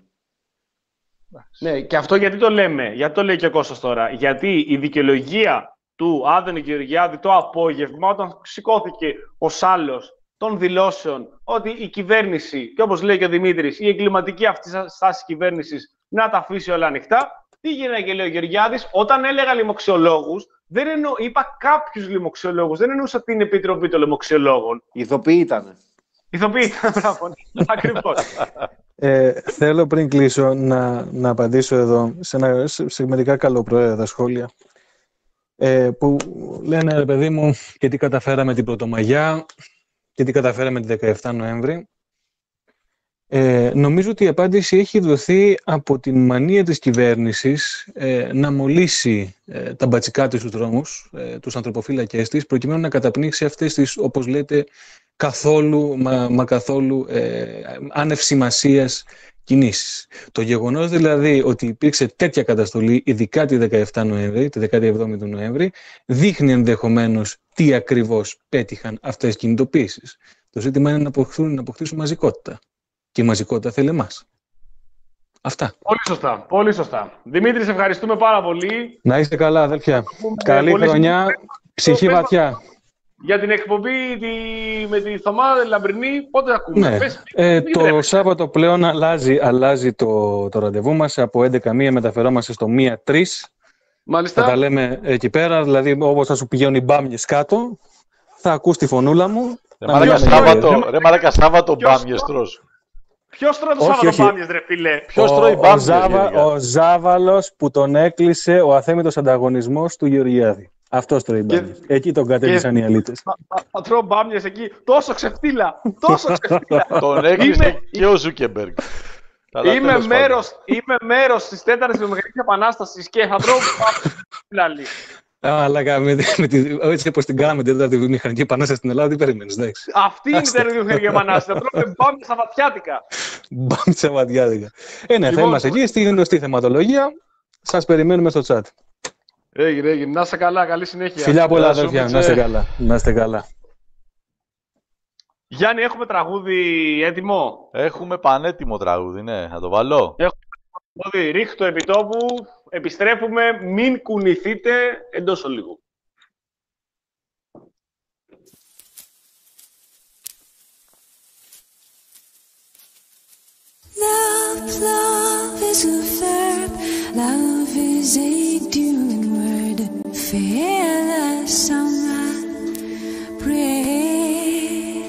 Ναι, και αυτό γιατί το λέμε, γιατί το λέει και ο Κώστας τώρα. Γιατί η δικαιολογία του Άδωνη Γεωργιάδη το απόγευμα, όταν σηκώθηκε ο σάλος των δηλώσεων ότι η κυβέρνηση, και όπως λέει και ο Δημήτρης, η εγκληματική αυτή στάση κυβέρνησης να τα αφήσει όλα ανοιχτά, τι γίνεται και λέει ο Γεωργιάδης, όταν έλεγα λοιμοξιολόγους, δεν εννοώ, είπα κάποιους λοιμοξιολόγους, δεν εννοούσα την Επιτροπή των Λοιμοξιολόγων. Ηθοποιοί ήτανε. Ηθοποιοί ήταν, μπράβο, ακριβώς. Ε, θέλω πριν κλείσω να, να απαντήσω εδώ σε, ένα, σε μερικά καλοπροαίρετα σχόλια ε, που λένε, ρε παιδί μου, και τι καταφέραμε την Πρωτομαγιά και τι καταφέραμε την δεκαεφτά Νοέμβρη. Ε, νομίζω ότι η απάντηση έχει δοθεί από την μανία της κυβέρνησης ε, να μολύσει ε, τα μπατσικά της στους δρόμους, ε, τους ανθρωποφύλακες της, προκειμένου να καταπνίξει αυτές τις, όπως λέτε, καθόλου, μα, μα καθόλου ε, άνευ σημασίας κινήσεις. Το γεγονός δηλαδή ότι υπήρξε τέτοια καταστολή, ειδικά τη δεκαεφτά Νοέμβρη, τη δεκαεπτά του Νοέμβρη, δείχνει ενδεχομένως τι ακριβώς πέτυχαν αυτές τις κινητοποίησεις. Το ζήτημα είναι να αποκτήσουν, να αποκτήσουν μαζικότητα. Και η μαζικότητα θέλει εμάς. Αυτά. Πολύ σωστά. Πολύ σωστά. Δημήτρη, σε ευχαριστούμε πάρα πολύ. Να είστε καλά, αδέλφια. Καλή χρονιά. Ψυχή βαθιά. Για την εκπομπή τη... με τη Θωμά Λαμπρινή, πότε ακούμε. Ναι. Πες, ε, το τρέπε. Σάββατο πλέον αλλάζει, αλλάζει το, το ραντεβού μας. Από έντεκα και μία μεταφερόμαστε στο μία τρεις. Μάλιστα. Θα τα λέμε εκεί πέρα. Δηλαδή, όπως θα σου πηγαίνουν οι μπάμιες κάτω, θα ακούς τη φωνούλα μου. Ρε μαλάκα, Σάββατο μπάμιες τρως. Ποιος τρώει το Σάββατο μπάμιες, ρε φίλε. Ποιος τρώει μπάμιες. Ο Ζάβαλος που τον έκλεισε ο αθέμητος ανταγωνισμός του Γεωργιάδη. Αυτός τρώει μπάμιες. Εκεί τον κατέληξαν οι αλήτες. Θα τρώω μπάμιες εκεί. Τόσο ξεφτύλα. Τόσο ξεφτύλα. Τον έκλεισε και ο Ζούκεμπεργκ. Είμαι μέρος, είμαι μέρος της τέταρτης βιομηχανικής επανάστασης και θα τρώω μπάμιες. Αλλά έτσι όπως την κάναμε την τέταρτη βιομηχανική επανάσταση στην Ελλάδα, τι περιμένεις, εντάξει. Αυτή είναι η τέταρτη βιομηχανική επανάσταση. Θα τρώμε μπάμιες σαββατιάτικα. Μπάμιες σαββατιάτικα. Ε, ναι, θα είμαστε εκεί στη γνωστή θεματολογία. Σας περιμένουμε στο chat. Έγινε, έγινε. Να είστε καλά, καλή συνέχεια. Φιλιά πολλά, αδερφιά. Να είστε καλά. Να είστε καλά. Γιάννη, έχουμε τραγούδι έτοιμο. Έχουμε πανέτοιμο τραγούδι, ναι. Θα το βάλω. Έχουμε τραγούδι. Ρίχτω επιτόπου. Επιστρέφουμε. Μην κουνηθείτε εντός ολίγου. Love, love is a verb. Love is a doing word. Fearless someone pray.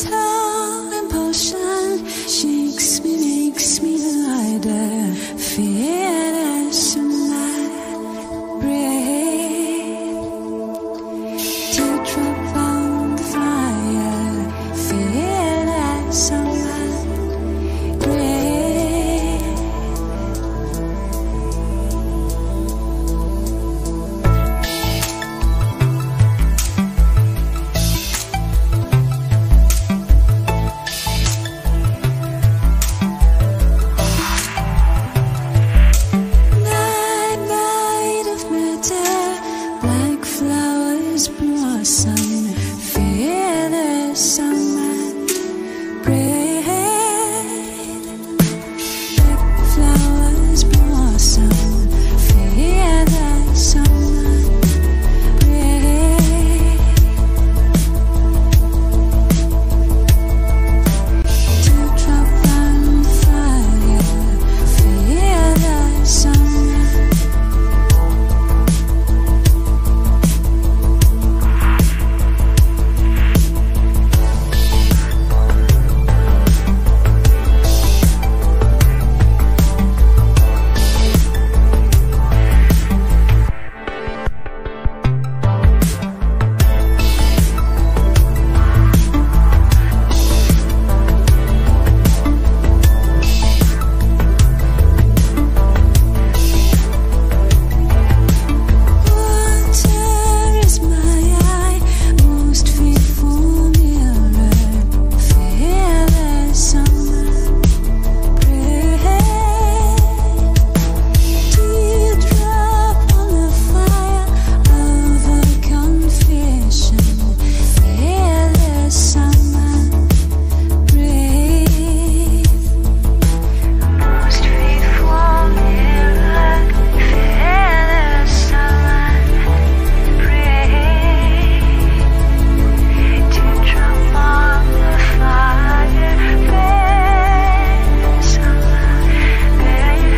Gentle impulsion shakes me, makes me lighter. Fear flowers blossom, fear the summer break. Like flowers blossom, fear the summer break. Dewdrop on fire, fear the summer. Water is my eye, most faithful mirror, fear the summer break. Dewdrop on the fire of a confession, fear the summer break. Most faithful mirror, fear the summer break. Dewdrop on the fire, fear the summer break.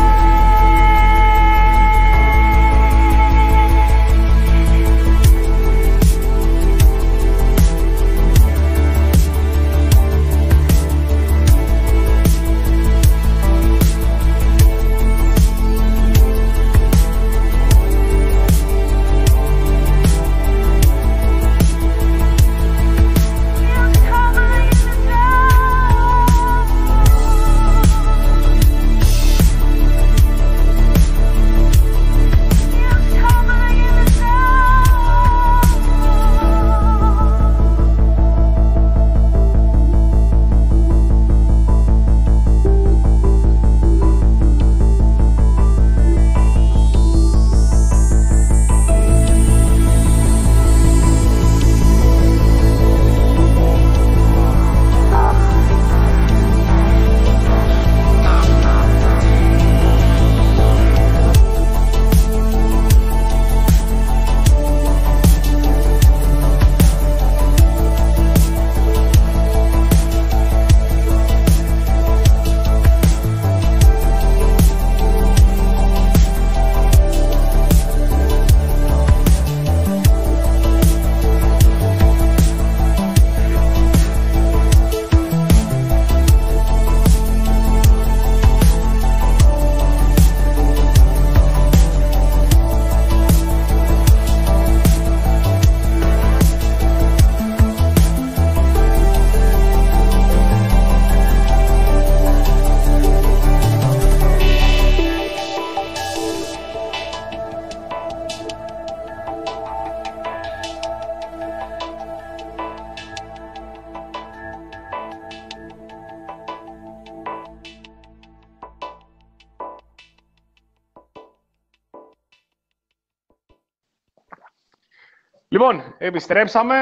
Λοιπόν, επιστρέψαμε.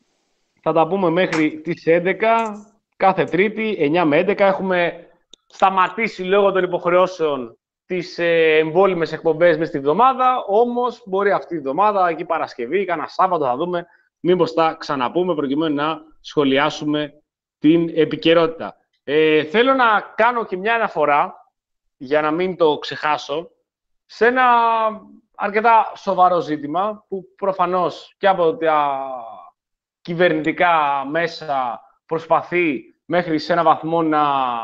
Θα τα πούμε μέχρι τις έντεκα. Κάθε Τρίτη, εννιά με έντεκα. Έχουμε σταματήσει λόγω των υποχρεώσεων τις ε, εμβόλυμες εκπομπές μες τη βδομάδα. Όμως, μπορεί αυτή τη βδομάδα, εκεί Παρασκευή, κάνα Σάββατο, θα δούμε μήπως τα ξαναπούμε, προκειμένου να σχολιάσουμε την επικαιρότητα. Ε, θέλω να κάνω και μια αναφορά, για να μην το ξεχάσω, σε ένα αρκετά σοβαρό ζήτημα, που προφανώς και από τα κυβερνητικά μέσα προσπαθεί μέχρι σε ένα βαθμό να,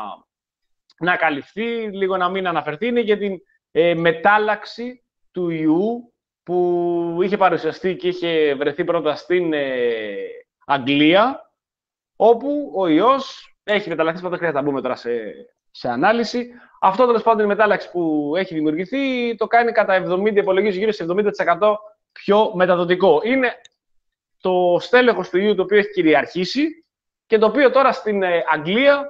να καλυφθεί, λίγο να μην αναφερθεί, είναι για την ε, μετάλλαξη του ιού που είχε παρουσιαστεί και είχε βρεθεί πρώτα στην ε, Αγγλία, όπου ο ιός έχει μεταλλαχθεί, δεν χρειάζεται να μπούμε τώρα σε, σε ανάλυση. Αυτό τέλος πάντων η μετάλλαξη που έχει δημιουργηθεί το κάνει κατά εβδομήντα, υπολογίζει γύρω σε εβδομήντα τοις εκατό πιο μεταδοτικό. Είναι το στέλεχος του ιού το οποίο έχει κυριαρχήσει και το οποίο τώρα στην ε, Αγγλία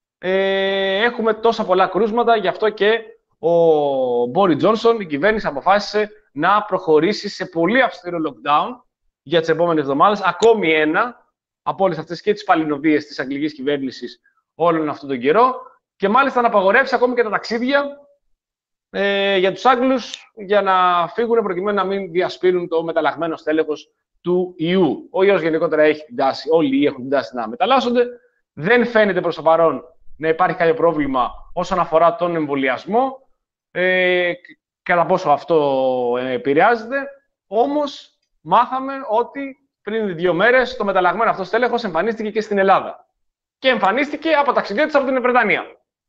ε, έχουμε τόσα πολλά κρούσματα, γι' αυτό και ο Μπόρις Τζόνσον, η κυβέρνηση, αποφάσισε να προχωρήσει σε πολύ αυστηρό lockdown για τις επόμενες εβδομάδες. Ακόμη ένα από όλες αυτές και τις παλινοδίες της αγγλικής κυβέρνησης όλον αυτόν τον καιρό. Και μάλιστα να απαγορεύσει ακόμη και τα ταξίδια ε, για τους Άγγλους για να φύγουν προκειμένου να μην διασπείρουν το μεταλλαγμένο στέλεχος του ιού. Ο ιός γενικότερα έχει την τάση, όλοι οι ιοί έχουν την τάση να μεταλλάσσονται. Δεν φαίνεται προς το παρόν να υπάρχει κάποιο πρόβλημα όσον αφορά τον εμβολιασμό, ε, κατά πόσο αυτό επηρεάζεται. Όμως μάθαμε ότι πριν δύο μέρες το μεταλλαγμένο αυτό στέλεχος εμφανίστηκε και στην Ελλάδα. Και εμφανίστηκε από ταξιδιώτες από την Βρετανία.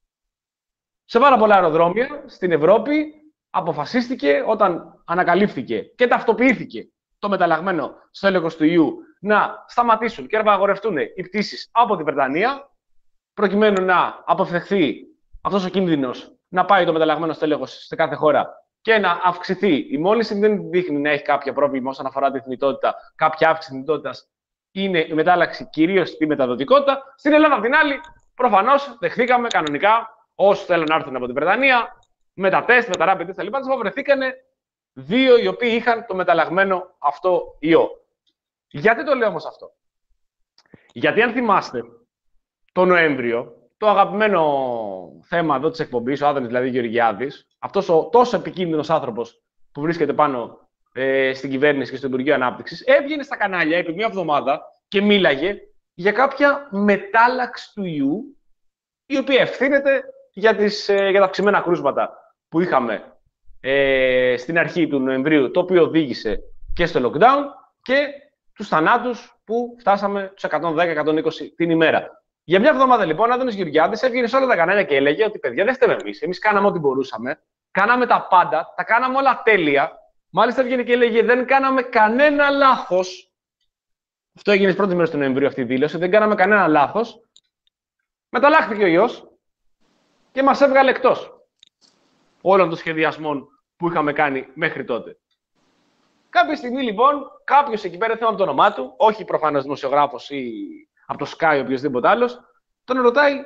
Σε πάρα πολλά αεροδρόμια στην Ευρώπη αποφασίστηκε όταν ανακαλύφθηκε και ταυτοποιήθηκε το μεταλλαγμένο στέλεχος του ιού να σταματήσουν και να απαγορευτούν οι πτήσεις από την Βρετανία, προκειμένου να αποφευχθεί αυτός ο κίνδυνος να πάει το μεταλλαγμένο στέλεχος σε κάθε χώρα και να αυξηθεί η μόλυνση. Δεν δείχνει να έχει κάποιο πρόβλημα όσον αφορά τη θνητότητα, κάποια αύξηση θνητότητας. Είναι η μετάλλαξη κυρίως στη μεταδοτικότητα. Στην Ελλάδα, απ' την άλλη, προφανώς δεχθήκαμε κανονικά όσους θέλουν να έρθουν από την Βρετανία, με τα τεστ, με τα rapid test, λοιπά, τους βρεθήκανε δύο οι οποίοι είχαν το μεταλλαγμένο αυτό ιό. Γιατί το λέω όμως αυτό? Γιατί αν θυμάστε, το Νοέμβριο, το αγαπημένο θέμα εδώ της εκπομπής, ο Άδωνης δηλαδή Γεωργιάδης, αυτός ο τόσο επικίνδυνος άνθρωπος που βρίσκεται πάνω ε, στην κυβέρνηση και στο Υπουργείο Ανάπτυξης, έβγαινε στα κανάλια επί μία εβδομάδα και μίλαγε για κάποια μετάλλαξη του ιού, η οποία ευθύνεται για, τις, ε, για τα αυξημένα κρούσματα που είχαμε ε, στην αρχή του Νοεμβρίου, το οποίο οδήγησε και στο lockdown και τους θανάτους που φτάσαμε στους εκατόν δέκα με εκατόν είκοσι την ημέρα. Για μια εβδομάδα λοιπόν, ο Άδωνης Γεωργιάδης έβγαινε σε όλα τα κανάλια και έλεγε ότι παιδιά δεν φταίμε εμείς. Εμείς κάναμε ό,τι μπορούσαμε, κάναμε τα πάντα, τα κάναμε όλα τέλεια. Μάλιστα έβγαινε και έλεγε δεν κάναμε κανένα λάθος. Αυτό έγινε στις πρώτες μέρες του Νοεμβρίου αυτή η δήλωση. Δεν κάναμε κανένα λάθος. Μεταλλάχθηκε ο ιός και μας έβγαλε εκτός όλων των σχεδιασμών που είχαμε κάνει μέχρι τότε. Κάποια στιγμή λοιπόν, κάποιος εκεί πέρα, δεν θυμάμαι το όνομά του, όχι προφανώς δημοσιογράφος ή από το Sky ή οποιοδήποτε άλλος, τον ρωτάει.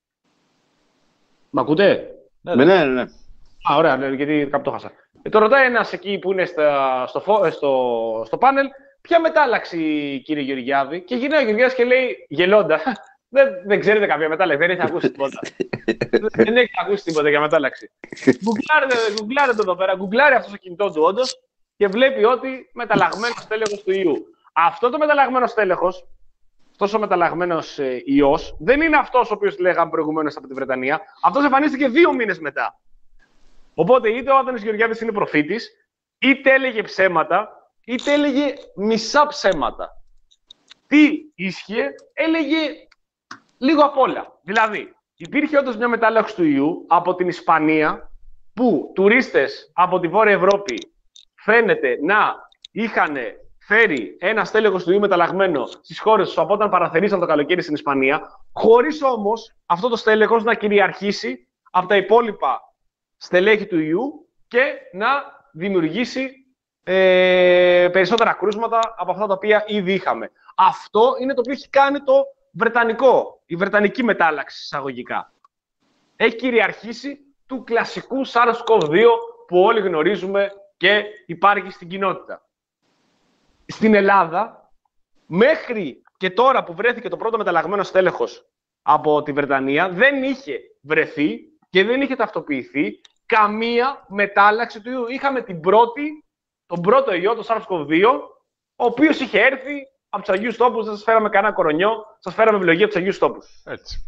Μ' ακούτε? Ναι, ναι, ναι. ναι. Α, ωραία, γιατί κάπου το χάσα. Ε, τον ρωτάει ένας εκεί που είναι στα, στο, στο, στο πάνελ, ποια μετάλλαξη, κύριε Γεωργιάδη? Και γυρνάει ο Γεωργιάδης και λέει, γελώντα, δεν, δεν ξέρετε κάποια μετάλλαξη, δεν έχετε ακούσει τίποτα. δεν έχετε ακούσει τίποτα για μετάλλαξη. Γκουγκλάρετε, γκουγκλάρετε εδώ πέρα, γκουγκλάρει αυτό το κινητό του όντως και βλέπει ότι μεταλλαγμένο στέλεχος του ιού. Αυτό το μεταλλαγμένο στέλεχος, αυτός ο μεταλλαγμένος ε, ιός, δεν είναι αυτός ο οποίος λέγαμε προηγουμένως από τη Βρετανία. Αυτός εμφανίστηκε δύο μήνες μετά. Οπότε είτε ο Άδωνης Γεωργιάδης είναι προφήτης, είτε έλεγε ψέματα, είτε έλεγε μισά ψέματα. Τι ίσχυε? Έλεγε λίγο απ' όλα. Δηλαδή, υπήρχε όντως μια μετάλλαξη του ιού από την Ισπανία, που τουρίστες από τη Βόρεια Ευρώπη φαίνεται να είχαν φέρει ένα στέλεχος του ιού μεταλλαγμένο στις χώρες τους από όταν παραθερήσαν το καλοκαίρι στην Ισπανία, χωρίς όμως αυτό το στέλεχος να κυριαρχήσει από τα υπόλοιπα στελέχη του ιού και να δημιουργήσει ε, περισσότερα κρούσματα από αυτά τα οποία ήδη είχαμε. Αυτό είναι το οποίο έχει κάνει το βρετανικό, η βρετανική μετάλλαξη εισαγωγικά. Έχει κυριαρχήσει του κλασικού SARS-κοβ δύο που όλοι γνωρίζουμε και υπάρχει στην κοινότητα. Στην Ελλάδα, μέχρι και τώρα που βρέθηκε το πρώτο μεταλλαγμένο στέλεχος από τη Βρετανία, δεν είχε βρεθεί και δεν είχε ταυτοποιηθεί καμία μετάλλαξη του ιού. Είχαμε την πρώτη, τον πρώτο ιό, το SARS-κοβ δύο, ο οποίος είχε έρθει από τους Αγίους Τόπους, δεν σας φέραμε κανένα κορονιό, σας φέραμε ευλογία από τους Αγίους Τόπους. Έτσι.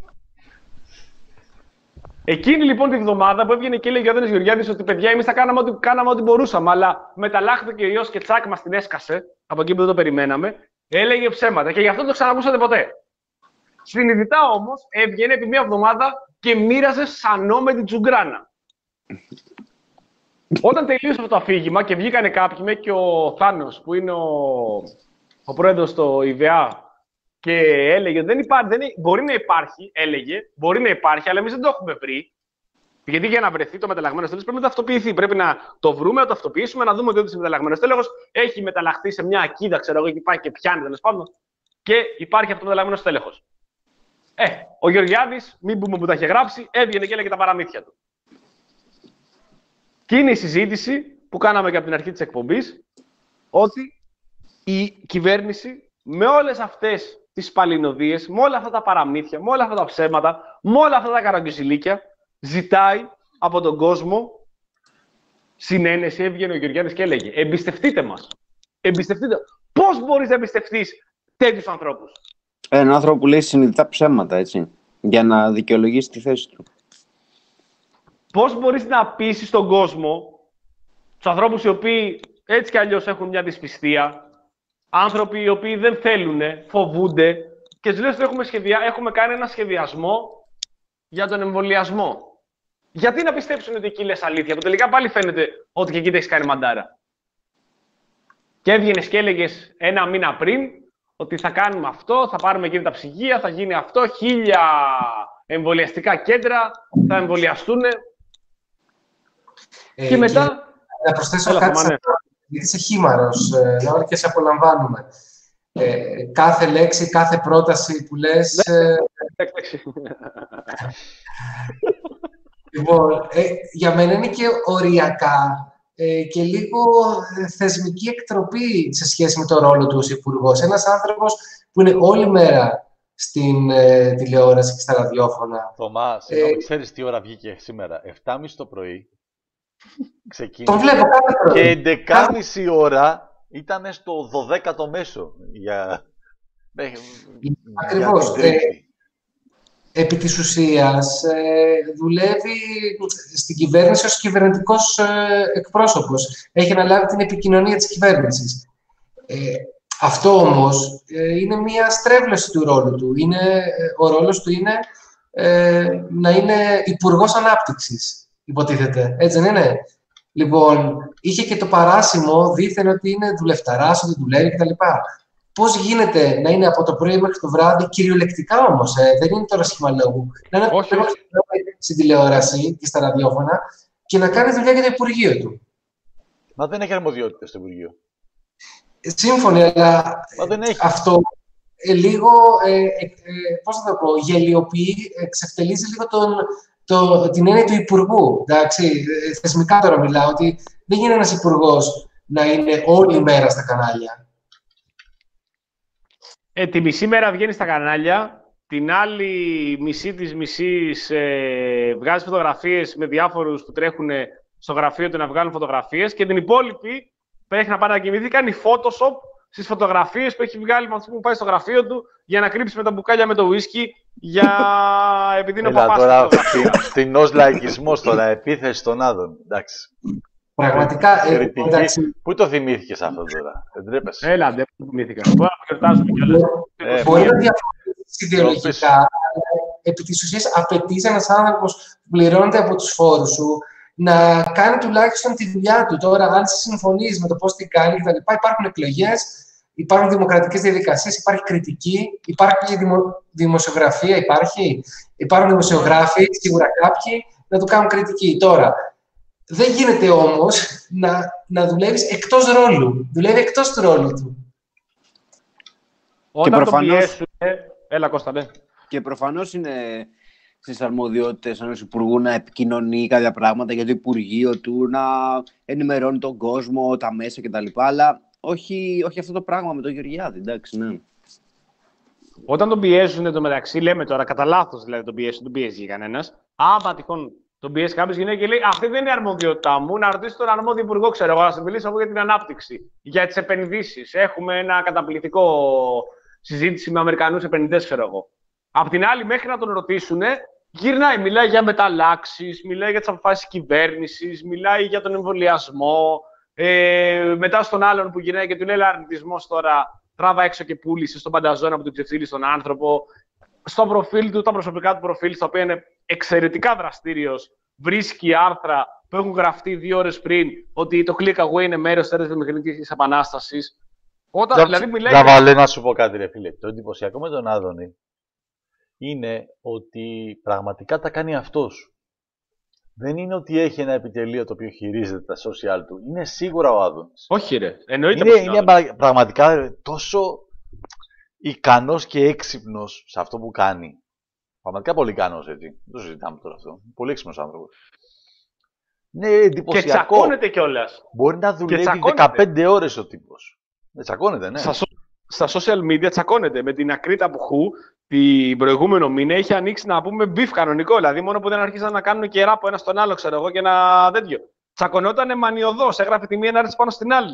Εκείνη λοιπόν τη βδομάδα που έβγαινε και έλεγε ο Άδωνης Γεωργιάδης ότι παιδιά, εμείς θα κάναμε ό,τι, κάναμε ό,τι μπορούσαμε, αλλά μεταλλάχθηκε ο ιός και τσάκ μας την έσκασε από εκεί που δεν το περιμέναμε, έλεγε ψέματα και γι' αυτό δεν το ξανακούσατε ποτέ. Συνειδητά όμως έβγαινε επί μία εβδομάδα και μοίραζε σανό με την τσουγκράνα. Όταν τελείωσε αυτό το αφήγημα και βγήκανε κάποιοι, και ο Θάνος που είναι ο, ο πρόεδρος του ΙΒΑ, και έλεγε δεν υπάρχει, δεν, μπορεί να υπάρχει, έλεγε, μπορεί να υπάρχει, αλλά εμείς δεν το έχουμε βρει. Γιατί για να βρεθεί το μεταλλαγμένο στέλεχος πρέπει να ταυτοποιηθεί. Πρέπει να το βρούμε, να το ταυτοποιήσουμε, να δούμε ότι όντως είναι μεταλλαγμένο στέλεχος έχει μεταλλαχθεί σε μια ακίδα, ξέρω εγώ, εκεί πάει και πιάνει τέλος πάντων, και υπάρχει αυτό το μεταλλαγμένο στέλεχος. Ε, ο Γεωργιάδης, μην πούμε που τα είχε γράψει, έβγαινε και έλεγε τα παραμύθια του. Και είναι η συζήτηση που κάναμε και από την αρχή της εκπομπής, ότι η κυβέρνηση με όλες αυτές τις παλινοδίες, με όλα αυτά τα παραμύθια, με όλα αυτά τα ψέματα, με όλα αυτά τα καραγκιουζιλίκια, ζητάει από τον κόσμο συνένεση. Έβγαινε ο Γεωργιάδης και έλεγε εμπιστευτείτε μας. Εμπιστευτείτε. Πώς μπορείς να εμπιστευτείς τέτοιους ανθρώπους? Έναν άνθρωπο που λέει συνειδητά ψέματα, έτσι, για να δικαιολογήσει τη θέση του. Πώς μπορείς να πείσεις τον κόσμο, τους ανθρώπους οι οποίοι έτσι κι αλλιώς έχουν μια δυσπιστία, άνθρωποι οι οποίοι δεν θέλουν, φοβούνται, και τους λες ότι έχουμε, σχεδια... έχουμε κάνει ένα σχεδιασμό για τον εμβολιασμό. Γιατί να πιστέψουν ότι εκεί λες αλήθεια, που τελικά πάλι φαίνεται ότι και εκεί τα έχεις κάνει μαντάρα. Και έβγαινες και έλεγες ένα μήνα πριν ότι θα κάνουμε αυτό, θα πάρουμε εκείνη τα ψυγεία, θα γίνει αυτό, χίλια εμβολιαστικά κέντρα, θα εμβολιαστούν. Ε, και μετά... Να προσθέσω Έλα, κάτι, σαν... γιατί είσαι χήμαρος, ε, και σε απολαμβάνουμε. Ε, κάθε λέξη, κάθε πρόταση που λες... Ε... λοιπόν, ε, για μένα είναι και οριακά ε, και λίγο θεσμική εκτροπή σε σχέση με το ρόλο του ως υπουργός. Ένας άνθρωπος που είναι όλη μέρα στην ε, τηλεόραση και στα ραδιόφωνα. Θωμά, συγγνώμη, ε, ξέρεις τι ώρα βγήκε σήμερα? εφτά και μισή το πρωί. Ξεκίνησε. Το βλέπω κάθε πρωί. Και έντεκα και μισή ώρα ήταν στο δωδέκατο μέσο. Για... Ακριβώς. Για ε, επί της ουσίας, ε, δουλεύει στην κυβέρνηση ως κυβερνητικός ε, εκπρόσωπος. Έχει αναλάβει την επικοινωνία της κυβέρνησης. Ε, αυτό όμως ε, είναι μια στρέβλωση του ρόλου του. Είναι, ε, ο ρόλος του είναι ε, να είναι υπουργός ανάπτυξης, υποτίθεται. Έτσι δεν είναι? Λοιπόν, είχε και το παράσημο δήθεν ότι είναι δουλευταράς, ότι δουλεύει κτλ. Πώς γίνεται να είναι από το πρωί μέχρι το βράδυ, κυριολεκτικά όμως, ε, δεν είναι τώρα σχήμα λόγου, να είναι από το πρωί στην τηλεόραση και στα ραδιόφωνα και να κάνει δουλειά για το Υπουργείο του. Μα δεν έχει αρμοδιότητα στο Υπουργείο. Σύμφωνοι, αλλά Μα δεν έχει. αυτό ε, λίγο, ε, ε, ε, πώς θα το πω, γελιοποιεί, εξευτελίζει λίγο τον, το, την έννοια του Υπουργού. Εντάξει, ε, θεσμικά τώρα μιλάω, ότι δεν γίνεται ένας υπουργός να είναι όλη μέρα στα κανάλια. Ε, τη μισή μέρα βγαίνει στα κανάλια, την άλλη μισή της μισής ε, βγάζει φωτογραφίες με διάφορους που τρέχουν στο γραφείο του να βγάλουν φωτογραφίες και την υπόλοιπη πρέπει να πάει να κοιμηθεί, κάνει Photoshop στις φωτογραφίες που έχει βγάλει με αυτό που πάει στο γραφείο του για να κρύψει με τα μπουκάλια με το whisky για... επειδή είναι ο παπάς τώρα, φτηνός λαϊκισμός τώρα, επίθεση των άλλων, εντάξει. Πραγματικά, ε, εντάξει. Πού το θυμήθηκες αυτό τώρα, δεν τρέπεσαι? Έλα, δεν το θυμήθηκα. Μπορεί να το γιορτάζουμε κιόλας. Ε, Μπορεί να διαφορετήσει ιδεολογικά, αλλά επί της ουσίας απαιτείς ένας άνθρωπος που πληρώνεται από τους φόρους σου να κάνει τουλάχιστον τη δουλειά του. Τώρα, αν συμφωνείς με το πώς την κάνει κτλ., υπάρχουν εκλογές, υπάρχουν δημοκρατικές διαδικασίες, υπάρχει κριτική, υπάρχει δημο, δημοσιογραφία, υπάρχει, υπάρχουν δημοσιογράφοι, σίγουρα κάποιοι, να του κάνουν κριτική. Τώρα, δεν γίνεται όμως να, να δουλεύεις εκτός ρόλου. Δουλεύει εκτός του ρόλου του. Όταν και προφανώς... τον πιέσουν... Έλα, Κώστα, ναι. Και προφανώς είναι στις αρμοδιότητες ενός υπουργού να επικοινωνεί κάποια πράγματα για το Υπουργείο του, να ενημερώνει τον κόσμο, τα μέσα κτλ. Αλλά όχι, όχι αυτό το πράγμα με τον Γεωργιάδη, εντάξει, ναι. Όταν τον πιέζουν εντωμεταξύ, λέμε τώρα, κατά λάθος δηλαδή τον πιέζουν, τον πιέζει κανένας. Άμα τυχόν τον πιέζει κάποιος γυναίκα και λέει αυτή δεν είναι η αρμοδιότητά μου, να ρωτήσω τον αρμόδιο υπουργό, ξέρω εγώ, να σας μιλήσω εγώ για την ανάπτυξη, για τις επενδύσεις. Έχουμε ένα καταπληκτικό συζήτηση με Αμερικανούς επενδυτές, ξέρω εγώ. Απ' την άλλη, μέχρι να τον ρωτήσουν, γυρνάει, μιλάει για μεταλλάξεις, μιλάει για τις αποφάσεις κυβέρνησης, μιλάει για τον εμβολιασμό. Ε, μετά στον άλλον που γυρνάει και του λέει αρνητισμός τώρα, τράβα έξω και πούλησε στον Πανταζόνα που του ξεφύγει στον άνθρωπο. Στο προφίλ του, τα προσωπικά του προφίλ, στα οποία είναι εξαιρετικά δραστήριος, βρίσκει άρθρα που έχουν γραφτεί δύο ώρες πριν ότι το click away είναι μέρος της βιομηχανικής επανάστασης. Όταν Ζα, δηλαδή μιλάει. Ζαβαλέ, να σου πω κάτι, ρε φίλε. Το εντυπωσιακό με τον Άδωνη είναι ότι πραγματικά τα κάνει αυτός. Δεν είναι ότι έχει ένα επιτελείο το οποίο χειρίζεται τα social του. Είναι σίγουρα ο Άδωνης. Όχι, ρε. Εννοείται είναι, είναι πρα, πραγματικά ρε, τόσο ικανός και έξυπνος σε αυτό που κάνει. Πραγματικά πολύ ικανός, έτσι. Δεν το συζητάμε τώρα αυτό. Πολύ έξυπνος άνθρωπος. Είναι εντυπωσιακό. Και τσακώνεται κιόλας. Μπορεί να δουλεύει δεκαπέντε ώρες ο τύπος. Δεν τσακώνεται, ναι. Στα, στα social media τσακώνεται. Με την Ακρίτα Πουχού την προηγούμενο μήνα είχε ανοίξει να πούμε μπιφ κανονικό. Δηλαδή, μόνο που δεν αρχίσαν να κάνουν και ράπο ένα στον άλλο, ξέρω εγώ, και ένα τέτοιο. Τσακωνότανε μανιωδώς. Έγραφε τη μία να έρθει πάνω στην άλλη.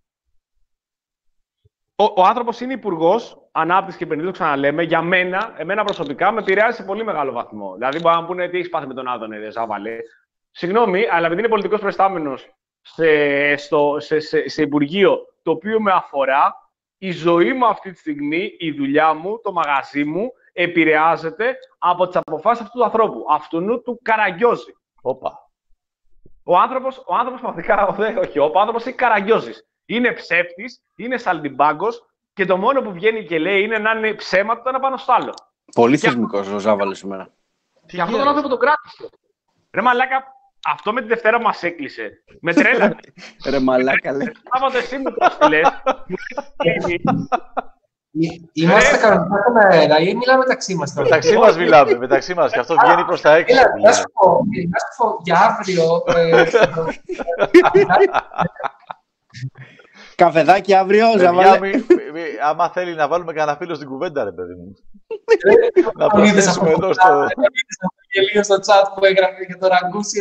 Ο, ο άνθρωπος είναι υπουργός ανάπτυξη και επενδύσεων, το ξαναλέμε. Για μένα, εμένα προσωπικά, με επηρεάζει σε πολύ μεγάλο βαθμό. Δηλαδή, μπορεί να πούνε τι έχει πάθει με τον Άδωνη, ρε Ζάβαλε. Συγγνώμη, αλλά επειδή είναι πολιτικός προϊστάμενος σε, στο, σε, σε, σε υπουργείο το οποίο με αφορά, η ζωή μου αυτή τη στιγμή, η δουλειά μου, το μαγαζί μου, επηρεάζεται από τις αποφάσεις αυτού του ανθρώπου, αυτού του Καραγκιόζη. Όπα. Ο άνθρωπος, ο άνθρωπος πραγματικά, όχι, ο άνθρωπος είναι Καραγκιόζης. Είναι ψεύτης, είναι σαλτιμπάγκος και το μόνο που βγαίνει και λέει είναι να είναι ψέματα το ένα πάνω στο άλλο. Πολύ θεσμικός ο Ζάβαλος σήμερα. Και αυτόν τον άνθρωπο τον κράτησε. Ρε μαλάκα, αυτό με τη Δευτέρα μας έκλεισε. Με τρέλα. Ρε μαλάκα, λέει. Σάββατο εσύ μου το στείλες. Είμαστε κανονικά στον αέρα ή μιλάμε μεταξύ μας τώρα? Μεταξύ μας μιλάμε, μεταξύ μας. Και αυτό βγαίνει προς τα έξω. Έλα, να σου πω, να σου πω για αύριο. Καφεδάκι αύριο, Ζαβάλε. Άμα θέλει να βάλουμε κανένα φίλο στην κουβέντα, ρε παιδί μου. Να προσθέσουμε εδώ στο... Και λίγο στο chat που έγραφε για το ραγκούσι.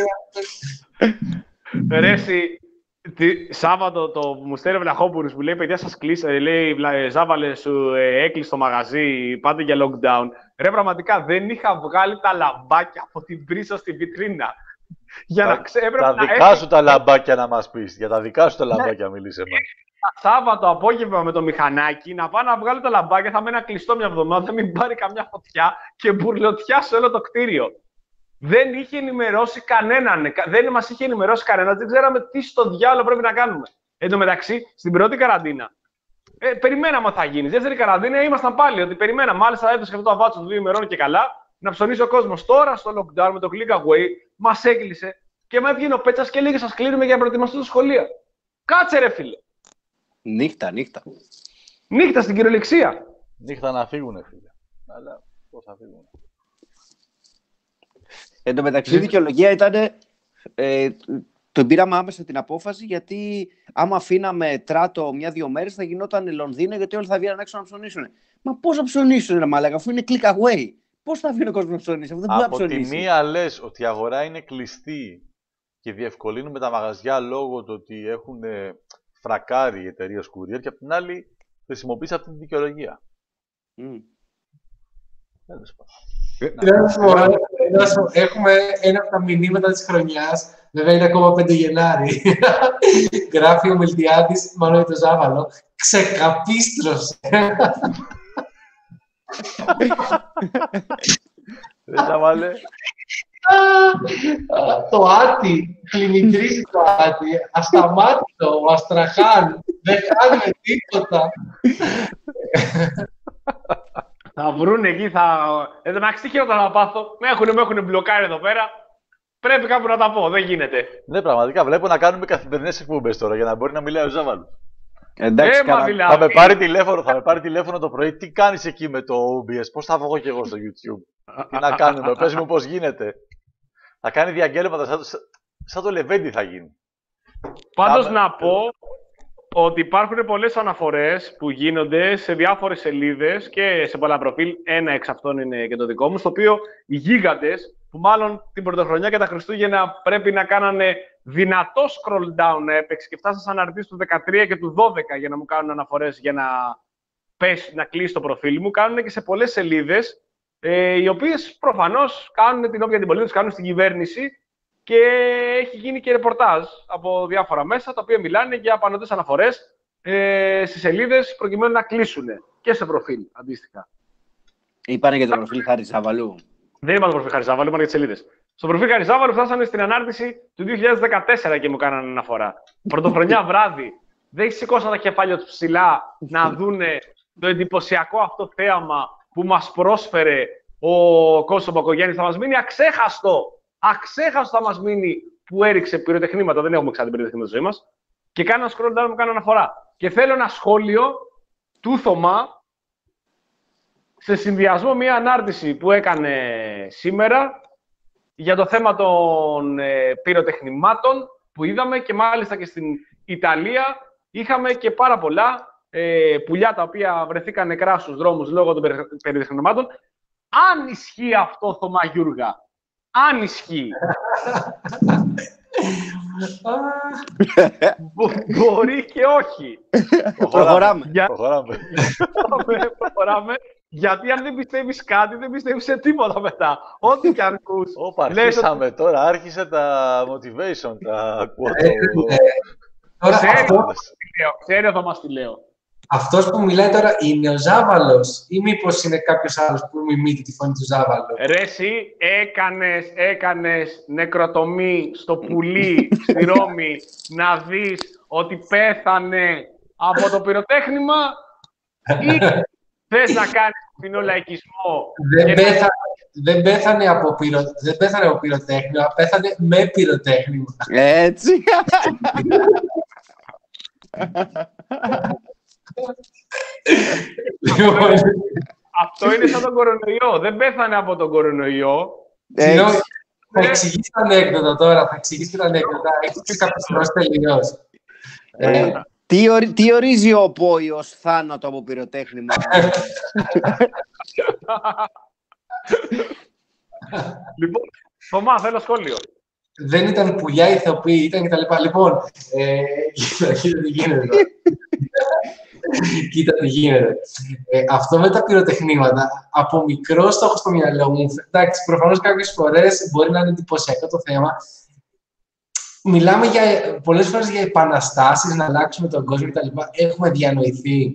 Ρε εσύ, Σάββατο το μου στέλνει ο Βλαχόπουλος που λέει παιδιά σας κλείσε, λέει Ζάβαλε σου έκλεισε το μαγαζί, πάτε για lockdown. Ρε πραγματικά δεν είχα βγάλει τα λαμπάκια από την πρίσα στη βιτρίνα. Για τα, να ξέ, τα να δικά έχει... σου τα λαμπάκια να μας πεις. Για τα δικά σου τα λαμπάκια μίλησε μας. Σάββατο απόγευμα με το μηχανάκι να πάω να βγάλω τα λαμπάκια, θα μένει κλειστό μια εβδομάδα, μην πάρει καμιά φωτιά και μπουρλωτιά σε όλο το κτίριο. Δεν είχε ενημερώσει κανέναν, δεν μας είχε ενημερώσει κανέναν, δεν ξέραμε τι στο διάλογο πρέπει να κάνουμε. Εν τω μεταξύ, στην πρώτη καραντίνα, ε, περιμέναμε ότι θα γίνει. Στη δεύτερη καραντίνα ήμασταν πάλι, ότι περιμέναμε. Μάλιστα έδωσε αυτό το αβάτσο των δύο ημερών και καλά, να ψωνίσει ο κόσμος. Τώρα στο lockdown με το click away, μας έκλεισε και με έβγαινε ο Πέτσας και έλεγε: σας κλείνουμε για να προετοιμαστούν τα σχολεία. Κάτσε, ρε φίλε. Νύχτα, νύχτα. Νύχτα στην κυριολεξία. Νύχτα να φύγουνε, φίλε. Αλλά πώς θα φύγουνε. Εν τω μεταξύ, η δικαιολογία ήταν. Ε, τον πήραμε άμεσα την απόφαση γιατί άμα αφήναμε τράτο μια-δύο μέρες θα γινόταν Λονδίνο γιατί όλοι θα βγαίνουν έξω να ψωνίσουν. Μα πώς θα ψωνίσουν, ρε μαλάκα, αφού είναι click away. Πώς θα βγει ο κόσμος να ψωνίσει, αφού δεν μπορεί να ψωνίσει. Από τη μία λες ότι η αγορά είναι κλειστή και διευκολύνουμε τα μαγαζιά λόγω του ότι έχουν φρακάρει οι εταιρείες courier και από την άλλη χρησιμοποιείς αυτή τη δικαιολογία. Mm. Έχουμε ένα από τα μηνύματα της χρονιάς, βέβαια είναι ακόμα πέντε Γενάρη. Γράφει ο Μιλτιάδης, μάλλον το Ζάβαλο, ξεκαπίστρωσε. Δεν Ζάβαλε. Το Άτι, κλινικρίσει το Άτι, ασταμάτητο, ο Αστραχάν, δεν κάνουμε τίποτα. Θα βρουν εκεί, θα... Εδώ να τι χειρότερα να πάθω. Με έχουν, με έχουν μπλοκάρει εδώ πέρα. Πρέπει κάπου να τα πω, δεν γίνεται. Ναι, πραγματικά βλέπω να κάνουμε καθημερινές εκπομπές τώρα για να μπορεί να μιλάει ο Ζάβαλος. Εντάξει, Έμα, δηλαδή. Θα με πάρει τηλέφωνο, θα με πάρει τηλέφωνο το πρωί. Τι κάνεις εκεί με το ο μπι ες, πώς θα βγω κι εγώ στο YouTube. Τι να κάνουμε, πες μου πώς γίνεται. Θα κάνει διαγγέλματα, σαν, σαν το Λεβέντι θα γίνει. Πάντως θα... να πω ότι υπάρχουν πολλές αναφορές που γίνονται σε διάφορες σελίδες και σε πολλά προφίλ. Ένα εξ αυτών είναι και το δικό μου, στο οποίο οι γίγαντες, που μάλλον την Πρωτοχρονιά και τα Χριστούγεννα πρέπει να κάνανε δυνατό scroll down να έπαιξε και φτάσαν στις αναρτήσεις του δεκατρία και του δώδεκα για να μου κάνουν αναφορές για να, πέσει, να κλείσει το προφίλ μου. Κάνουν και σε πολλές σελίδες, ε, οι οποίες προφανώς κάνουν την όποια την πολίτη τους κάνουν στην κυβέρνηση και έχει γίνει και ρεπορτάζ από διάφορα μέσα, τα οποία μιλάνε για πανωτές αναφορές ε, στις σελίδες προκειμένου να κλείσουν και σε προφίλ αντίστοιχα. Είπανε για το προφίλ Χάρη Ζάβαλου. Δεν είπαν το προφίλ Χάρη Ζάβαλου, είπαν για τις σελίδες. Στο προφίλ Χάρη Ζάβαλου φτάσανε στην ανάρτηση του δύο χιλιάδες δεκατέσσερα και μου κάνανε αναφορά. Πρωτοχρονιά βράδυ. Δεν σηκώσαν τα κεφάλια τους ψηλά να δούνε το εντυπωσιακό αυτό θέαμα που μας πρόσφερε ο Κώστας Μπακογιάννης. Θα μας μείνει αξέχαστο. Αξέχαστο θα μας μείνει που έριξε πυροτεχνήματα. Δεν έχουμε ξανά την πυροτεχνήματα στη ζωή μας. Και κάνω ένα scroll down, μου κάνω αναφορά. Και θέλω ένα σχόλιο του Θωμά σε συνδυασμό μια ανάρτηση που έκανε σήμερα για το θέμα των ε, πυροτεχνημάτων που είδαμε και μάλιστα και στην Ιταλία είχαμε και πάρα πολλά ε, πουλιά τα οποία βρεθήκαν νεκρά στους δρόμους λόγω των περιτεχνημάτων. Αν ισχύει αυτό, Θωμά Γιούργα, αν ισχύει, Μπο- μπορεί και όχι. Προχωράμε. Για- Προχωράμε. Προχωράμε, προχωράμε. Γιατί αν δεν πιστεύεις κάτι, δεν πιστεύεις σε τίποτα μετά. Ό,τι και αν ακούς. Όπα, λες αρχίσαμε τώρα. Άρχισε τα motivation, τα Ε, quote. ε, Τώρα Ξέρει. αυτό, Ξέρει ο Θωμάς τι λέω. αυτός που μιλάει τώρα είναι ο Ζάβαλος ή μήπως είναι κάποιος άλλος που μιμείται τη φωνή του Ζάβαλου? Ρε εσύ έκανες, έκανες νεκροτομή στο πουλί στη Ρώμη να δεις ότι πέθανε από το πυροτέχνημα ή θες να κάνεις φθηνό λαϊκισμό? Δεν, και- πέθανε, δεν, πέθανε από πυρο, δεν πέθανε από πυροτέχνημα, πέθανε με πυροτέχνημα. Έτσι. Λοιπόν, Αυτό είναι σαν τον κορονοϊό. Δεν πέθανε από τον κορονοϊό. συγγνώμη, Έτσι. θα εξηγήσει τα ανέκδοτα τώρα, θα εξηγήσει και τα ανέκδοτα. Έχεις καπιστρώσει τελειώς. Ε, τι, ορι- τι ορίζει ο Πόη ως θάνατο από πυροτέχνημα? Λοιπόν, Θωμά, θέλω σχόλιο. Δεν ήταν πουλιά ηθοποιοί, ήταν και τα λοιπά. Λοιπόν, ε, κοίτα, κοίτα τι γίνεται. τώρα. Κοίτα τι γίνεται. Ε, αυτό με τα πυροτεχνήματα, από μικρό το έχω στο μυαλό μου. Εντάξει, προφανώς κάποιες φορές μπορεί να είναι εντυπωσιακό το θέμα. Μιλάμε για, πολλές φορές για επαναστάσεις, να αλλάξουμε τον κόσμο κτλ. Έχουμε διανοηθεί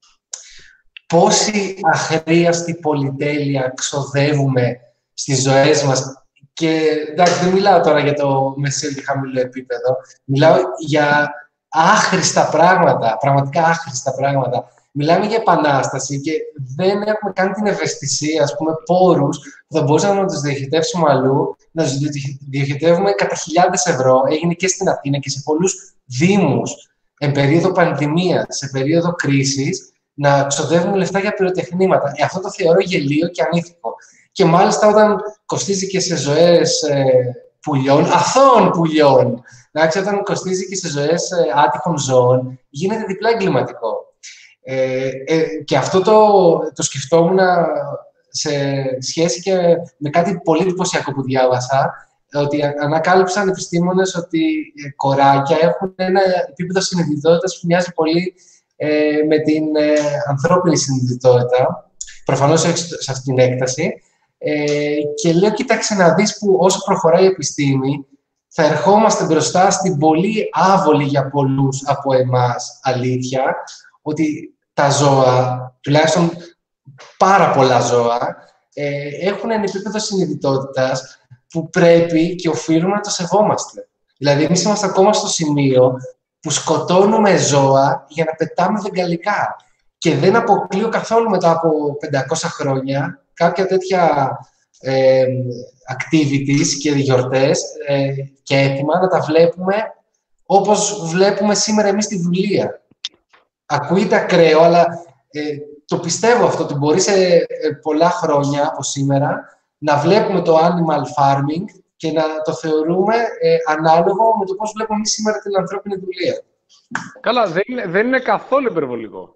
πόση αχρίαστη πολυτέλεια ξοδεύουμε στις ζωές μας. Και εντάξει, δεν μιλάω τώρα για το μεσαίο και χαμηλό επίπεδο. Μιλάω για άχρηστα πράγματα, πραγματικά άχρηστα πράγματα. Μιλάμε για επανάσταση και δεν έχουμε καν την ευαισθησία, ας πούμε, πόρους που θα μπορούσαμε να τους διοχετεύσουμε αλλού, να τους διοχετεύουμε κατά χιλιάδες ευρώ. Έγινε και στην Αθήνα και σε πολλούς δήμους, εν περίοδο πανδημίας, σε περίοδο κρίσης, να ξοδεύουμε λεφτά για πυροτεχνήματα. Ε, αυτό το θεωρώ γελίο και ανήθικο. Και μάλιστα όταν κοστίζει και σε ζωές ε, πουλιών, αθώων πουλιών, εντάξει, όταν κοστίζει και σε ζωές ε, άτυχων ζώων, γίνεται διπλά εγκληματικό. Ε, ε, και αυτό το, το σκεφτόμουν σε σχέση και με κάτι πολύ εντυπωσιακό που διάβασα, ότι ανακάλυψαν επιστήμονες ότι ε, κοράκια έχουν ένα επίπεδο συνειδητότητας που μοιάζει πολύ ε, με την ε, ανθρώπινη συνειδητότητα, προφανώς όχι σε αυτή την έκταση. Ε, και λέω, κοίταξε να δεις που όσο προχωράει η επιστήμη, θα ερχόμαστε μπροστά στην πολύ άβολη για πολλούς από εμάς αλήθεια, ότι τα ζώα, τουλάχιστον πάρα πολλά ζώα, ε, έχουν ένα επίπεδο συνειδητότητας που πρέπει και οφείλουμε να το σεβόμαστε. Δηλαδή, εμείς είμαστε ακόμα στο σημείο που σκοτώνουμε ζώα για να πετάμε βεγγαλικά. Και δεν αποκλείω καθόλου μετά από πεντακόσια χρόνια κάποια τέτοια ε, activities και γιορτές ε, και έτοιμα να τα βλέπουμε όπως βλέπουμε σήμερα εμείς στη βιβλία. Ακούγεται ακραίο, αλλά ε, το πιστεύω αυτό, ότι μπορεί σε ε, πολλά χρόνια από σήμερα να βλέπουμε το animal farming και να το θεωρούμε ε, ανάλογο με το πώς βλέπουμε εμείς σήμερα την ανθρώπινη δουλεία. Καλά, δεν είναι, δεν είναι καθόλου υπερβολικό.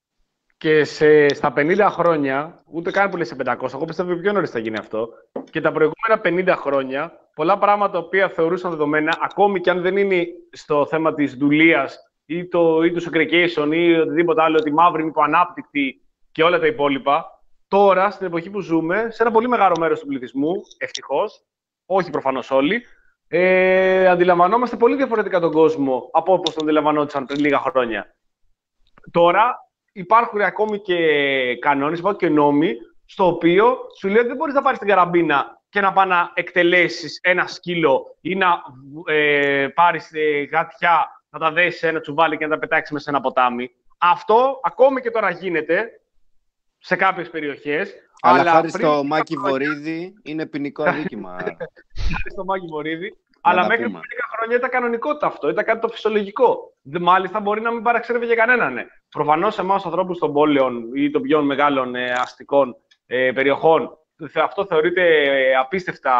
Και σε, στα πενήντα χρόνια, ούτε καν που λέει σε πεντακόσια, εγώ πιστεύω πιο νωρίς θα γίνει αυτό. Και τα προηγούμενα πενήντα χρόνια, πολλά πράγματα τα οποία θεωρούσαν δεδομένα, ακόμη και αν δεν είναι στο θέμα της δουλείας ή, το, ή του segregation ή οτιδήποτε άλλο, ότι οι μαύροι είναι υποανάπτυκτοι και όλα τα υπόλοιπα, τώρα, στην εποχή που ζούμε, σε ένα πολύ μεγάλο μέρος του πληθυσμού, ευτυχώς, όχι προφανώς όλοι, ε, αντιλαμβανόμαστε πολύ διαφορετικά τον κόσμο από όπως τον αντιλαμβανόντουσαν πριν λίγα χρόνια. Τώρα, υπάρχουν ακόμη και κανόνες, υπάρχουν και νόμοι, στο οποίο σου λέει ότι δεν μπορείς να πάρεις την καραμπίνα και να πάει να εκτελέσεις ένα σκύλο ή να ε, πάρεις ε, γατιά, να τα δέσεις σε ένα τσουβάλι και να τα πετάξεις μέσα σε ένα ποτάμι. Αυτό ακόμη και τώρα γίνεται σε κάποιες περιοχές. Αλλά, αλλά χάρη πριν στο Μάκη χρόνια- Βορίδη είναι ποινικό αδίκημα. Χάρη στο Μάκη Βορίδη. Να Αλλά τα μέχρι πούμε. πριν λίγα χρόνια ήταν κανονικότητα αυτό, ήταν κάτι το φυσιολογικό. Δε- Μάλιστα μπορεί να μην παραξέρευε για κανέναν. Ναι. Προφανώς εμάς τους ανθρώπους των πόλεων ή των πιο μεγάλων ε, αστικών ε, περιοχών, θε- αυτό θεωρείται ε, απίστευτα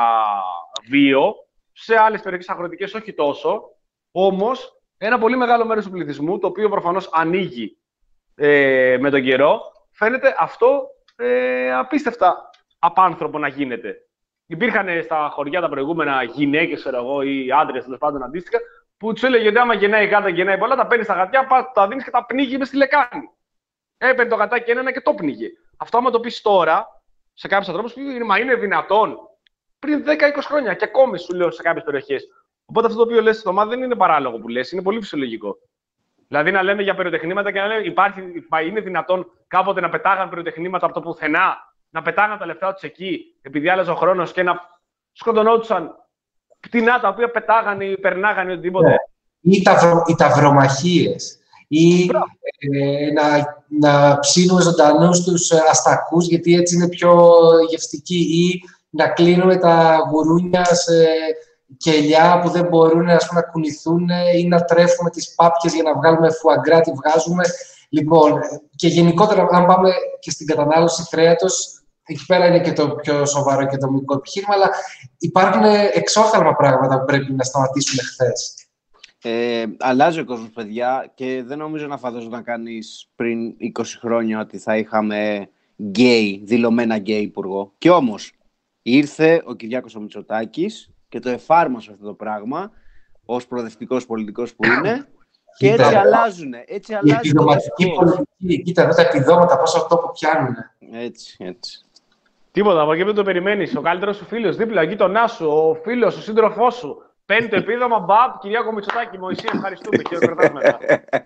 βίο. Σε άλλες περιοχές αγροτικές όχι τόσο. Όμως, ένα πολύ μεγάλο μέρος του πληθυσμού, το οποίο προφανώς ανοίγει ε, με τον καιρό, φαίνεται αυτό ε, απίστευτα απάνθρωπο να γίνεται. Υπήρχαν στα χωριά τα προηγούμενα γυναίκες, ξέρω εγώ, ή άντρες, τέλος πάντων αντίστοιχα, που του έλεγε ότι άμα γεννάει κάτι, γεννάει πολλά, τα παίρνει στα γατιά, πας, τα δίνει και τα πνίγει μες στη λεκάνη. Έπαιρνε το γατάκι ένα και το πνίγε. Αυτό, άμα το πει τώρα, σε κάποιους ανθρώπους, μα είναι δυνατόν. Πριν δέκα είκοσι χρόνια και ακόμη σου λέω σε κάποιες περιοχές. Οπότε αυτό το οποίο λες, Θωμά, δεν είναι παράλογο που λες, είναι πολύ φυσιολογικό. Δηλαδή να λέμε για πυροτεχνήματα και να λέμε υπάρχει, είναι δυνατόν κάποτε να πετάγαν πυροτεχνήματα από το πουθενά, να πετάγαν τα λεφτά τους εκεί, επειδή άλλαζε ο χρόνος και να σκοτωνόντουσαν πτηνά τα οποία πετάγανε ή περνάγανε οτιδήποτε. Ναι. Ή ταυρο, οι ταυρομαχίες. Ή ε, να, να ψήνουμε ζωντανούς τους αστακούς, γιατί έτσι είναι πιο γευστικοί. Ή να κλείνουμε τα γουρούνια σε κελιά που δεν μπορούν ας πούμε, να κουνηθούν, ή να τρέφουμε τις πάπιες για να βγάλουμε φουαγκρά, τη βγάζουμε. Λοιπόν, και γενικότερα, αν πάμε και στην κατανάλωση κρέατος, εκεί πέρα είναι και το πιο σοβαρό και το μικρό επιχείρημα, αλλά υπάρχουν εξόφθαλμα πράγματα που πρέπει να σταματήσουμε χθες. Ε, αλλάζει ο κόσμος, παιδιά, και δεν νομίζω να φανταζόταν κανείς πριν είκοσι χρόνια ότι θα είχαμε γκέι, δηλωμένα γκέι υπουργό. Και όμως, ήρθε ο Κυριάκος ο Μητσοτάκης και το εφάρμοσε αυτό το πράγμα, ως προοδευτικός πολιτικός που είναι, και έτσι Κοίτα, αλλάζουν. Έτσι η αλλάζει το επιδοματική δεσπότη. πολιτική, κοίτα εδώ τα επιδόματα, πόσο τόπο πιάνουν. Έτσι, έτσι. Τίποτα, από εκεί δεν το περιμένεις. Ο καλύτερος σου φίλος δίπλα, ο γείτονάς σου, ο φίλος, ο σύντροφός σου. Παίρνει το επίδομα, μπαπ, Κυριάκο Μητσοτάκη, Μωυσή, ευχαριστούμε. Και χαιρετάς μετά.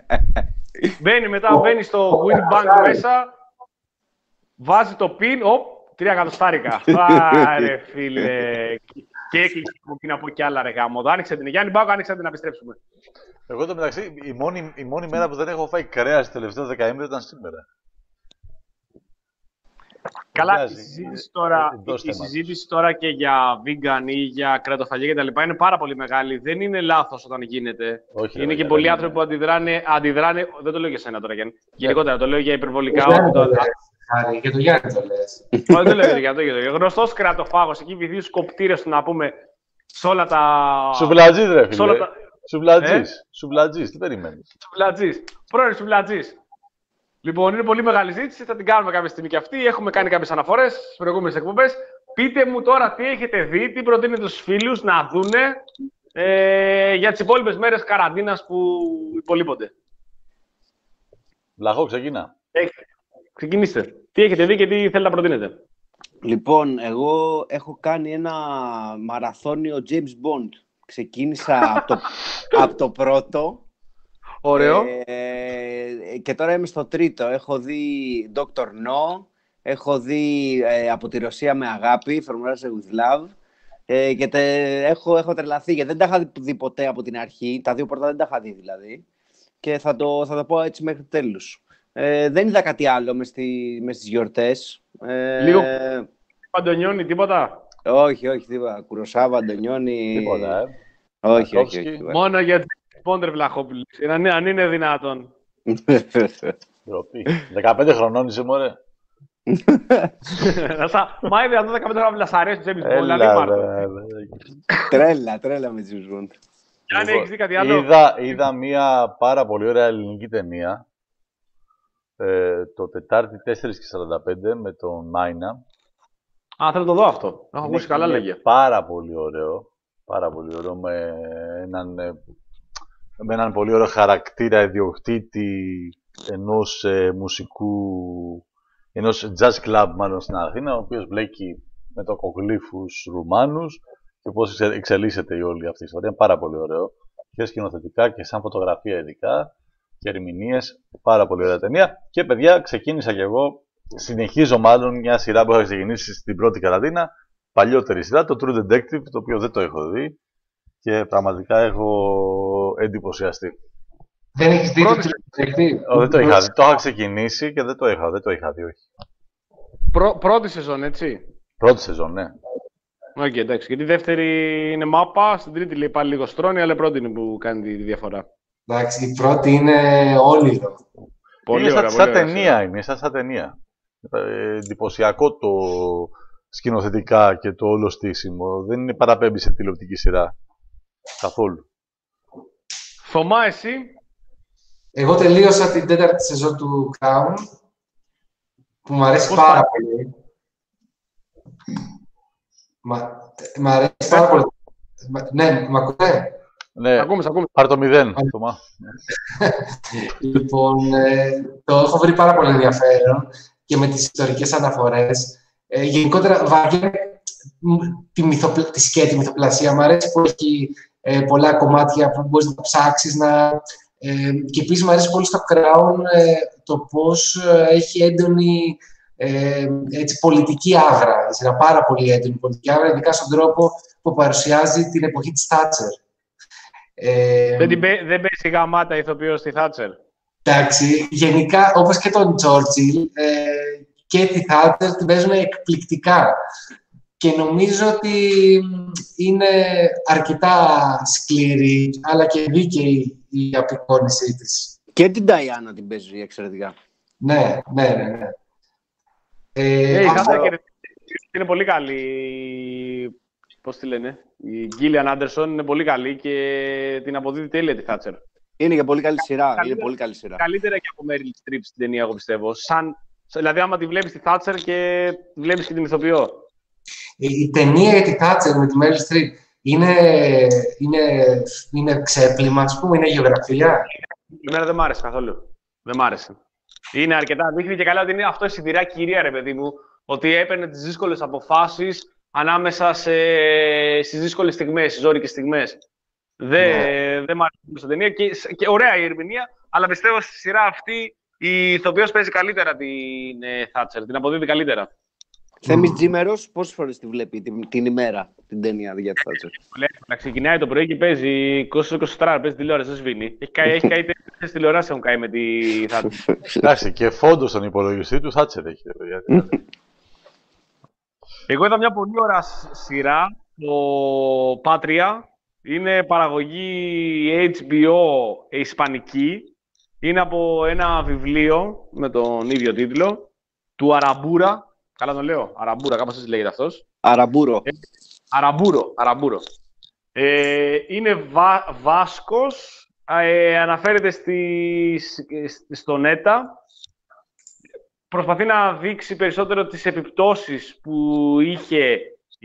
Μπαίνει μετά, μπαίνει στο Winbank μέσα, βάζει το pin, οπ, τρία εκατοστάρικα. Άρε φίλε. Και έκλεισε και να πω κι άλλα ρε γάμο. Άνοιξε την Γιάννη Μπάκο, άνοιξε την να επιστρέψουμε. Εγώ το μεταξύ, η μόνη, η μόνη μέρα που δεν έχω φάει κρέας τις τελευταίες δεκαήμερες ήταν σήμερα. Καλά, η συζήτηση, τώρα, η συζήτηση τώρα και για vegan ή για κρεατοφαγή κτλ. Είναι πάρα πολύ μεγάλη. Δεν είναι λάθος όταν γίνεται. Όχι, είναι ρε, και ρε, πολλοί ρε, άνθρωποι ρε. που αντιδράνε, αντιδράνε. Δεν το λέω για σένα τώρα, Γιάννη. Γενικότερα το λέω για υπερβολικά. Για Γιάννη το- το λες, Χάρη, για το Γιάννη το λες. Όχι, δεν το λέω για το ίδιο. Γνωστός κρεατοφάγος, εκεί βυθεί τους κοπτήρες του να πούμε σε όλα τα. Σουβλατζής ρε σε όλα φίλε. τα- Σουβλατζής. Σουβλατζής, τι περιμένεις. Σουβλατζής. Πρώην Σουβλατζής. Λοιπόν, είναι πολύ μεγάλη ζήτηση. Θα την κάνουμε κάποια στιγμή και αυτή. Έχουμε κάνει κάποιες αναφορές στις προηγούμενες εκπομπές. Πείτε μου τώρα τι έχετε δει, τι προτείνετε στους φίλους να δούνε ε, για τις υπόλοιπες μέρες καραντίνας που υπολείπονται. Λαγό, ξεκινά. Έχετε. Ξεκινήστε. Τι έχετε δει και τι θέλετε να προτείνετε. Λοιπόν, εγώ έχω κάνει ένα μαραθώνιο James Bond. Ξεκίνησα από το, απ' το πρώτο. Ωραίο. Ε, και τώρα είμαι στο τρίτο. Έχω δει Doctor No, έχω δει ε, Από τη Ρωσία με αγάπη, From Russia with Love, ε, και τε, έχω, έχω τρελαθεί γιατί δεν τα είχα δει ποτέ από την αρχή. Τα δύο πρώτα δεν τα είχα δει δηλαδή. Και θα το, θα το πω έτσι μέχρι τέλους. Ε, δεν είδα κάτι άλλο μες, στη, μες στις γιορτές. Ε, Λίγο Παντονιόνι, τίποτα. όχι, όχι, τίποτα. Κουροσάβα, Αντωνιόνι. Τίποτα, ε. Όχι, όχι, Ταρκόφσκι. όχι. τίποτα. Μόνο για Πόντρε Βλαχόπουλος. Αν, αν είναι δυνατόν. Ντροπή. δεκαπέντε χρονών είσαι, μωρέ. Να σα- Μα είναι δυνατόν δεκαπέντε χρόνια να σ' αρέσει το James Bond, δηλαδή Έλα, Μάρκο. ρε, ρε. τρέλα, τρέλα με James Bond. Γιάννη, Λοιπόν, έχεις δει κάτι άλλο? Είδα, είδα μια πάρα πολύ ωραία ελληνική ταινία. Ε, το Τετάρτη τέσσερα και σαράντα πέντε με τον Μάινα. Α, θέλω να το δω αυτό. Έχω ακούσει Είναι- καλά είναι λέγε. Πάρα πολύ ωραίο. Πάρα πολύ ωραίο. Με έναν, ε, με έναν πολύ ωραίο χαρακτήρα ιδιοκτήτη ενός ε, μουσικού, ενός jazz club μάλλον στην Αθήνα, ο οποίος μπλέκει με τοκογλύφους Ρουμάνους και πώς εξε- εξελίσσεται η όλη αυτή η ιστορία. Είναι πάρα πολύ ωραίο. Και σκηνοθετικά και σαν φωτογραφία ειδικά και ερμηνείες. Πάρα πολύ ωραία ταινία. Και παιδιά, ξεκίνησα κι εγώ. Συνεχίζω μάλλον μια σειρά που είχα ξεκινήσει στην πρώτη καραντίνα. Παλιότερη σειρά, το True Detective, το οποίο δεν το έχω δει. Και πραγματικά έχω εντυπωσιαστεί. Δεν έχεις δει το Πρώτη- Detective? Ω, δεν το είχα δει. Το είχα ξεκινήσει και δεν το είχα, δεν το είχα δει, όχι. Πρω- Πρώτη σεζόν, έτσι. Πρώτη σεζόν, ναι. Οκ, εντάξει. Γιατί η δεύτερη είναι μάπα, στην τρίτη λέει πάλι λίγο στρώνει, αλλά η πρώτη είναι που κάνει τη διαφορά. Εντάξει, η πρώτη είναι όνειρο. Πολύ είναι ωραία, σαν, σαν πολύ ωραία ταινία, είναι σαν, σαν ταινία. Ε, εντυπωσιακό το σκηνοθετικά και το όλο στήσιμο. Δεν είναι παραπέμπει σε τηλεοπτική σειρά. Καθόλου. Θωμά, εσύ. Εγώ τελείωσα την τέταρτη σεζόν του Crown, που μου αρέσει Πώς πάρα πάει? πολύ. Μα, μ' αρέσει πάρα πολύ. Μα- Ναι, μ' ακούτε? Ναι, Ακούμε, ακούμε. πάρ' το μηδέν, Θωμά. Λοιπόν, ε, το έχω βρει πάρα πολύ ενδιαφέρον και με τις ιστορικές αναφορές. Ε, γενικότερα, βαριέμαι τη, μυθοπλα... τη σκέτη μυθοπλασία. Μ' αρέσει που έχει ε, πολλά κομμάτια που μπορείς να τα ψάξεις. Να... Ε, και επίσης μου αρέσει πολύ στο Crown ε, το πώς ε, έχει έντονη ε, έτσι, πολιτική άβρα. Η σειρά, πάρα πολύ έντονη πολιτική άβρα, ειδικά στον τρόπο που παρουσιάζει την εποχή της Θάτσερ. Ε, Δεν, την πέ- δεν παίζει γαμάτα ηθοποιός στη Θάτσερ. Εντάξει, γενικά, όπως και τον Τσόρτσιλ ε, και τη Θάτσερ την παίζουν εκπληκτικά. Και νομίζω ότι είναι αρκετά σκληρή, αλλά και δίκαιη η απεικόνισή της. Και την Νταϊάννα την παίζει εξαιρετικά. Ναι, ναι, ναι. ναι. Ε, Ε, η αυτό- Θάτσερ και- είναι πολύ καλή. Πώς τη λένε. Η Γκίλιαν Άντερσον είναι πολύ καλή και την αποδίδει τέλεια τη Θάτσερ. Είναι και πολύ καλή σειρά. Καλύτερα- Είναι πολύ καλή σειρά. Καλύτερα και από Μέριλ Στριπ στην ταινία, εγώ πιστεύω. Σαν, δηλαδή, άμα τη βλέπεις τη Θάτσερ και βλέπει και την ηθοποιό. η, η ταινία για τη Θάτσερ με τη Μέριλ Στριπ είναι, είναι, είναι ξέπλυμα, ας πούμε, είναι γεωγραφία. Εμένα δεν μ' άρεσε καθόλου. Δεν μ' άρεσε. Είναι αρκετά. Δείχνει και καλά ότι είναι αυτό η σιδηρά κυρία, ρε παιδί μου. Ότι έπαιρνε τις δύσκολες αποφάσεις ανάμεσα σε... στις δύσκολες στιγμές, στις ζώρικες στιγμές. Δεν Ναι. δε μ' άρεσε στην ταινία. Και, και ωραία η ερμηνεία, αλλά πιστεύω στη σειρά αυτή η ηθοποιός παίζει καλύτερα την ε, Θάτσερ. Την αποδίδει καλύτερα. Θέμης Τζίμερος, πόσες φορές τη βλέπει την, την ημέρα την ταινία για τη Θάτσερ? Λέει, να ξεκινάει το πρωί και παίζει είκοσι είκοσι τέσσερα, παίζει τηλεόραση, δεν σβήνει. Έχει καεί, έχει καεί τέσσερις τηλεοράσεις έχουν καεί με τη Θάτσερ. Εντάξει, και φόντο στον υπολογιστή του Θάτσερ έχει. ρε παιδιά. Εγώ είδα μια πολύ ωραία σ- σειρά, το Πάτρια. Είναι παραγωγή έιτς μπι ο ισπανική. Είναι από ένα βιβλίο με τον ίδιο τίτλο, του Αραμπούρα. Καλά τον λέω, Αραμπούρα, κάπως έτσι λέγεται αυτός. Αραμπούρο. Αραμπούρο, Αραμπούρο. Ε, είναι βα, Βάσκος, ε, αναφέρεται στη, στη- στον ΕΤΑ. Προσπαθεί να δείξει περισσότερο τις επιπτώσεις που είχε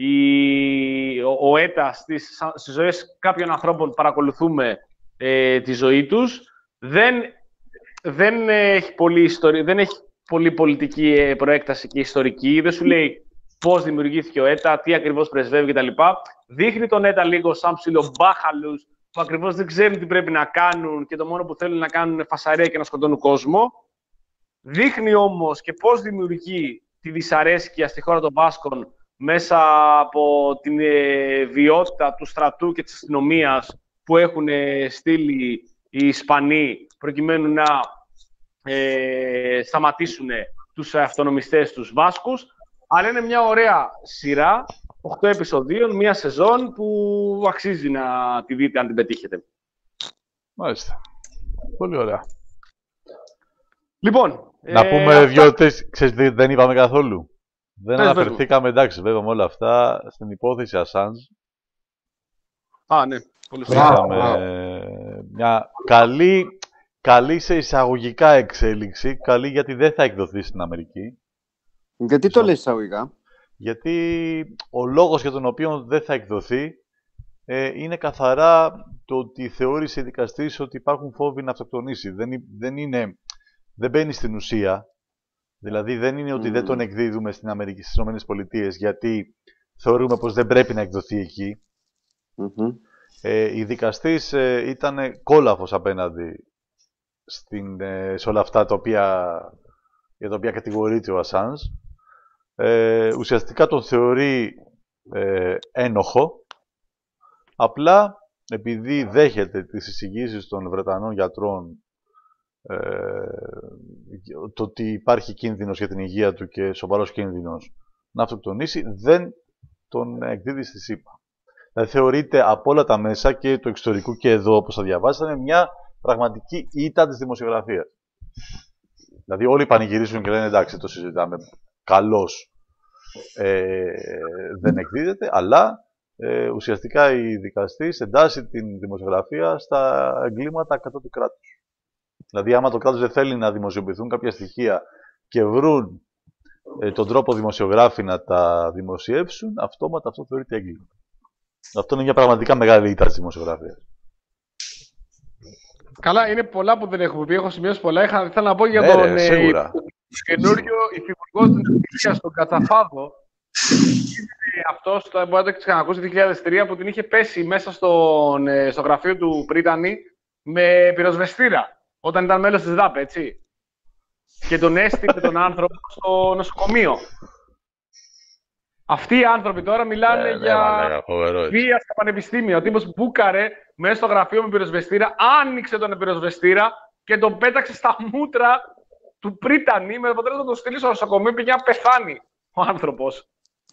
η, ο, ο ΕΤΑ στις, στις ζωές κάποιων ανθρώπων που παρακολουθούμε ε, τη ζωή τους. Δεν, δεν, έχει πολύ ιστορία, δεν έχει πολύ πολιτική ε, προέκταση και ιστορική. Δεν σου λέει πώς δημιουργήθηκε ο ΕΤΑ, τι ακριβώς πρεσβεύει κτλ. Δείχνει τον ΕΤΑ λίγο σαν ψιλομπάχαλους που ακριβώς δεν ξέρουν τι πρέπει να κάνουν και το μόνο που θέλουν να κάνουν είναι φασαρία και να σκοτώνουν κόσμο. Δείχνει όμως και πώς δημιουργεί τη δυσαρέσκεια στη χώρα των Βάσκων μέσα από την ε, βιότητα του στρατού και της αστυνομίας που έχουν ε, στείλει οι Ισπανοί προκειμένου να ε, σταματήσουν τους αυτονομιστές τους Βάσκους. Αλλά είναι μια ωραία σειρά, οκτώ επεισοδίων, μια σεζόν που αξίζει να τη δείτε αν την πετύχετε. Μάλιστα. Πολύ ωραία. Λοιπόν, Να ε, πούμε αυτά- δύο-τρεις, ξέρεις, δεν δεν είπαμε καθόλου. Δεν Πες, πες μου. αναφερθήκαμε, εντάξει, βέβαια με όλα αυτά, στην υπόθεση Ασάντζ. Α, ναι, πολύ σωστά. Μπράβο, Είχαμε μπράβο. μια καλή, καλή σε εισαγωγικά εξέλιξη, καλή γιατί δεν θα εκδοθεί στην Αμερική. Γιατί το λες εισαγωγικά? Γιατί ο λόγος για τον οποίο δεν θα εκδοθεί ε, είναι καθαρά το ότι θεώρησε η δικαστής ότι υπάρχουν φόβοι να αυτοκτονήσει. Δεν, είναι- δεν, είναι, δεν μπαίνει στην ουσία. Δηλαδή δεν είναι ότι δεν τον εκδίδουμε στην Αμερική, στις ΗΠΑ γιατί θεωρούμε πως δεν πρέπει να εκδοθεί εκεί. Μμμ. Ε, η δικαστής ε, ήταν κόλαφος απέναντι στην, ε, σε όλα αυτά τα οποία, για τα οποία κατηγορείται ο Ασάνζ. Ε, ουσιαστικά τον θεωρεί ε, ένοχο. Απλά επειδή δέχεται τις εισηγήσεις των Βρετανών γιατρών ε, το ότι υπάρχει κίνδυνος για την υγεία του και σοβαρός κίνδυνος να αυτοκτονήσει, δεν τον εκδίδει στη ΣΥΠΑ. Δηλαδή θεωρείται από όλα τα μέσα και το εξωτερικού και εδώ, όπως θα διαβάσανε, μια πραγματική ήττα της δημοσιογραφίας. Δηλαδή όλοι πανηγυρίζουν και λένε εντάξει, το συζητάμε, καλώς ε, δεν εκδίδεται, αλλά ε, ουσιαστικά η δικαστής εντάσσει την δημοσιογραφία στα εγκλήματα κατά του κράτους. Δηλαδή, άμα το κράτος δεν θέλει να δημοσιοποιηθούν κάποια στοιχεία και βρουν ε, τον τρόπο δημοσιογράφοι να τα δημοσιεύσουν, αυτόματα αυτό θεωρείται έγκλημα. Αυτό είναι μια πραγματικά μεγάλη ήττα της δημοσιογραφίας. Καλά, είναι πολλά που δεν έχουμε πει. Έχω σημειώσει πολλά. Είχα, ήθελα να πω για Ναι, τον ρε, ε, σίγουρα. καινούριο υφυπουργό της Ευτυχίας, τον Κατσαφάδο. Αυτό το έχετε ξανακούσει το δύο χιλιάδες τρία που την είχε πέσει μέσα στον, ε, στο γραφείο του Πρίτανη με πυροσβεστήρα. Όταν ήταν μέλος της ΔΑΠ, έτσι. Και τον έστειλε τον άνθρωπο στο νοσοκομείο. Αυτοί οι άνθρωποι τώρα μιλάνε Ναι, ναι, για μαλάκα, φοβερό, έτσι. βία στα πανεπιστήμια. Ο τύπος μπούκαρε μέσα στο γραφείο με πυροσβεστήρα, άνοιξε τον πυροσβεστήρα και τον πέταξε στα μούτρα του Πρίτανη με αποτέλεσμα να τον στείλει στο νοσοκομείο, πήγε να πεθάνει ο άνθρωπος.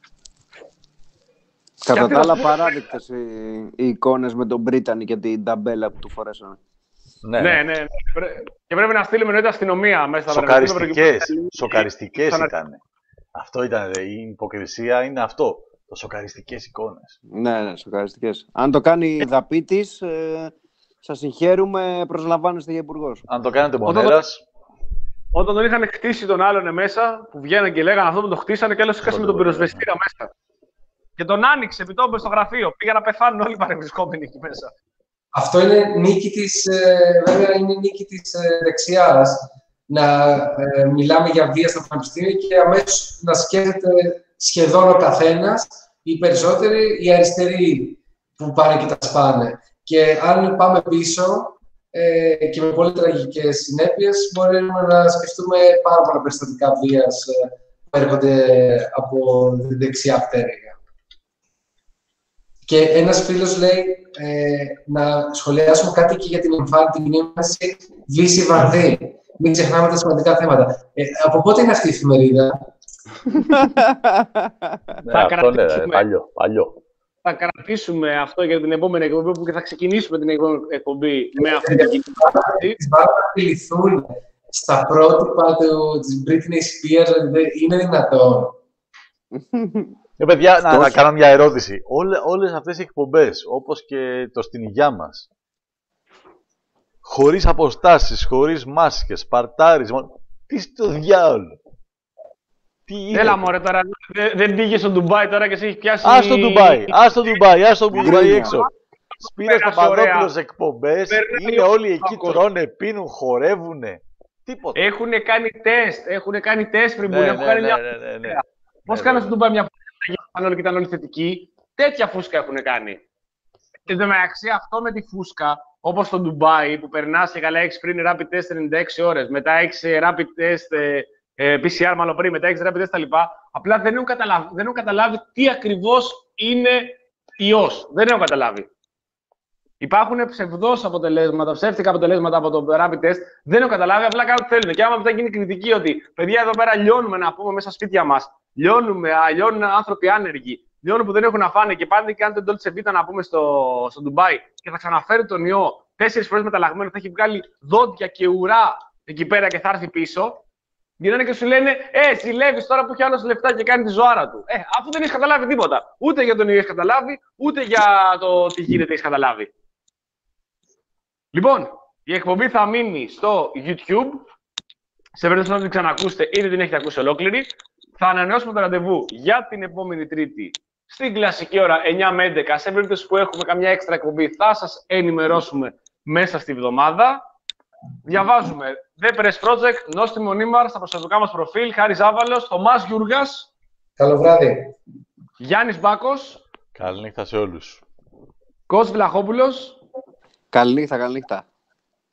Κατά Γιατί τα να άλλα σου πω, παράδεκτες οι, οι εικόνες με τον Πρίτανη και την ταμπέλα που του φορέσανε. Ναι, Ναι, ναι, ναι. Πρέ- Και πρέπει να στείλουμε εννοείται αστυνομία μέσα στα πανεπιστήμια. Σοκαριστικές, σοκαριστικές Σαν να- ήταν. Αυτό ήταν, ρε, η υποκρισία είναι αυτό. Το σοκαριστικές εικόνες. Ναι, ναι, σοκαριστικές. Αν το κάνει η δαπή της, ε, σας συγχαίρουμε, προσλαμβάνεστε για υπουργός. Αν το κάνετε Όταν- μονέρας, Όταν τον είχαν χτίσει τον άλλον μέσα, που βγαίνανε και λέγανε αυτό που τον χτίσανε και άλλο σκάσε με τον πυροσβεστήρα μέσα. Και τον άνοιξε επί τόπου στο γραφείο. Πήγαν να πεθάνουν όλοι οι παρευρισκόμενοι εκεί μέσα. Αυτό είναι νίκη της, ε, βέβαια είναι νίκη της ε, δεξιάς, να ε, μιλάμε για βία στα πανεπιστήμια και αμέσως να σκέφτεται σχεδόν ο καθένας, οι περισσότεροι, οι αριστεροί που πάνε και τα σπάνε. Και αν πάμε πίσω ε, και με πολύ τραγικές συνέπειες, μπορούμε να σκεφτούμε πάρα πολλά περιστατικά βίας ε, που έρχονται από δεξιά πτέρυγα. Και ένας φίλος λέει ε, να σχολιάσουμε κάτι και για την εμφάνιση, την έμφαση Βύση Βαρδί. Μην ξεχνάμε τα σημαντικά θέματα. Ε, από πότε είναι αυτή η εφημερίδα? ναι, Θα αυτό ναι, ρε, κρατήσουμε. παλιό, παλιό. Θα κρατήσουμε αυτό για την επόμενη εκπομπή που και θα ξεκινήσουμε την επόμενη εκπομπή με αυτή την κοινή. Τις βάλουν να απειληθούν στα πρότυπα του, της Britney Spears, δηλαδή είναι δυνατόν. Ε, παιδιά, να, Αυτό να όχι. κάνω μια ερώτηση. Όλε, όλες αυτές οι εκπομπές, όπως και το στην υγειά μας, χωρίς αποστάσεις, χωρίς μάσκες, παρτάρισμα, τι στο διάολο. Τι είναι. Έλα μωρέ τώρα, δεν, δεν πήγε στο Ντουμπάι τώρα και σε έχει πιάσει... Ας το Ντουμπάι, ας το Ντουμπάι, ας το Ντουμπάι Γκρίνια. έξω. Σπύρος Πέρασε ωραία. Παπαδόπουλος εκπομπές, Περνάει είναι ο όλοι εκεί, Πάκος. τρώνε, πίνουν, χορεύουνε. Τίποτα. Έχουν κάνει τεστ, έχουν κάνει τεστ πριν που Ναι, έχουν ναι, κάνει ναι, μια... ναι, ναι, ναι. Πώς Ναι, κάνανε ναι. στο Ντουμπάι μια φούσκα και ήταν όλοι θετικοί, τέτοια φούσκα έχουν κάνει. Και εν τω μεταξύ αυτό με τη φούσκα, όπως στο Ντουμπάι που περνάς και καλά έχεις πριν rapid test ενενήντα έξι ώρες, μετά έχεις ε, rapid test, ε, ε, πι σι αρ μάλλον πριν, μετά έχεις rapid test τα λοιπά, απλά δεν έχουν καταλάβει, δεν έχουν καταλάβει τι ακριβώς είναι ιός. Δεν έχουν καταλάβει. Υπάρχουν ψευδός αποτελέσματα, ψεύτικα αποτελέσματα από το rapid test, δεν έχω καταλάβει, απλά κάνουν τι θέλουν. Και άμα μετά γίνει κριτική ότι παιδιά εδώ πέρα λιώνουμε να πούμε μέσα στα σπίτια μας, λιώνουμε, α, λιώνουν άνθρωποι άνεργοι, λιώνουν που δεν έχουν να φάνε και πάνε και κάνετε τον Dolce Vita να πούμε στο, στο Ντουμπάι και θα ξαναφέρει τον ιό τέσσερις φορές μεταλλαγμένο, θα έχει βγάλει δόντια και ουρά εκεί πέρα και θα έρθει πίσω. Γυρνάνε και σου λένε, Ε, ζηλεύεις τώρα που έχει άλλο λεφτά και κάνει τη ζωάρα του. Ε, αφού δεν έχει καταλάβει τίποτα. Ούτε για τον ιό έχει καταλάβει, ούτε για το τι γίνεται έχει καταλάβει. Λοιπόν, η εκπομπή θα μείνει στο YouTube. Σε περίπτωση να την ξανακούσετε, είτε την έχετε ακούσει ολόκληρη. Θα ανανεώσουμε το ραντεβού για την επόμενη Τρίτη στην κλασική ώρα εννιά με έντεκα. Σε περίπτωση που έχουμε καμιά έξτρα εκπομπή, θα σας ενημερώσουμε μέσα στη βδομάδα. Διαβάζουμε The Press Project, Νόστιμο Νίμαρ στα προσωπικά μας προφίλ, Χάρης Ζάβαλος, Θωμάς Γιούργας, Καλό βράδυ. Γιάννης Μπάκος, Καληνύχτα σε όλους. Κώστας Βλαχόπουλος. Καλή νύχτα, καλή νύχτα.